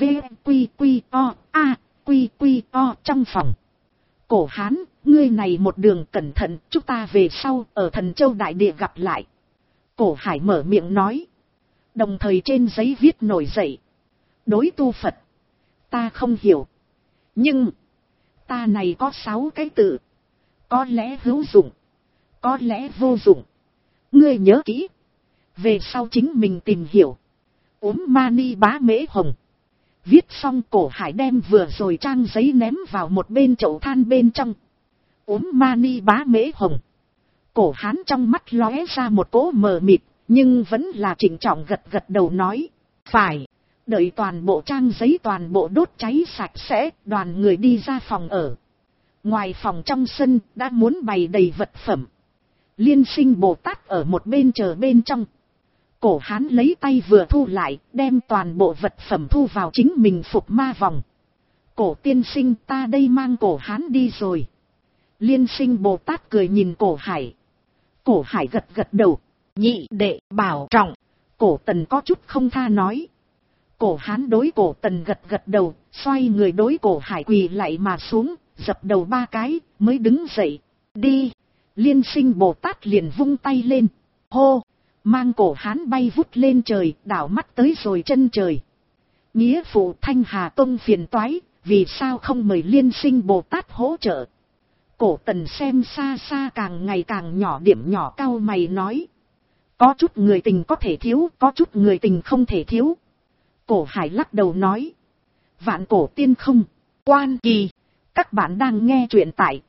quy o trong phòng. Cổ Hán, ngươi này một đường cẩn thận, chúng ta về sau ở Thần Châu Đại Địa gặp lại. Cổ Hải mở miệng nói. Đồng thời trên giấy viết nổi dậy. Đối tu Phật. Ta không hiểu. Nhưng. Ta này có 6 cái tự. Có lẽ hữu dụng. Có lẽ vô dụng. Ngươi nhớ kỹ. Về sau chính mình tìm hiểu. Mani bá mễ hồng. Viết xong Cổ Hải đem vừa rồi trang giấy ném vào một bên chậu than bên trong. Mani bá mễ hồng. Cổ Hán trong mắt lóe ra một cỗ mờ mịt, nhưng vẫn là trịnh trọng gật gật đầu nói. Phải, đợi toàn bộ trang giấy toàn bộ đốt cháy sạch sẽ, đoàn người đi ra phòng ở. Ngoài phòng trong sân đã muốn bày đầy vật phẩm. Liên Sinh Bồ Tát ở một bên chờ bên trong. Cổ Hán lấy tay vừa thu lại, đem toàn bộ vật phẩm thu vào chính mình phục ma vòng. Cổ tiên sinh, ta đây mang Cổ Hán đi rồi. Liên Sinh Bồ Tát cười nhìn Cổ Hải. Cổ Hải gật gật đầu. Nhị đệ bảo trọng. Cổ Tần có chút không tha nói. Cổ Hán đối Cổ Tần gật gật đầu, xoay người đối Cổ Hải quỳ lạy mà xuống, dập đầu 3 cái, mới đứng dậy. Đi. Liên Sinh Bồ Tát liền vung tay lên. Hô. Mang Cổ Hán bay vút lên trời, đảo mắt tới rồi chân trời. Nghĩa phụ Thanh Hà Tông phiền toái, vì sao không mời Liên Sinh Bồ Tát hỗ trợ? Cổ Tần xem xa xa càng ngày càng nhỏ điểm nhỏ cau mày nói. Có chút người tình có thể thiếu, có chút người tình không thể thiếu. Cổ Hải lắc đầu nói. Vạn Cổ Tiên không, quan kỳ. Các bạn đang nghe truyện tại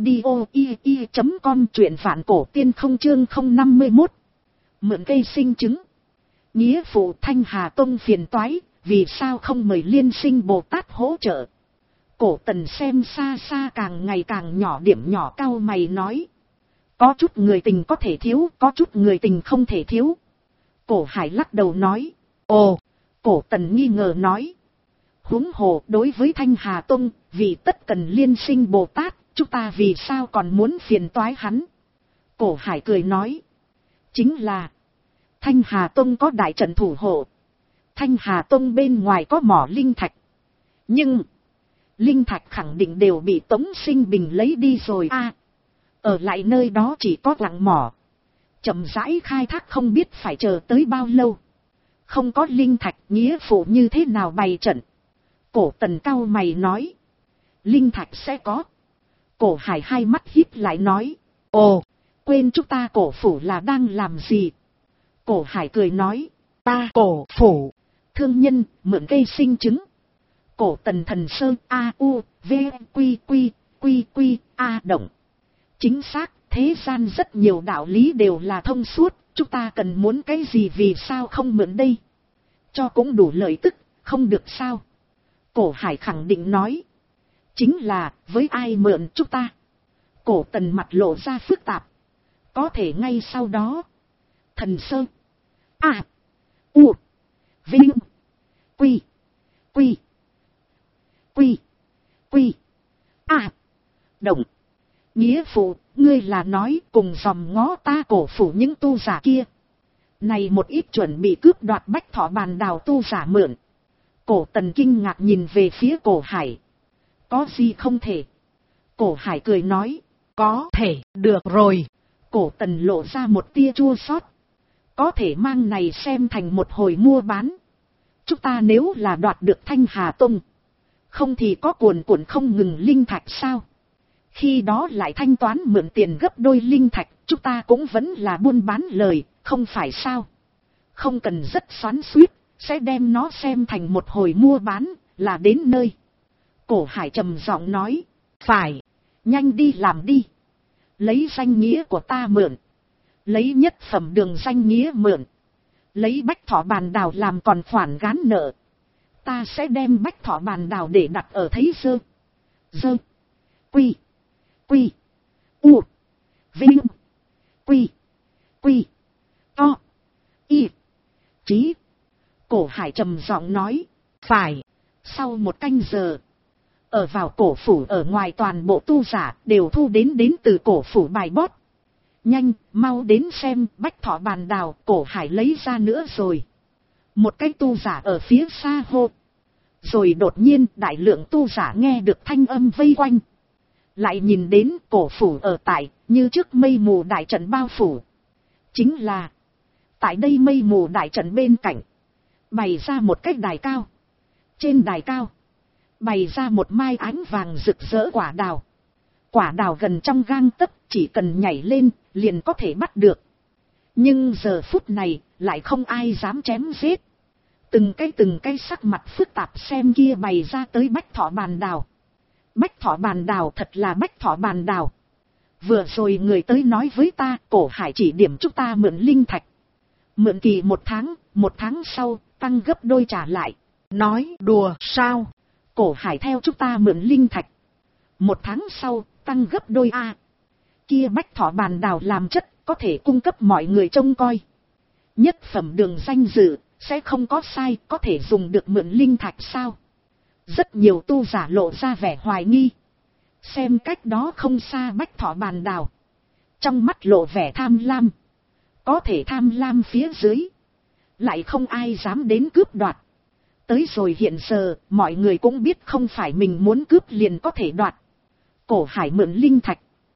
audio.com, truyện Vạn Cổ Tiên không chương 051. Mượn cây sinh chứng. Nghĩa phụ Thanh Hà Tông phiền toái, vì sao không mời Liên Sinh Bồ Tát hỗ trợ? Cổ Tần xem xa xa càng ngày càng nhỏ điểm nhỏ cau mày nói. Có chút người tình có thể thiếu, có chút người tình không thể thiếu. Cổ Hải lắc đầu nói. Ồ, Cổ Tần nghi ngờ nói. Huống hồ đối với Thanh Hà Tông, vì tất cần Liên Sinh Bồ Tát, chúng ta vì sao còn muốn phiền toái hắn? Cổ Hải cười nói. Chính là Thanh Hà Tông có đại trận thủ hộ. Thanh Hà Tông bên ngoài có mỏ linh thạch. Nhưng linh thạch khẳng định đều bị Tống Sinh Bình lấy đi rồi a. Ở lại nơi đó chỉ có lặng mỏ. Chậm rãi khai thác không biết phải chờ tới bao lâu. Không có linh thạch, nghĩa phụ như thế nào bày trận? Cổ Tần cau mày nói. Linh thạch sẽ có. Cổ Hải hai mắt híp lại nói. Ồ, quên chúng ta cổ phủ là đang làm gì? Cổ Hải cười nói. Ta cổ phủ, thương nhân, mượn cây sinh chứng. Cổ Tần thần sơ a u v q q q q a động. Chính xác, thế gian rất nhiều đạo lý đều là thông suốt, chúng ta cần muốn cái gì vì sao không mượn đây? Cho cũng đủ lợi tức, không được sao? Cổ Hải khẳng định nói. Chính là, với ai mượn chúng ta? Cổ Tần mặt lộ ra phức tạp. Có thể ngay sau đó. Thần sơ a u vinh quy quy quy quy a động. Nghĩa phụ, ngươi là nói cùng dòm ngó ta cổ phủ những tu giả kia. Này một ít chuẩn bị cướp đoạt Bách Thọ Bàn Đào tu giả mượn. Cổ Tần kinh ngạc nhìn về phía Cổ Hải. Có gì không thể? Cổ Hải cười nói. Có thể, được rồi. Cổ Tần lộ ra một tia chua xót. Có thể mang này xem thành một hồi mua bán. Chúng ta nếu là đoạt được Thanh Hà Tông, không thì có cuồn cuộn không ngừng linh thạch sao? Khi đó lại thanh toán mượn tiền gấp đôi linh thạch, chúng ta cũng vẫn là buôn bán lời, không phải sao? Không cần rất xoắn xuýt, sẽ đem nó xem thành một hồi mua bán, là đến nơi. Cổ Hải trầm giọng nói. Phải, nhanh đi làm đi. Lấy danh nghĩa của ta mượn. Lấy nhất phẩm đường danh nghĩa mượn. Lấy Bách Thọ Bàn Đào làm còn khoản gán nợ. Ta sẽ đem Bách Thọ Bàn Đào để đặt ở thấy dơ. Dơ. Quy. Quy. U. Vinh. Quy. Quy. To. Y. Chí. Cổ Hải trầm giọng nói. Phải. Sau một canh giờ. Ở vào cổ phủ ở ngoài toàn bộ tu giả đều thu đến từ cổ phủ bài bót. Nhanh, mau đến xem Bách Thọ Bàn Đào. Cổ Hải lấy ra nữa rồi. Một cái tu giả ở phía xa hô. Rồi đột nhiên đại lượng tu giả nghe được thanh âm vây quanh. Lại nhìn đến cổ phủ ở tại như trước mây mù đại trận bao phủ. Chính là tại đây mây mù đại trận bên cạnh bày ra một cái đài cao. Trên đài cao bày ra một mai ánh vàng rực rỡ quả đào. Quả đào gần trong gang tấc, chỉ cần nhảy lên liền có thể bắt được. Nhưng giờ phút này lại không ai dám chém giết. Từng cái sắc mặt phức tạp xem kia bày ra tới Bách Thọ Bàn Đào. Bách Thọ Bàn Đào thật là Bách Thọ Bàn Đào. Vừa rồi người tới nói với ta, Cổ Hải chỉ điểm chúng ta mượn linh thạch. Mượn kỳ 1 tháng sau, tăng gấp đôi trả lại. Nói đùa sao? Cổ Hải theo chúng ta mượn linh thạch. 1 tháng sau, tăng gấp đôi a. Kia Bách Thọ Bàn Đào làm chất, có thể cung cấp mọi người trông coi. Nhất phẩm đường danh dự, sẽ không có sai, có thể dùng được mượn linh thạch sao? Rất nhiều tu giả lộ ra vẻ hoài nghi. Xem cách đó không xa Bách Thọ Bàn Đào. Trong mắt lộ vẻ tham lam. Có thể tham lam phía dưới. Lại không ai dám đến cướp đoạt. Tới rồi hiện giờ, mọi người cũng biết không phải mình muốn cướp liền có thể đoạt. Cổ Hải mượn linh thạch.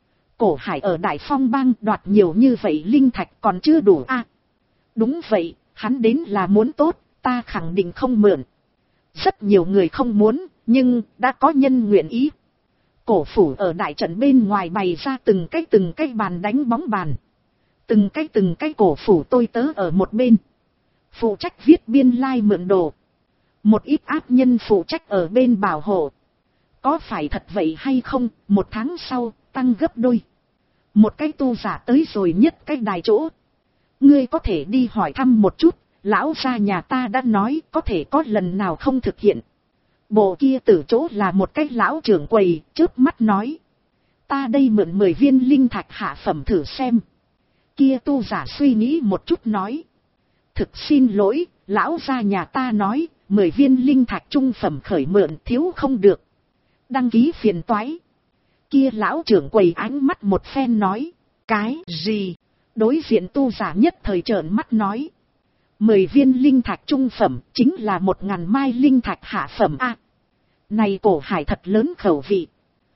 Cổ Hải ở Đại Phong Bang đoạt nhiều như vậy linh thạch còn chưa đủ a. Đúng vậy, hắn đến là muốn tốt, ta khẳng định không mượn. Rất nhiều người không muốn, nhưng đã có nhân nguyện ý. Cổ phủ ở đại trận bên ngoài bày ra từng cái bàn đánh bóng bàn. Từng cái cổ phủ tôi tớ ở một bên. Phụ trách viết biên lai mượn đồ. Một ít áp nhân phụ trách ở bên bảo hộ. Có phải thật vậy hay không, 1 tháng sau, tăng gấp đôi. Một cái tu giả tới rồi nhất cái đài chỗ. Ngươi có thể đi hỏi thăm một chút, lão gia nhà ta đã nói có thể có lần nào không thực hiện. Bộ kia từ chỗ là một cái lão trưởng quầy, chớp mắt nói. Ta đây mượn 10 viên linh thạch hạ phẩm thử xem. Kia tu giả suy nghĩ một chút nói. Thực xin lỗi, lão gia nhà ta nói, 10 viên linh thạch trung phẩm khởi mượn thiếu không được. Đăng ký phiền toái. Kia lão trưởng quầy ánh mắt một phen nói. Cái gì? Đối diện tu giả nhất thời trợn mắt nói. 10 viên linh thạch trung phẩm chính là 1000 mai linh thạch hạ phẩm a. Này Cổ Hải thật lớn khẩu vị.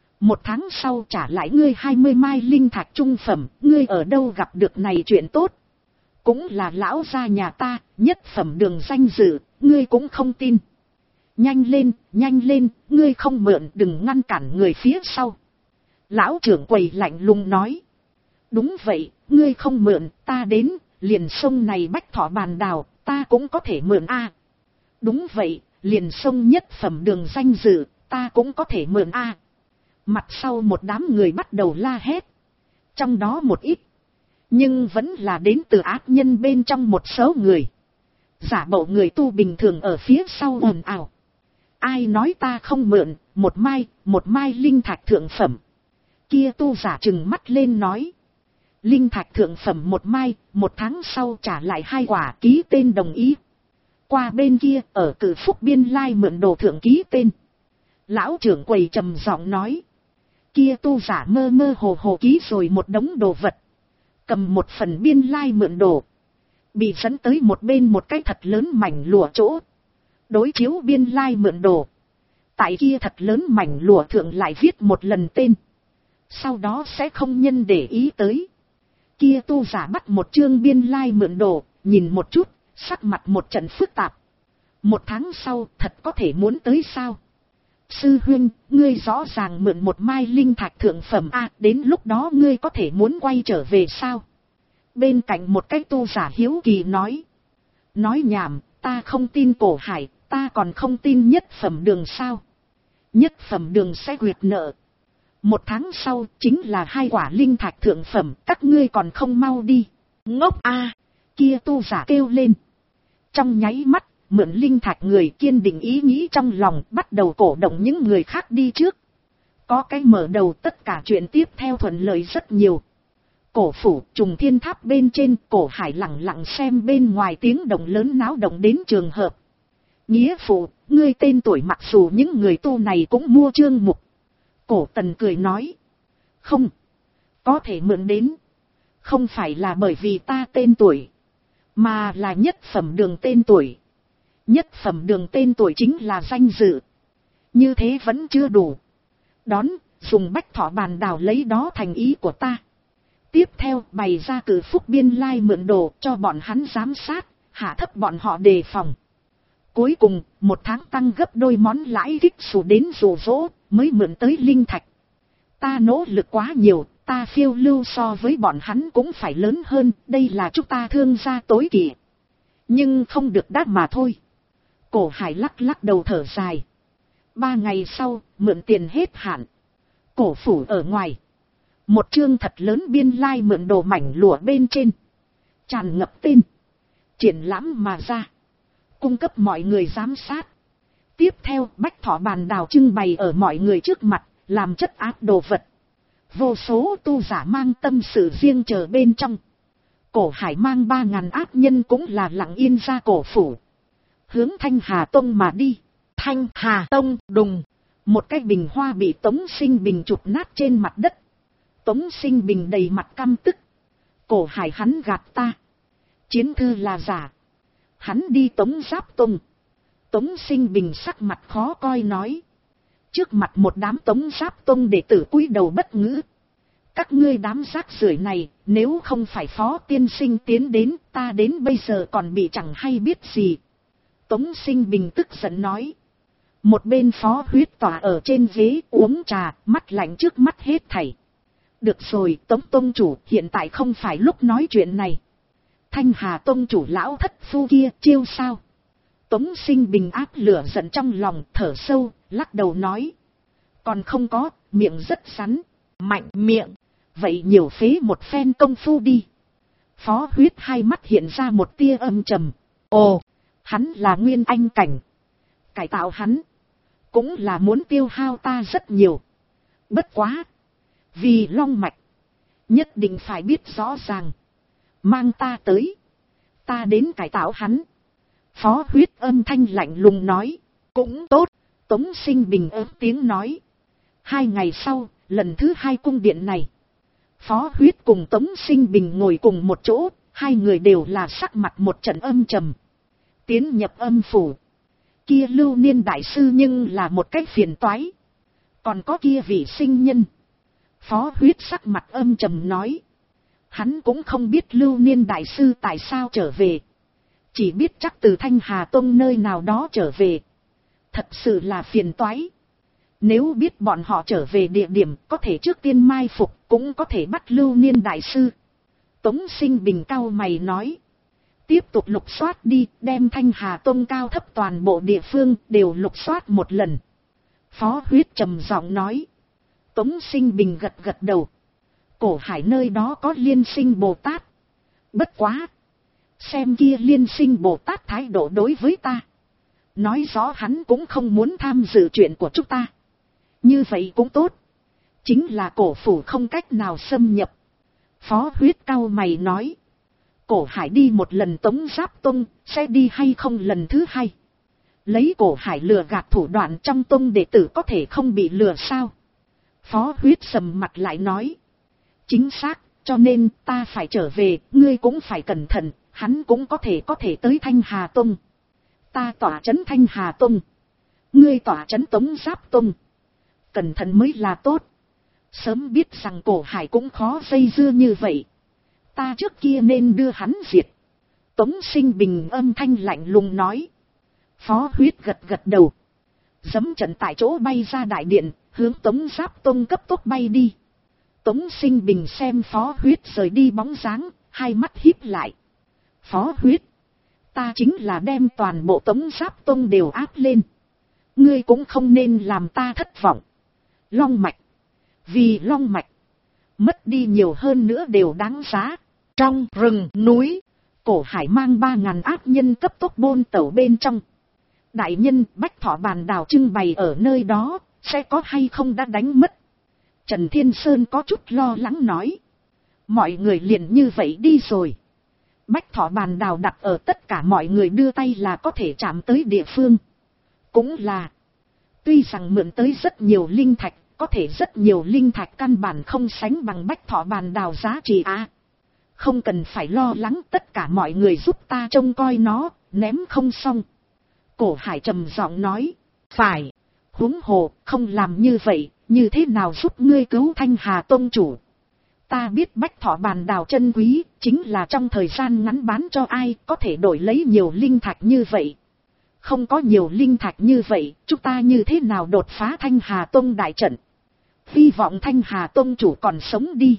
1 tháng sau trả lại ngươi 20 mai linh thạch trung phẩm, ngươi ở đâu gặp được này chuyện tốt. Cũng là lão gia nhà ta, nhất phẩm đường danh dự, ngươi cũng không tin. Nhanh lên, ngươi không mượn đừng ngăn cản người phía sau. Lão trưởng quầy lạnh lùng nói. Đúng vậy, ngươi không mượn, ta đến, liền sông này Bách Thọ Bàn Đào, ta cũng có thể mượn a. Đúng vậy, liền sông nhất phẩm đường danh dự, ta cũng có thể mượn a. Mặt sau một đám người bắt đầu la hét. Trong đó một ít. Nhưng vẫn là đến từ ác nhân bên trong một số người. Giả bộ người tu bình thường ở phía sau ồn ào. Ai nói ta không mượn, một mai linh thạch thượng phẩm. Kia tu giả trừng mắt lên nói. Linh thạch thượng phẩm 1 mai, 1 tháng sau trả lại 2 quả ký tên đồng ý. Qua bên kia ở Cử Phúc biên lai mượn đồ thượng ký tên. Lão trưởng quầy trầm giọng nói. Kia tu giả mơ hồ ký rồi một đống đồ vật. Cầm một phần biên lai mượn đồ. Bị dẫn tới một bên một cái thật lớn mảnh lụa chỗ. Đối chiếu biên lai mượn đồ. Tại kia thật lớn mảnh lụa thượng lại viết một lần tên. Sau đó sẽ không nhân để ý tới. Kia tu giả bắt một chương biên lai mượn đồ, nhìn một chút, sắc mặt một trận phức tạp. 1 tháng sau thật có thể muốn tới sao? Sư huynh, ngươi rõ ràng mượn 1 mai linh thạch thượng phẩm a, đến lúc đó ngươi có thể muốn quay trở về sao? Bên cạnh một cái tu giả hiếu kỳ nói. Nói nhảm, ta không tin Cổ Hải, ta còn không tin nhất phẩm đường sao? Nhất phẩm đường sẽ quyệt nợ. 1 tháng sau chính là 2 quả linh thạch thượng phẩm, các ngươi còn không mau đi. Ngốc a! Kia tu giả kêu lên. Trong nháy mắt, mượn linh thạch người kiên định ý nghĩ trong lòng, bắt đầu cổ động những người khác đi trước. Có cái mở đầu, tất cả chuyện tiếp theo thuận lợi rất nhiều. Cổ phủ Trùng Thiên Tháp bên trên, Cổ Hải lặng lặng xem bên ngoài tiếng động lớn náo động đến trường hợp. Nghĩa phụ, ngươi tên tuổi mặc dù những người tu này cũng mua chương mục. Cổ Tần cười nói. Không. Có thể mượn đến. Không phải là bởi vì ta tên tuổi. Mà là nhất phẩm đường tên tuổi. Nhất phẩm đường tên tuổi chính là danh dự. Như thế vẫn chưa đủ. Đón, dùng Bách Thọ Bàn Đào lấy đó thành ý của ta. Tiếp theo bày ra Cử Phúc biên lai mượn đồ cho bọn hắn giám sát, hạ thấp bọn họ đề phòng. Cuối cùng, 1 tháng tăng gấp đôi món lãi kích xù đến rủ rỗ, mới mượn tới linh thạch. Ta nỗ lực quá nhiều, ta phiêu lưu so với bọn hắn cũng phải lớn hơn, đây là chúng ta thương gia tối kỵ. Nhưng không được đáp mà thôi. Cổ Hải lắc lắc đầu thở dài. 3 ngày sau, mượn tiền hết hạn. Cổ phủ ở ngoài. Một chương thật lớn biên lai mượn đồ mảnh lụa bên trên. Tràn ngập tên. Triển lãm mà ra. Cung cấp mọi người giám sát. Tiếp theo, bách thọ bàn đào trưng bày ở mọi người trước mặt, làm chất áp đồ vật. Vô số tu giả mang tâm sự riêng chờ bên trong. Cổ Hải mang 3.000 ác nhân cũng là lặng yên ra cổ phủ. Hướng Thanh Hà Tông mà đi. Thanh Hà Tông, đùng. Một cái bình hoa bị Tống Sinh Bình chụp nát trên mặt đất. Tống Sinh Bình đầy mặt căm tức. Cổ Hải hắn gạt ta. Chiến thư là giả. Hắn đi Tống Giáp Tông. Tống Sinh Bình sắc mặt khó coi nói. Trước mặt một đám Tống Giáp Tông đệ tử cúi đầu bất ngữ. Các ngươi đám rác rưởi này, nếu không phải Phó tiên sinh tiến đến, ta đến bây giờ còn bị chẳng hay biết gì. Tống Sinh Bình tức giận nói. Một bên Phó Huyết tỏa ở trên ghế uống trà, mắt lạnh trước mắt hết thảy. Được rồi, Tống Tông chủ, hiện tại không phải lúc nói chuyện này. Thanh Hà Tông chủ lão thất phu kia chiêu sao? Tống Sinh Bình áp lửa giận trong lòng, thở sâu, lắc đầu nói. Còn không có, miệng rất rắn, mạnh miệng. Vậy nhiều phế một phen công phu đi. Phó Huyết hai mắt hiện ra một tia âm trầm. Ồ, hắn là nguyên anh cảnh. Cải tạo hắn, cũng là muốn tiêu hao ta rất nhiều. Bất quá. Vì long mạch, nhất định phải biết rõ ràng. Mang ta tới. Ta đến cải tạo hắn. Phó Huyết âm thanh lạnh lùng nói. Cũng tốt. Tống Sinh Bình ớt tiếng nói. 2 ngày sau, lần thứ 2 cung điện này. Phó Huyết cùng Tống Sinh Bình ngồi cùng một chỗ. Hai người đều là sắc mặt một trận âm trầm. Tiến nhập âm phủ. Kia Lưu Niên đại sư nhưng là một cách phiền toái. Còn có kia vị sinh nhân. Phó Huyết sắc mặt âm trầm nói. Hắn cũng không biết Lưu Niên đại sư tại sao trở về. Chỉ biết chắc từ Thanh Hà Tông nơi nào đó trở về. Thật sự là phiền toái. Nếu biết bọn họ trở về địa điểm, có thể trước tiên mai phục, cũng có thể bắt Lưu Niên đại sư. Tống Sinh Bình cau mày nói. Tiếp tục lục soát đi, đem Thanh Hà Tông cao thấp toàn bộ địa phương đều lục soát một lần. Phó Huyết trầm giọng nói. Tống Sinh Bình gật gật đầu. Cổ Hải nơi đó có Liên Sinh Bồ Tát. Bất quá. Xem kia Liên Sinh Bồ Tát thái độ đối với ta. Nói rõ hắn cũng không muốn tham dự chuyện của chúng ta. Như vậy cũng tốt. Chính là cổ phủ không cách nào xâm nhập. Phó Huyết cau mày nói. Cổ Hải đi một lần Tống Giáp Tông, sẽ đi hay không lần thứ 2? Lấy Cổ Hải lừa gạt thủ đoạn trong tông đệ tử có thể không bị lừa sao? Phó Huyết sầm mặt lại nói. Chính xác, cho nên ta phải trở về, ngươi cũng phải cẩn thận, hắn cũng có thể tới Thanh Hà Tông. Ta tỏa trấn Thanh Hà Tông. Ngươi tỏa trấn Tống Giáp Tông. Cẩn thận mới là tốt. Sớm biết rằng Cổ Hải cũng khó dây dưa như vậy. Ta trước kia nên đưa hắn diệt. Tống Sinh Bình âm thanh lạnh lùng nói. Phó Huyết gật gật đầu. Dẫm trận tại chỗ bay ra đại điện, hướng Tống Giáp Tông cấp tốc bay đi. Tống Sinh Bình xem Phó Huyết rời đi bóng dáng, hai mắt híp lại. Phó Huyết, ta chính là đem toàn bộ Tống Giáp Tông đều áp lên. Ngươi cũng không nên làm ta thất vọng. Long mạch, vì long mạch, mất đi nhiều hơn nữa đều đáng giá. Trong rừng núi, Cổ Hải mang 3.000 ác nhân cấp tốc bôn tẩu bên trong. Đại nhân, bách thọ bàn đào trưng bày ở nơi đó, sẽ có hay không đã đánh mất. Trần Thiên Sơn có chút lo lắng nói. Mọi người liền như vậy đi rồi. Bách thọ bàn đào đặt ở tất cả mọi người đưa tay là có thể chạm tới địa phương. Cũng là, tuy rằng mượn tới rất nhiều linh thạch, có thể rất nhiều linh thạch căn bản không sánh bằng bách thọ bàn đào giá trị á. Không cần phải lo lắng, tất cả mọi người giúp ta trông coi nó, ném không xong. Cổ Hải trầm giọng nói. Phải, huống hồ, không làm như vậy, như thế nào giúp ngươi cứu Thanh Hà Tông chủ? Ta biết bách thọ bàn đào chân quý, chính là trong thời gian ngắn bán cho ai có thể đổi lấy nhiều linh thạch như vậy. Không có nhiều linh thạch như vậy, chúng ta như thế nào đột phá Thanh Hà Tông đại trận? Hy vọng Thanh Hà Tông chủ còn sống đi.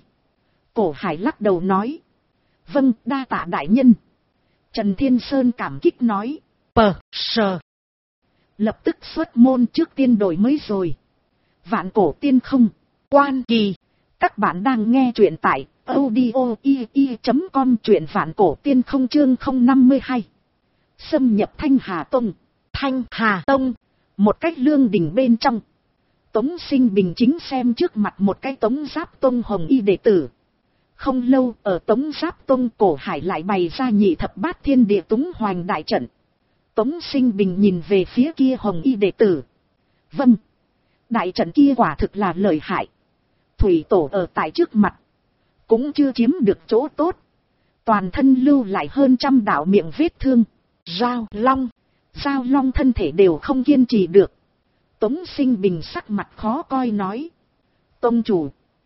Cổ Hải lắc đầu nói. Vâng, đa tạ đại nhân. Trần Thiên Sơn cảm kích nói. Sờ. lập tức xuất môn trước tiên đổi mới rồi. Vạn cổ tiên không, quan kỳ. Các bạn đang nghe truyện tại audio.com, truyện vạn cổ tiên không chương 052. Xâm nhập Thanh Hà Tông. Thanh Hà Tông, một cách lương đình bên trong. Tống Sinh Bình chính xem trước mặt một cái Tống Giáp Tông hồng y đệ tử. Không lâu, ở Tống Giáp Tông Cổ Hải lại bày ra nhị thập bát thiên địa túng hoành đại trận. Tống Sinh Bình nhìn về phía kia hồng y đệ tử. Vâng, đại trận kia quả thực là lợi hại. Thủy tổ ở tại trước mặt, cũng chưa chiếm được chỗ tốt. Toàn thân lưu lại hơn 100 đạo miệng vết thương. Giao Long thân thể đều không kiên trì được. Tống Sinh Bình sắc mặt khó coi nói. Tông chủ,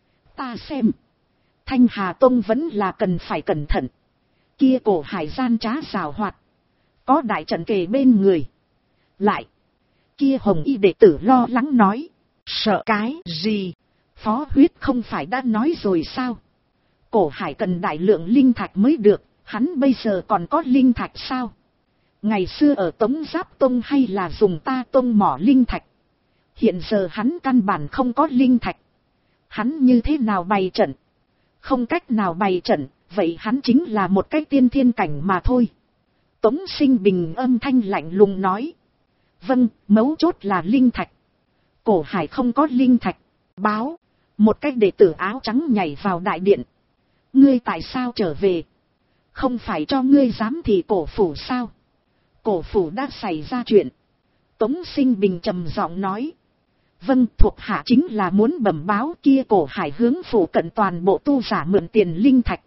ta xem, Thanh Hà Tông vẫn là cần phải cẩn thận. Kia Cổ Hải gian trá giảo hoạt, có đại trận kề bên người. Lại, kia hồng y đệ tử lo lắng nói. Sợ cái gì? Phó Huyết không phải đã nói rồi sao? Cổ Hải cần đại lượng linh thạch mới được, hắn bây giờ còn có linh thạch sao? Ngày xưa ở Tống Giáp Tông hay là dùng ta tông mỏ linh thạch. Hiện giờ hắn căn bản không có linh thạch. Hắn như thế nào bày trận? Không cách nào bày trận, vậy hắn chính là một cái tiên thiên cảnh mà thôi. Tống Sinh Bình âm thanh lạnh lùng nói. Vâng, mấu chốt là linh thạch. Cổ Hải không có linh thạch. Báo, một cái đệ tử áo trắng nhảy vào đại điện. Ngươi tại sao trở về? Không phải cho ngươi giám thị cổ phủ sao? Cổ phủ đã xảy ra chuyện. Tống Sinh Bình trầm giọng nói. Vâng, thuộc hạ chính là muốn bẩm báo kia. Cổ Hải hướng phủ cận toàn bộ tu giả mượn tiền linh thạch.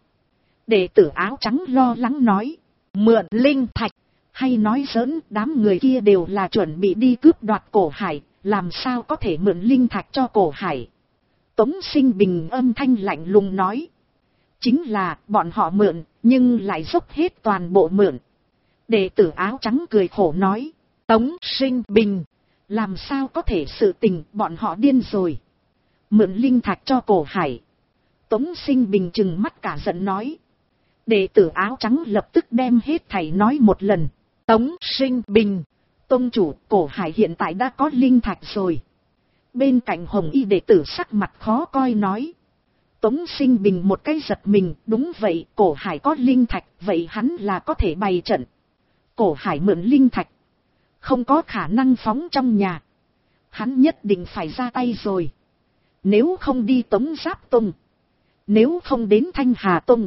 Đệ tử áo trắng lo lắng nói. Mượn linh thạch? Hay nói giỡn, đám người kia đều là chuẩn bị đi cướp đoạt Cổ Hải, làm sao có thể mượn linh thạch cho Cổ Hải? Tống Sinh Bình âm thanh lạnh lùng nói. Chính là bọn họ mượn, nhưng lại dốc hết toàn bộ mượn. Đệ tử áo trắng cười khổ nói. Tống Sinh Bình, làm sao có thể, sự tình bọn họ điên rồi. Mượn linh thạch cho Cổ Hải. Tống Sinh Bình trừng mắt cả giận nói. Đệ tử áo trắng lập tức đem hết thảy nói một lần. Tống Sinh Bình, tông chủ, Cổ Hải hiện tại đã có linh thạch rồi. Bên cạnh hồng y đệ tử sắc mặt khó coi nói. Tống Sinh Bình một cái giật mình, đúng vậy, Cổ Hải có linh thạch, vậy hắn là có thể bày trận. Cổ Hải mượn linh thạch, không có khả năng phóng trong nhà. Hắn nhất định phải ra tay rồi. Nếu không đi Tống Giáp Tông, nếu không đến Thanh Hà Tông,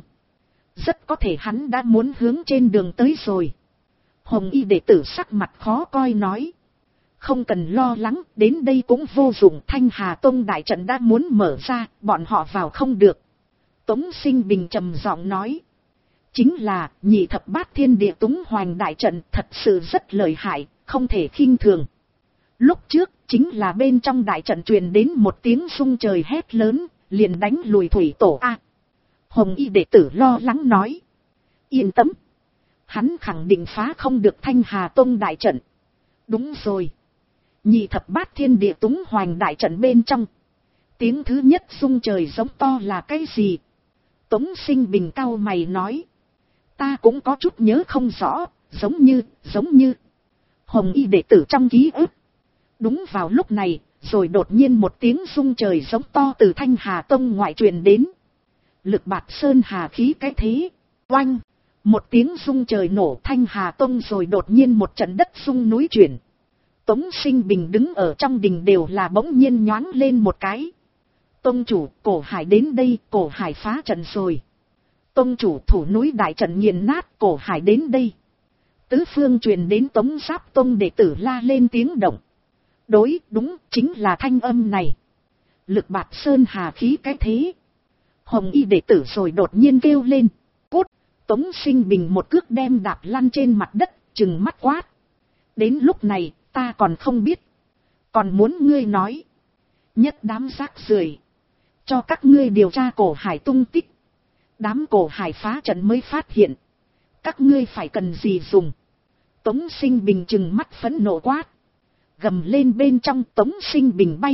rất có thể hắn đã muốn hướng trên đường tới rồi. Hồng y đệ tử sắc mặt khó coi nói. Không cần lo lắng, đến đây cũng vô dụng, Thanh Hà Tông đại trận đã muốn mở ra, bọn họ vào không được. Tống Sinh Bình trầm giọng nói. Chính là, nhị thập bát thiên địa túng hoành đại trận thật sự rất lợi hại, không thể khinh thường. Lúc trước, chính là bên trong đại trận truyền đến một tiếng rung trời hét lớn, liền đánh lùi thủy tổ A. Hồng y đệ tử lo lắng nói. Yên tâm, hắn khẳng định phá không được Thanh Hà Tông đại trận. Đúng rồi. Nhị thập bát thiên địa túng hoành đại trận bên trong, tiếng thứ nhất rung trời giống to là cái gì? Tống Sinh Bình cau mày nói. Ta cũng có chút nhớ không rõ, giống như. Hồng y đệ tử trong ký ức. Đúng vào lúc này, rồi đột nhiên một tiếng rung trời giống to từ Thanh Hà Tông ngoại truyền đến. Lực bạt sơn hà khí cái thế. Oanh! Một tiếng rung trời nổ, Thanh Hà Tông rồi đột nhiên một trận đất rung núi chuyển. Tống Sinh Bình đứng ở trong đình đều là bỗng nhiên nhoáng lên một cái. Tông chủ, Cổ Hải đến đây, Cổ Hải phá trận rồi. Tông chủ, thủ núi đại trận nghiền nát, Cổ Hải đến đây. Tứ phương truyền đến Tống Giáp Tông đệ tử la lên tiếng động. Đúng, chính là thanh âm này. Lực bạt sơn hà khí cái thế. Hồng y đệ tử rồi đột nhiên kêu lên. Cút! Tống Sinh Bình một cước đem đạp lăn trên mặt đất, trừng mắt quát. Đến lúc này, ta còn không biết. Còn muốn ngươi nói. Nhất đám rác rưởi, cho các ngươi điều tra Cổ Hải tung tích. Đám Cổ Hải phá trận mới phát hiện. Các ngươi phải cần gì dùng. Tống Sinh Bình trừng mắt phẫn nộ quát. Gầm lên bên trong, Tống Sinh Bình bay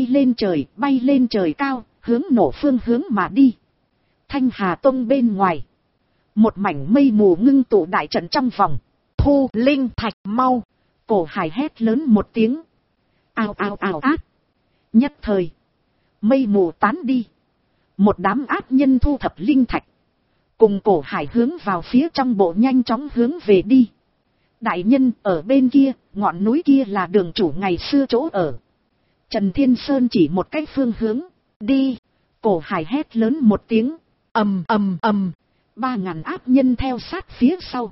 lên trời cao, hướng nổ phương hướng mà đi. Thanh Hà Tông bên ngoài, một mảnh mây mù ngưng tụ đại trận trong vòng. Thu linh thạch mau. Cổ Hải hét lớn một tiếng. Ào ào ào ác. Nhất thời. Mây mù tán đi. Một đám ác nhân thu thập linh thạch. Cùng Cổ Hải hướng vào phía trong bộ nhanh chóng hướng về đi. Đại nhân, ở bên kia, ngọn núi kia là đường chủ ngày xưa chỗ ở. Trần Thiên Sơn chỉ một cái phương hướng. Đi. Cổ Hải hét lớn một tiếng. Ầm ầm ầm. 3.000 ác nhân theo sát phía sau.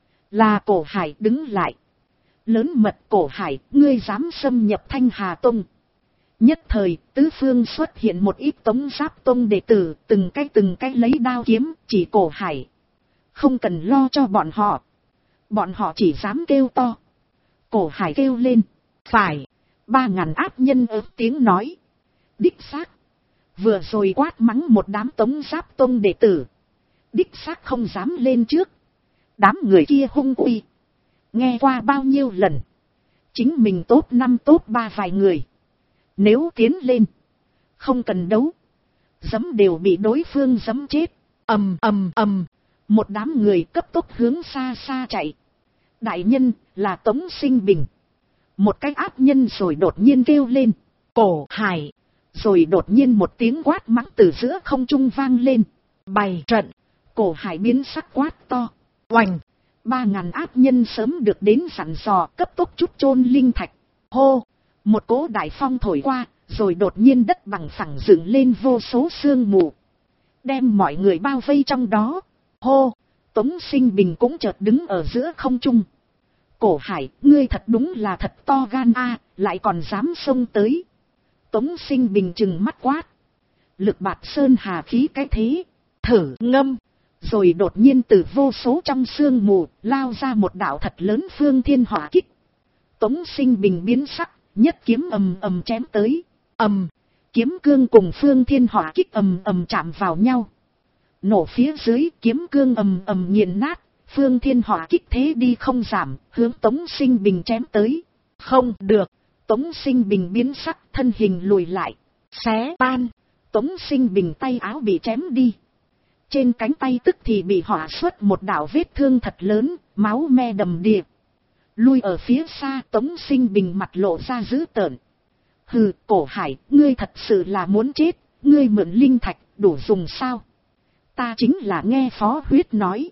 Là Cổ Hải đứng lại. Lớn mật Cổ Hải, ngươi dám xâm nhập Thanh Hà Tông. Nhất thời, tứ phương xuất hiện một ít Tống Giáp Tông đệ tử, từng cái lấy đao kiếm, chỉ Cổ Hải. Không cần lo cho bọn họ. Bọn họ chỉ dám kêu to. Cổ Hải kêu lên. Phải. 3.000 ác nhân ớt tiếng nói. Đích xác. Vừa rồi quát mắng một đám Tống Giáp Tông đệ tử. Đích xác không dám lên trước. Đám người kia hung uy. Nghe qua bao nhiêu lần. Chính mình top 5 top 3 vài người. Nếu tiến lên. Không cần đấu. Giẫm đều bị đối phương giẫm chết. Ầm ầm ầm. Một đám người cấp tốc hướng xa xa chạy. Đại nhân là Tống Sinh Bình. Một cái ác nhân rồi đột nhiên kêu lên. Cổ Hải. Rồi đột nhiên một tiếng quát mắng từ giữa không trung vang lên. Bày trận. Cổ Hải biến sắc quát to. Oành. 3.000 ác nhân sớm được đến dặn dò cấp tốc chút chôn linh thạch. Hô. Một cỗ đại phong thổi qua. Rồi đột nhiên đất bằng phẳng dựng lên vô số sương mù. Đem mọi người bao vây trong đó. Hô. Tống Sinh Bình cũng chợt đứng ở giữa không trung. Cổ Hải, ngươi thật đúng là thật to gan a, lại còn dám xông tới. Tống Sinh Bình trừng mắt quát. Lực bạt sơn hà khí cái thế. Thử ngâm. Rồi đột nhiên từ vô số trong sương mù, lao ra một đạo thật lớn phương thiên hỏa kích. Tống Sinh Bình biến sắc, nhất kiếm ầm ầm chém tới. Ầm. Kiếm cương cùng phương thiên hỏa kích ầm ầm chạm vào nhau. Nổ phía dưới, kiếm cương ầm ầm nghiền nát. Phương thiên hỏa kích thế đi không giảm, hướng Tống Sinh Bình chém tới. Không được. Tống Sinh Bình biến sắc, thân hình lùi lại. Xé tan. Tống Sinh Bình tay áo bị chém đi. Trên cánh tay tức thì bị hỏa xuất một đạo vết thương thật lớn, máu me đầm đìa. Lui ở phía xa, Tống Sinh Bình mặt lộ ra dữ tợn. Hừ, Cổ Hải, ngươi thật sự là muốn chết, ngươi mượn linh thạch, đủ dùng sao? Ta chính là nghe Phó Huyết nói.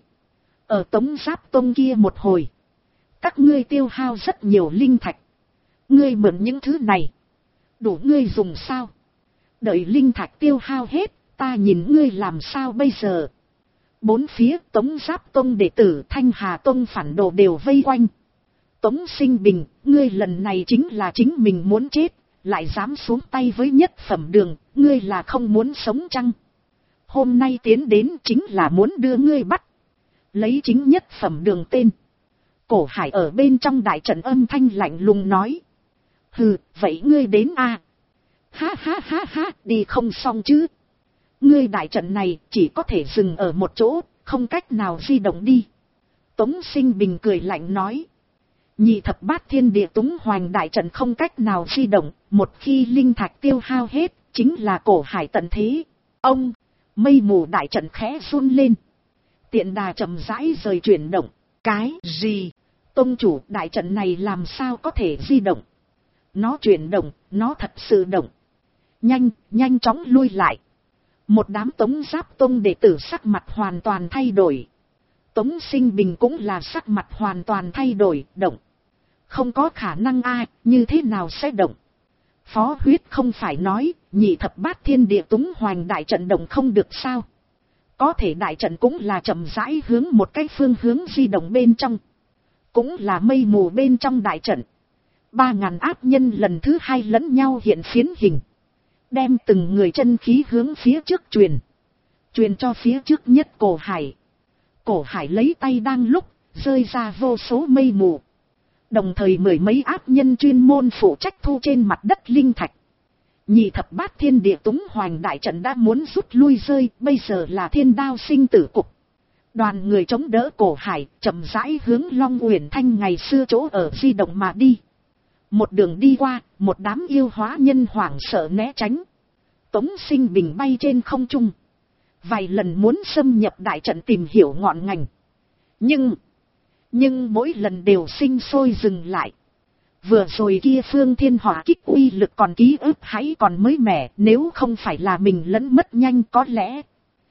Ở Tống Giáp Tông kia một hồi. Các ngươi tiêu hao rất nhiều linh thạch. Ngươi mượn những thứ này. Đủ ngươi dùng sao? Đợi linh thạch tiêu hao hết, ta nhìn ngươi làm sao bây giờ? Bốn phía Tống Giáp Tông đệ tử Thanh Hà Tông phản đồ đều vây quanh. Tống Sinh Bình, ngươi lần này chính là chính mình muốn chết, lại dám xuống tay với nhất phẩm đường, ngươi là không muốn sống chăng? Hôm nay tiến đến chính là muốn đưa ngươi bắt. Lấy chính nhất phẩm đường tên. Cổ Hải ở bên trong đại trận âm thanh lạnh lùng nói. Hừ, vậy ngươi đến a? Ha ha ha ha, đi không xong chứ. Ngươi đại trận này chỉ có thể dừng ở một chỗ, không cách nào di động đi. Tống Sinh Bình cười lạnh nói. Nhị thập bát thiên địa túng hoành đại trận không cách nào di động, một khi linh thạch tiêu hao hết, chính là Cổ Hải tận thế. Ông, mây mù đại trận khẽ run lên. Tiện đà chậm rãi rời chuyển động. Cái gì? Tông chủ, đại trận này làm sao có thể di động? Nó chuyển động, nó thật sự động. Nhanh chóng lui lại. Một đám Tống Giáp Tông đệ tử sắc mặt hoàn toàn thay đổi. Tống Sinh Bình cũng là sắc mặt hoàn toàn thay đổi, động. Không có khả năng ai, như thế nào sẽ động? Phó Huyết không phải nói, nhị thập bát thiên địa túng hoành đại trận động không được sao? Có thể đại trận cũng là chậm rãi hướng một cái phương hướng di động bên trong. Cũng là mây mù bên trong đại trận. 3.000 áp nhân lần thứ hai lẫn nhau hiện phiến hình. Đem từng người chân khí hướng phía trước truyền. Truyền cho phía trước nhất Cổ Hải. Cổ Hải lấy tay đang lúc, rơi ra vô số mây mù. Đồng thời mười mấy áp nhân chuyên môn phụ trách thu trên mặt đất linh thạch. Nhị thập bát thiên địa túng hoành đại trận đã muốn rút lui rơi, bây giờ là thiên đao sinh tử cục. Đoàn người chống đỡ Cổ Hải, chậm rãi hướng Long Uyển Thanh ngày xưa chỗ ở di động mà đi. Một đường đi qua, một đám yêu hóa nhân hoảng sợ né tránh. Tống Sinh Bình bay trên không trung. Vài lần muốn xâm nhập đại trận tìm hiểu ngọn ngành. Nhưng mỗi lần đều sinh sôi dừng lại. Vừa rồi kia phương thiên hỏa kích uy lực còn ký ức hãy còn mới mẻ, nếu không phải là mình lẫn mất nhanh có lẽ.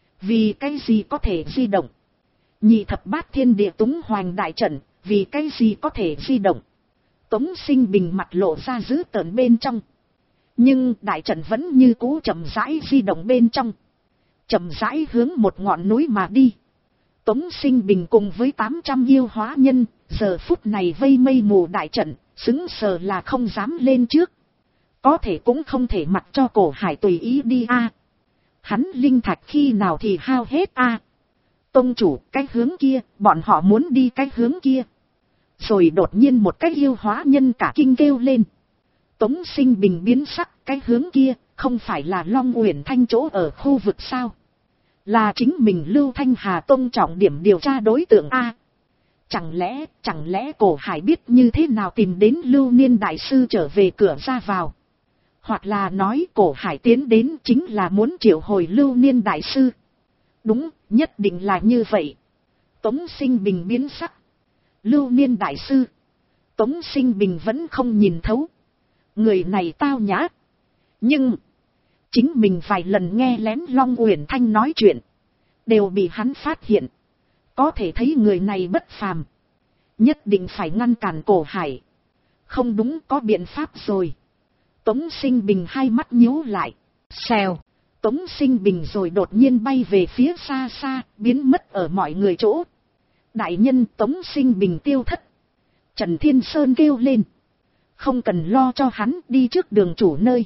Vì cái gì có thể di động? Nhị thập bát thiên địa túng hoành đại trận, vì cái gì có thể di động? Tống Sinh Bình mặt lộ ra dữ tợn bên trong. Nhưng đại trận vẫn như cũ chậm rãi di động bên trong. Chậm rãi hướng một ngọn núi mà đi. Tống Sinh Bình cùng với 800 yêu hóa nhân, giờ phút này vây mây mù đại trận, xứng sờ là không dám lên trước. Có thể cũng không thể mặc cho Cổ Hải tùy ý đi a. Hắn linh thạch khi nào thì hao hết a. Tông chủ, cái hướng kia, bọn họ muốn đi cái hướng kia. Rồi đột nhiên một cái yêu hóa nhân cả kinh kêu lên. Tống Sinh Bình biến sắc, cái hướng kia, không phải là Long Uyển Thanh chỗ ở khu vực sao? Là chính mình Lưu Thanh Hà Tông trọng điểm điều tra đối tượng a. Chẳng lẽ Cổ Hải biết như thế nào tìm đến Lưu Niên Đại Sư trở về cửa ra vào? Hoặc là nói Cổ Hải tiến đến chính là muốn triệu hồi Lưu Niên Đại Sư? Đúng, nhất định là như vậy. Tống Sinh Bình biến sắc. Lưu Niên Đại Sư. Tống Sinh Bình vẫn không nhìn thấu. Người này tao nhã. Nhưng chính mình vài lần nghe lén Long Uyển Thanh nói chuyện, đều bị hắn phát hiện. Có thể thấy người này bất phàm. Nhất định phải ngăn cản Cổ Hải. Không đúng, có biện pháp rồi. Tống Sinh Bình hai mắt nhíu lại. Xèo. Tống Sinh Bình rồi đột nhiên bay về phía xa xa, biến mất ở mọi người chỗ. Đại nhân, Tống Sinh Bình tiêu thất. Trần Thiên Sơn kêu lên. Không cần lo cho hắn, đi trước đường chủ nơi.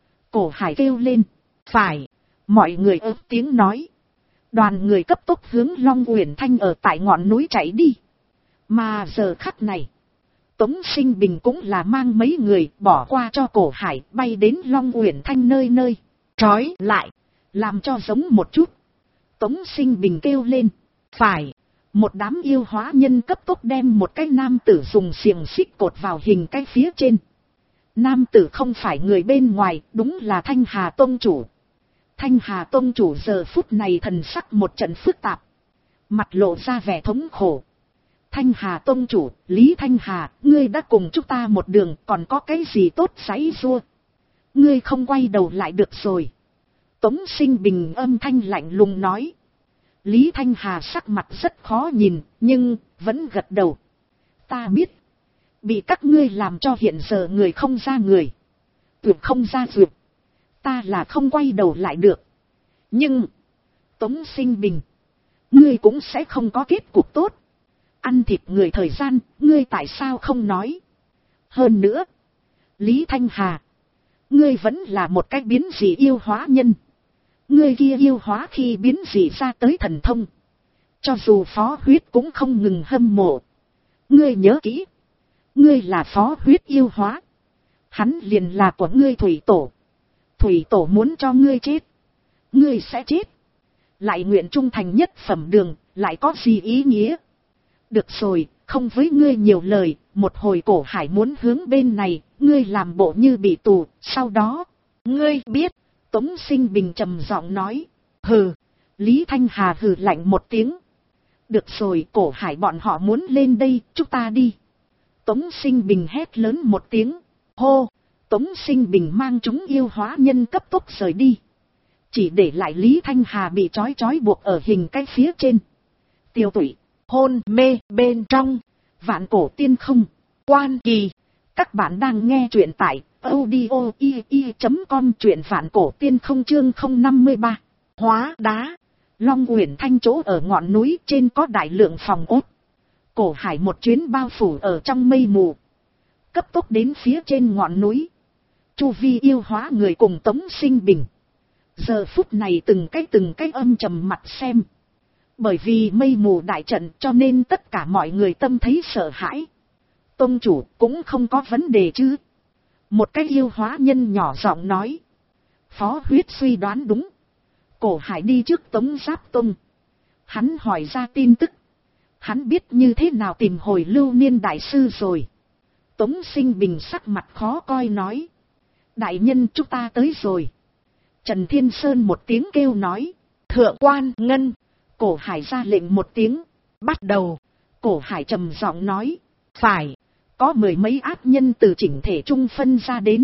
Cổ Hải kêu lên. Phải. Mọi người ớt tiếng nói. Đoàn người cấp tốc hướng Long Uyển Thanh ở tại ngọn núi chạy đi. Mà giờ khắc này, Tống Sinh Bình cũng là mang mấy người bỏ qua cho Cổ Hải, bay đến Long Uyển Thanh nơi. Trói lại, làm cho giống một chút. Tống Sinh Bình kêu lên. Phải. Một đám yêu hóa nhân cấp tốc đem một cái nam tử dùng xiềng xích cột vào hình cái phía trên. Nam tử không phải người bên ngoài, đúng là Thanh Hà Tông chủ. Thanh Hà Tông chủ giờ phút này thần sắc một trận phức tạp. Mặt lộ ra vẻ thống khổ. Thanh Hà Tông chủ, Lý Thanh Hà, ngươi đã cùng chúng ta một đường, còn có cái gì tốt giãy giụa? Ngươi không quay đầu lại được rồi. Tống Sinh Bình âm thanh lạnh lùng nói. Lý Thanh Hà sắc mặt rất khó nhìn, nhưng vẫn gật đầu. Ta biết. Bị các ngươi làm cho hiện giờ người không ra người. Tuyệt không ra tuyệt. Ta là không quay đầu lại được. Nhưng Tống Sinh Bình, ngươi cũng sẽ không có kết cục tốt. Ăn thịt người thời gian, ngươi tại sao không nói? Hơn nữa, Lý Thanh Hà, ngươi vẫn là một cái biến dị yêu hóa nhân. Ngươi kia yêu hóa khi biến dị ra tới thần thông, cho dù Phó Huyết cũng không ngừng hâm mộ. Ngươi nhớ kỹ, ngươi là Phó Huyết yêu hóa, hắn liền là của ngươi thủy tổ. Thủy tổ muốn cho ngươi chết, ngươi sẽ chết. Lại nguyện trung thành nhất phẩm đường, lại có gì ý nghĩa? Được rồi, không với ngươi nhiều lời. Một hồi Cổ Hải muốn hướng bên này, ngươi làm bộ như bị tù. Sau đó, ngươi biết. Tống Sinh Bình trầm giọng nói. Hừ. Lý Thanh Hà hừ lạnh một tiếng. Được rồi, Cổ Hải bọn họ muốn lên đây, chúng ta đi. Tống Sinh Bình hét lớn một tiếng. Hô. Tống Sinh Bình mang chúng yêu hóa nhân cấp tốc rời đi. Chỉ để lại Lý Thanh Hà bị trói buộc ở hình cái phía trên. Tiêu tụy, hôn mê bên trong. Vạn Cổ Tiên Không, Quan Kỳ. Các bạn đang nghe truyện tại audio.com, truyện Vạn Cổ Tiên Không chương 053. Hóa đá. Long Uyển Thanh chỗ ở ngọn núi trên có đại lượng phòng ốt. Cổ Hải một chuyến bao phủ ở trong mây mù. Cấp tốc đến phía trên ngọn núi. Chu vi yêu hóa người cùng Tống Sinh Bình. Giờ phút này từng cái âm trầm mặt xem. Bởi vì mây mù đại trận cho nên tất cả mọi người tâm thấy sợ hãi. Tông chủ cũng không có vấn đề chứ? Một cái yêu hóa nhân nhỏ giọng nói. Phó Huyết suy đoán đúng. Cổ Hải đi trước Tống Giáp Tông. Hắn hỏi ra tin tức. Hắn biết như thế nào tìm hồi Lưu Niên Đại Sư rồi. Tống Sinh Bình sắc mặt khó coi nói. Đại nhân, chúng ta tới rồi. Trần Thiên Sơn một tiếng kêu nói. Thượng quan Ngân. Cổ Hải ra lệnh một tiếng. Bắt đầu. Cổ Hải trầm giọng nói. Phải. có mười mấy ác nhân từ chỉnh thể trung phân ra đến.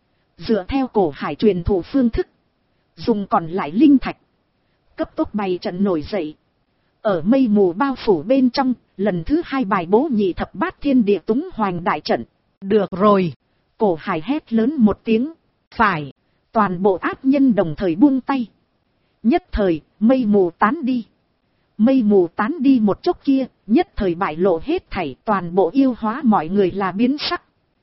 Dựa theo cổ hải truyền thụ phương thức, dùng còn lại linh thạch, cấp tốc bày trận nổi dậy. Ở mây mù bao phủ bên trong, lần thứ hai bài bố nhị thập bát thiên địa túng hoành đại trận. Được rồi, cổ hải hét lớn một tiếng. Phải, toàn bộ ác nhân đồng thời buông tay. Nhất thời, mây mù tán đi. Mây mù tán đi một chốc kia, nhất thời bại lộ hết thảy, toàn bộ yêu hóa mọi người là biến sắc.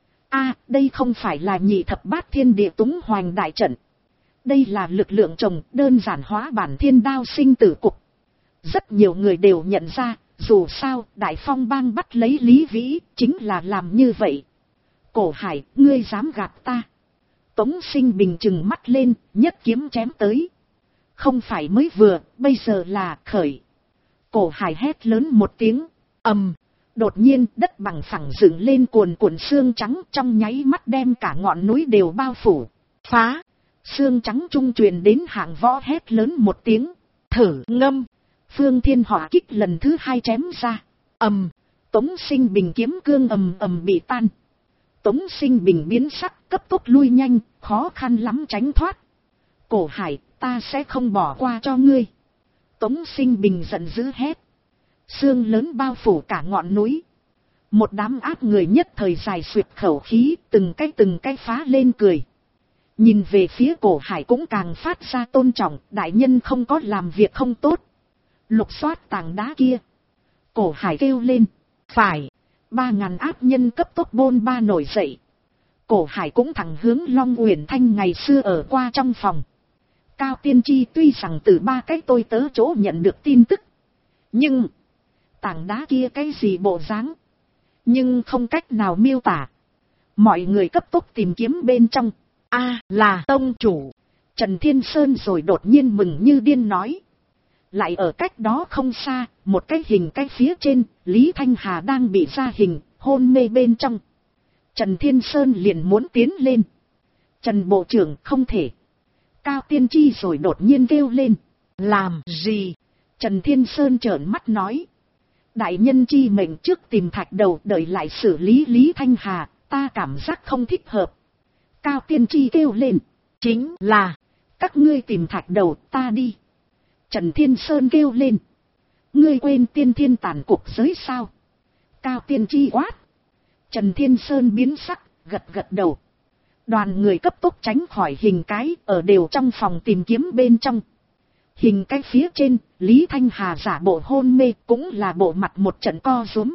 A, đây không phải là nhị thập bát thiên địa túng hoành đại trận. Đây là lực lượng chồng đơn giản hóa bản thiên đao sinh tử cục. Rất nhiều người đều nhận ra, dù sao, Đại Phong bang bắt lấy Lý Vĩ, chính là làm như vậy. Cổ hải, ngươi dám gạt ta. Tống Sinh Bình trừng mắt lên, nhất kiếm chém tới. Không phải mới vừa, bây giờ là khởi. Cổ hải hét lớn một tiếng, ầm. Đột nhiên đất bằng phẳng dựng lên cuồn cuộn xương trắng, trong nháy mắt đem cả ngọn núi đều bao phủ. Phá! Xương trắng trung truyền đến hạng võ hét lớn một tiếng. Thử ngâm! Phương Thiên hỏa kích lần thứ hai chém ra. Ầm! Tống Sinh Bình kiếm cương ầm ầm bị tan. Tống Sinh Bình biến sắc, cấp tốc lui nhanh, khó khăn lắm tránh thoát. Cổ hải, ta sẽ không bỏ qua cho ngươi. Tống Sinh Bình giận dữ hét. Sương lớn bao phủ cả ngọn núi. Một đám ác người nhất thời dài suyệt khẩu khí, từng cái phá lên cười. Nhìn về phía cổ hải cũng càng phát ra tôn trọng, đại nhân không có làm việc không tốt. Lục soát tảng đá kia. Cổ hải kêu lên. Phải, 3.000 ác nhân cấp tốc bôn ba nổi dậy. Cổ hải cũng thẳng hướng Long Uyển Thanh ngày xưa ở qua trong phòng. Cao Tiên Tri tuy rằng từ ba cái tôi tớ chỗ nhận được tin tức. Nhưng tảng đá kia cái gì bộ dáng, nhưng không cách nào miêu tả. Mọi người cấp tốc tìm kiếm bên trong. A, là tông chủ. Trần Thiên Sơn rồi đột nhiên mừng như điên nói. Lại ở cách đó không xa, một cái hình cái phía trên, Lý Thanh Hà đang bị ra hình, hôn mê bên trong. Trần Thiên Sơn liền muốn tiến lên. Trần Bộ trưởng không thể. Cao Tiên Tri rồi đột nhiên kêu lên. Làm gì? Trần Thiên Sơn trợn mắt nói. Đại nhân chi mệnh trước tìm thạch đầu đợi lại xử lý Lý Thanh Hà, ta cảm giác không thích hợp. Cao Tiên Tri kêu lên. Chính là, các ngươi tìm thạch đầu, ta đi. Trần Thiên Sơn kêu lên. Ngươi quên tiên thiên tàn cuộc giới sao? Cao Tiên Tri quát. Trần Thiên Sơn biến sắc, gật đầu. Đoàn người cấp tốc tránh khỏi hình cái, ở đều trong phòng tìm kiếm bên trong. Hình cái phía trên, Lý Thanh Hà giả bộ hôn mê, cũng là bộ mặt một trận co rúm.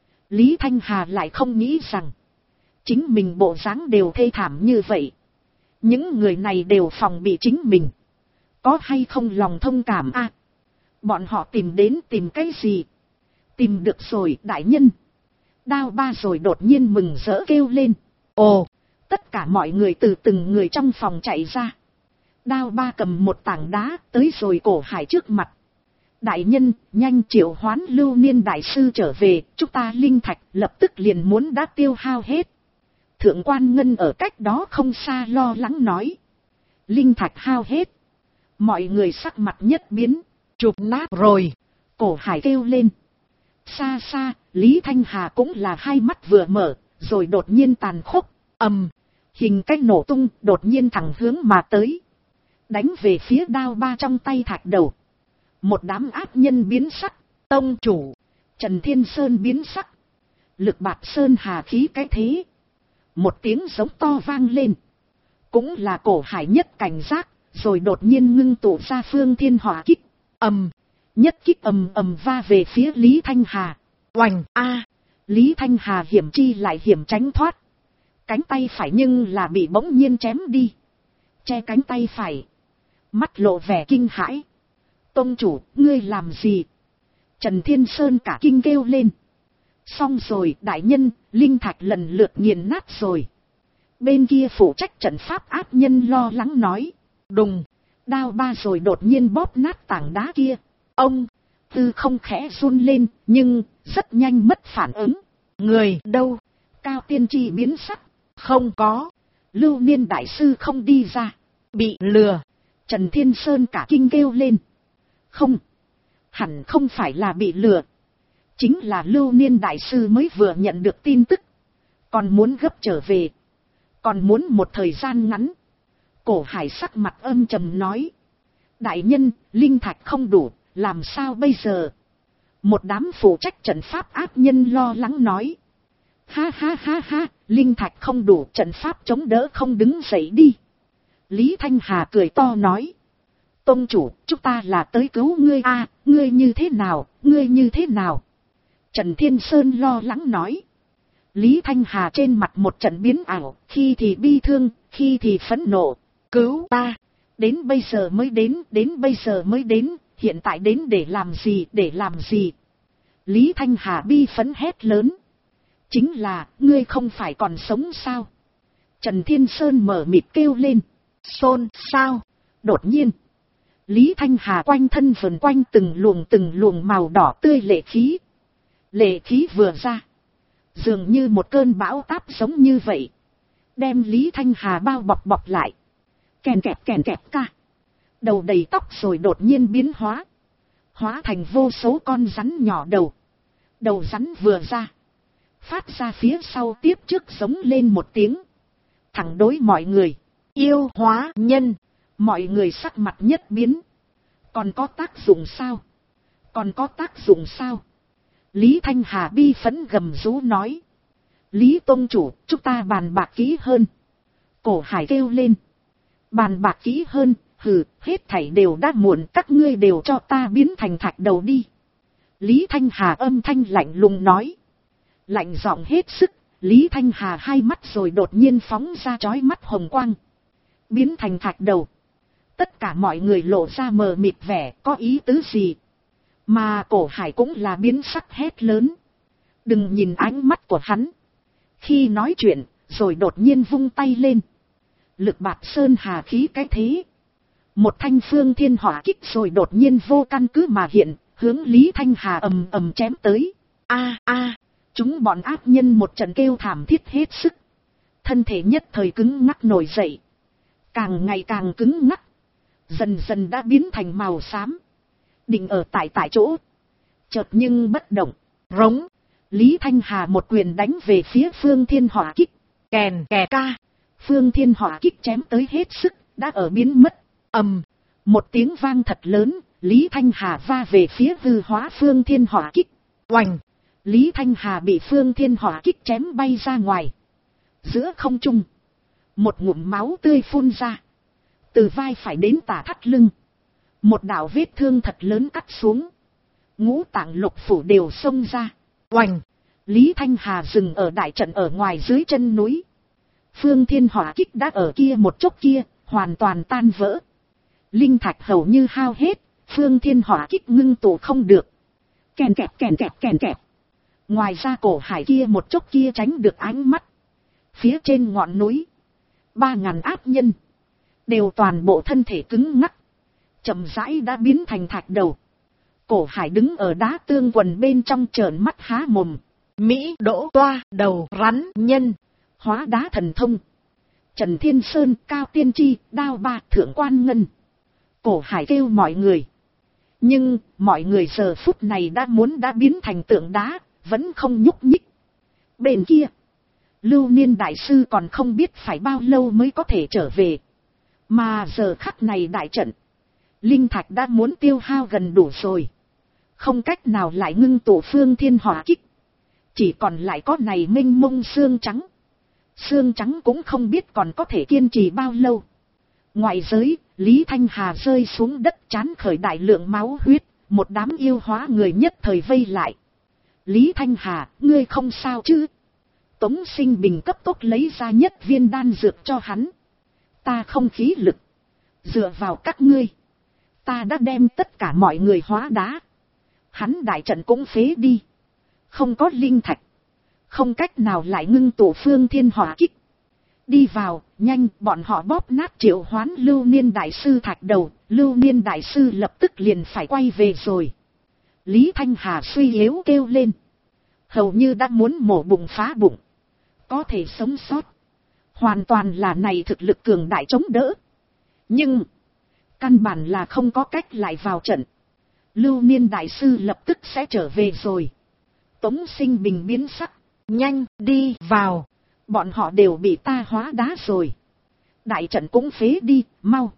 Lý Thanh Hà lại không nghĩ rằng, chính mình bộ dáng đều thê thảm như vậy. Những người này đều phòng bị chính mình. Có hay không lòng thông cảm a? Bọn họ tìm đến tìm cái gì? Tìm được rồi đại nhân. Đao ba rồi đột nhiên mừng rỡ kêu lên. Ồ! Tất cả mọi người từ từng người trong phòng chạy ra. Đao ba cầm một tảng đá tới rồi cổ hải trước mặt. Đại nhân, nhanh triệu hoán Lưu Niên đại sư trở về, chúng ta linh thạch lập tức liền muốn đã tiêu hao hết. Thượng quan Ngân ở cách đó không xa lo lắng nói. Linh thạch hao hết. Mọi người sắc mặt nhất biến, chụp nát rồi. Cổ hải kêu lên. Xa xa, Lý Thanh Hà cũng là hai mắt vừa mở, rồi đột nhiên tàn khốc, ầm. Hình cách nổ tung, đột nhiên thẳng hướng mà tới. Đánh về phía đao ba trong tay thạch đầu. Một đám ác nhân biến sắc, tông chủ. Trần Thiên Sơn biến sắc. Lực bạt sơn hà khí cái thế. Một tiếng giống to vang lên. Cũng là cổ hải nhất cảnh giác, rồi đột nhiên ngưng tụ ra phương thiên hỏa kích. Ầm. Nhất kích ầm ầm va về phía Lý Thanh Hà. Oành a. Lý Thanh Hà hiểm chi lại hiểm tránh thoát. Cánh tay phải nhưng là bị bỗng nhiên chém đi. Che cánh tay phải. Mắt lộ vẻ kinh hãi. Tông chủ, ngươi làm gì? Trần Thiên Sơn cả kinh kêu lên. Xong rồi đại nhân, linh thạch lần lượt nghiền nát rồi. Bên kia phụ trách trận pháp ác nhân lo lắng nói. Đùng, đao ba rồi đột nhiên bóp nát tảng đá kia. Ông, tư không khẽ run lên, nhưng rất nhanh mất phản ứng. Người đâu? Cao Tiên Tri biến sắc. Không có. Lưu Niên đại sư không đi ra. Bị lừa. Trần Thiên Sơn cả kinh kêu lên. Không. Hẳn không phải là bị lừa. Chính là Lưu Niên đại sư mới vừa nhận được tin tức. Còn muốn gấp trở về. Còn muốn một thời gian ngắn. Cổ Hải sắc mặt âm trầm nói. Đại nhân, linh thạch không đủ, làm sao bây giờ? Một đám phụ trách trận pháp ác nhân lo lắng nói. Ha ha ha ha, linh thạch không đủ, trận pháp chống đỡ không đứng dậy đi. Lý Thanh Hà cười to nói. Tông chủ, chúng ta là tới cứu ngươi a, ngươi như thế nào, ngươi như thế nào? Trần Thiên Sơn lo lắng nói. Lý Thanh Hà trên mặt một trận biến ảo, khi thì bi thương, khi thì phẫn nộ. Cứu ta, đến bây giờ mới đến bây giờ mới đến, hiện tại đến để làm gì, để làm gì? Lý Thanh Hà bi phẫn hét lớn. Chính là, ngươi không phải còn sống sao? Trần Thiên Sơn mở mịt kêu lên. Xôn sao? Đột nhiên, Lý Thanh Hà quanh thân vần quanh từng luồng màu đỏ tươi lệ khí. Lệ khí vừa ra, dường như một cơn bão táp giống như vậy, đem Lý Thanh Hà bao bọc lại. Kèn kẹp ca. Đầu đầy tóc rồi đột nhiên biến hóa. Hóa thành vô số con rắn nhỏ đầu. Đầu rắn vừa ra, phát ra phía sau tiếp trước giống lên một tiếng. Thẳng đối mọi người. Yêu hóa nhân. Mọi người sắc mặt nhất biến. Còn có tác dụng sao? Còn có tác dụng sao? Lý Thanh Hà bi phẫn gầm rú nói. Lý Tông chủ, chúng ta bàn bạc kỹ hơn. Cổ Hải kêu lên. Bàn bạc kỹ hơn, hừ, hết thảy đều đã muộn, các ngươi đều cho ta biến thành thạch đầu đi. Lý Thanh Hà âm thanh lạnh lùng nói. Lạnh giọng hết sức, Lý Thanh Hà hai mắt rồi đột nhiên phóng ra chói mắt hồng quang. Biến thành thạch đầu. Tất cả mọi người lộ ra mờ mịt vẻ, có ý tứ gì? Mà Cổ Hải cũng là biến sắc hét lớn. Đừng nhìn ánh mắt của hắn. Khi nói chuyện, rồi đột nhiên vung tay lên. Lực bạt sơn hà khí cái thế. Một thanh phương thiên hỏa kích rồi đột nhiên vô căn cứ mà hiện, hướng Lý Thanh Hà ầm ầm chém tới. Chúng bọn ác nhân một trận kêu thảm thiết hết sức. Thân thể nhất thời cứng ngắc nổi dậy. Càng ngày càng cứng ngắc. Dần dần đã biến thành màu xám. Định ở tại chỗ. Chợt nhưng bất động. Rống. Lý Thanh Hà một quyền đánh về phía phương thiên hỏa kích. Kèn kè ca. Phương thiên hỏa kích chém tới hết sức. Đã ở biến mất. Một tiếng vang thật lớn. Lý Thanh Hà va về phía hư hóa phương thiên hỏa kích. Oành. Lý Thanh Hà bị phương thiên hỏa kích chém bay ra ngoài. Giữa không trung. Một ngụm máu tươi phun ra. Từ vai phải đến tả thắt lưng. Một đạo vết thương thật lớn cắt xuống. Ngũ tạng lục phủ đều xông ra. Oành. Lý Thanh Hà dừng ở đại trận ở ngoài dưới chân núi. Phương thiên hỏa kích đã ở kia một chốc kia, hoàn toàn tan vỡ. Linh thạch hầu như hao hết, phương thiên hỏa kích ngưng tụ không được. Kèn kẹp. Ngoài ra Cổ Hải kia một chốc kia tránh được ánh mắt. Phía trên ngọn núi, 3.000 ác nhân đều toàn bộ thân thể cứng ngắc, chậm rãi đã biến thành thạch đầu. Cổ Hải đứng ở đá tương quần bên trong trợn mắt há mồm. Mỹ đỗ toa đầu rắn nhân, hóa đá thần thông. Trần Thiên Sơn, Cao Tiên Tri, Đao Ba, Thượng Quan Ngân. Cổ Hải kêu mọi người. Nhưng mọi người giờ phút này đã biến thành tượng đá, vẫn không nhúc nhích. Bên kia, Lưu Niên đại sư còn không biết phải bao lâu mới có thể trở về. Mà giờ khắc này đại trận, linh thạch đã muốn tiêu hao gần đủ rồi. Không cách nào lại ngưng tụ phương thiên hỏa kích. Chỉ còn lại có này mênh mông xương trắng. Xương trắng cũng không biết còn có thể kiên trì bao lâu. Ngoại giới, Lý Thanh Hà rơi xuống đất chán khởi đại lượng máu huyết. Một đám yêu hóa người nhất thời vây lại. Lý Thanh Hà, ngươi không sao chứ? Tống Sinh Bình cấp tốc lấy ra nhất viên đan dược cho hắn. Ta không khí lực. Dựa vào các ngươi. Ta đã đem tất cả mọi người hóa đá. Hắn đại trận cũng phế đi. Không có linh thạch. Không cách nào lại ngưng tụ phương thiên hỏa kích. Đi vào, nhanh, bọn họ bóp nát triệu hoán Lưu Niên đại sư thạch đầu. Lưu Niên đại sư lập tức liền phải quay về rồi. Lý Thanh Hà suy yếu kêu lên. Hầu như đã muốn mổ bụng phá bụng. Có thể sống sót. Hoàn toàn là này thực lực cường đại chống đỡ. Nhưng, căn bản là không có cách lại vào trận. Lưu Niên đại sư lập tức sẽ trở về rồi. Tống Sinh Bình biến sắc. Nhanh, đi vào. Bọn họ đều bị ta hóa đá rồi. Đại trận cũng phế đi, mau.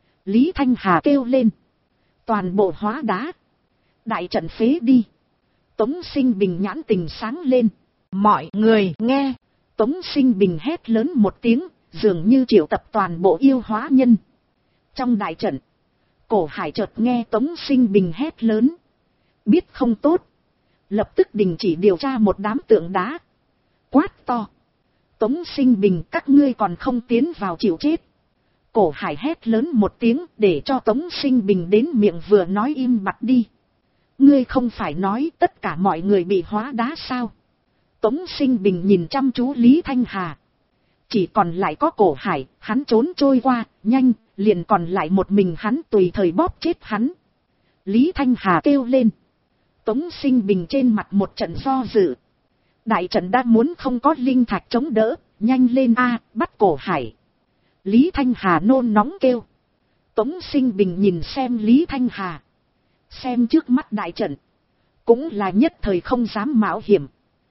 Lý Thanh Hà kêu lên. Toàn bộ hóa đá. Đại trận phế đi. Tống Sinh Bình nhãn tình sáng lên. Mọi người nghe. Tống Sinh Bình hét lớn một tiếng, dường như triệu tập toàn bộ yêu hóa nhân. Trong đại trận, Cổ Hải chợt nghe Tống Sinh Bình hét lớn. Biết không tốt. Lập tức đình chỉ điều tra một đám tượng đá. Quát to. Tống Sinh Bình, các ngươi còn không tiến vào chịu chết. Cổ Hải hét lớn một tiếng để cho Tống Sinh Bình đến miệng vừa nói im bặt đi. Ngươi không phải nói tất cả mọi người bị hóa đá sao? Tống Sinh Bình nhìn chăm chú Lý Thanh Hà. Chỉ còn lại có Cổ Hải, hắn trốn trôi qua, nhanh, liền còn lại một mình hắn tùy thời bóp chết hắn. Lý Thanh Hà kêu lên. Tống Sinh Bình trên mặt một trận do dự. Đại trận đã muốn không có linh thạch chống đỡ, nhanh lên a, bắt Cổ Hải. Lý Thanh Hà nôn nóng kêu. Tống Sinh Bình nhìn xem Lý Thanh Hà. Xem trước mắt đại trận. Cũng là nhất thời không dám mạo hiểm.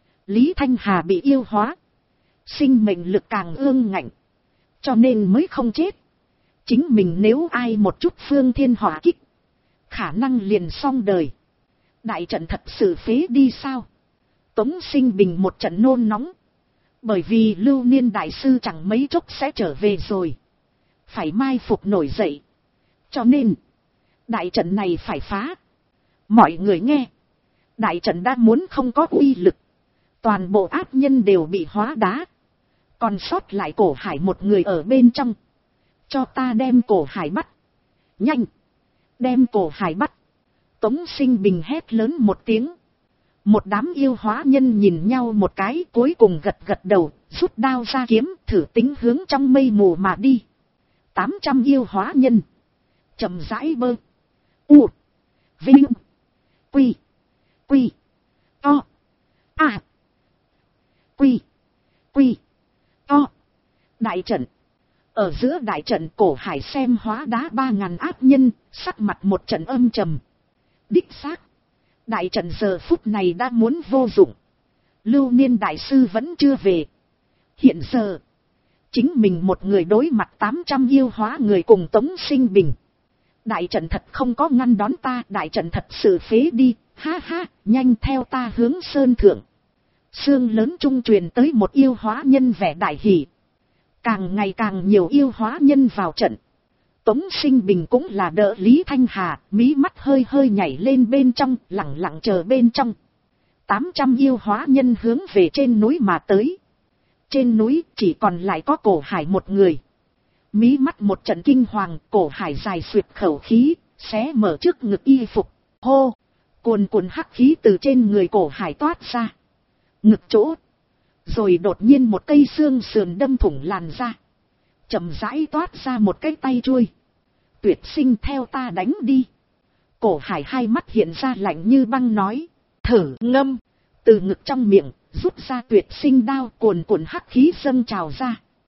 Lý Thanh Hà bị yêu hóa. Sinh mệnh lực càng ương ngạnh. Cho nên mới không chết. Chính mình nếu ai một chút phương thiên hỏa kích. Khả năng liền xong đời. Đại trận thật sự phế đi sao? Tống Sinh Bình một trận nôn nóng. Bởi vì Lưu Niên Đại Sư chẳng mấy chốc sẽ trở về rồi. Phải mai phục nổi dậy. Cho nên, đại trận này phải phá. Mọi người nghe. Đại trận đã muốn không có uy lực. Toàn bộ ác nhân đều bị hóa đá. Còn sót lại Cổ Hải một người ở bên trong. Cho ta đem Cổ Hải bắt. Nhanh. Đem Cổ Hải bắt. Tống Sinh Bình hét lớn một tiếng. Một đám yêu hóa nhân nhìn nhau một cái, cuối cùng gật gật đầu, rút đao ra kiếm, thử tính hướng trong mây mù mà đi. 800 yêu hóa nhân. Chậm rãi bơ. U. Vinh. Quy. Quy. To. À. Quy. Quy. To. Đại trận. Ở giữa đại trận Cổ Hải xem hóa đá 3000 ác nhân, sắc mặt một trận âm trầm. Đích xác. Đại trận giờ phút này đã muốn vô dụng. Lưu Niên Đại Sư vẫn chưa về. Hiện giờ, chính mình một người đối mặt 800 yêu hóa người cùng Tống Sinh Bình. Đại trận thật không có ngăn đón ta, đại trận thật sự phế đi, ha ha, nhanh theo ta hướng sơn thượng. Sương lớn trung truyền tới một yêu hóa nhân vẻ đại hỷ. Càng ngày càng nhiều yêu hóa nhân vào trận. Tống Sinh Bình cũng là đỡ Lý Thanh Hà, mí mắt hơi hơi nhảy lên bên trong, lặng lặng chờ bên trong. 800 yêu hóa nhân hướng về trên núi mà tới. Trên núi chỉ còn lại có Cổ Hải một người. Mí mắt một trận kinh hoàng, Cổ Hải dài suyệt khẩu khí, xé mở trước ngực y phục. Hô! Cuồn cuộn hắc khí từ trên người Cổ Hải toát ra. Ngực chỗ. Rồi đột nhiên một cây xương sườn đâm thủng làn da. Chậm rãi toát ra một cái tay chuôi. Tuyệt Sinh theo ta đánh đi. Cổ Hải hai mắt hiện ra lạnh như băng nói. Thử ngâm. Từ ngực trong miệng rút ra Tuyệt Sinh đao, cuồn cuộn hắc khí dâng trào ra.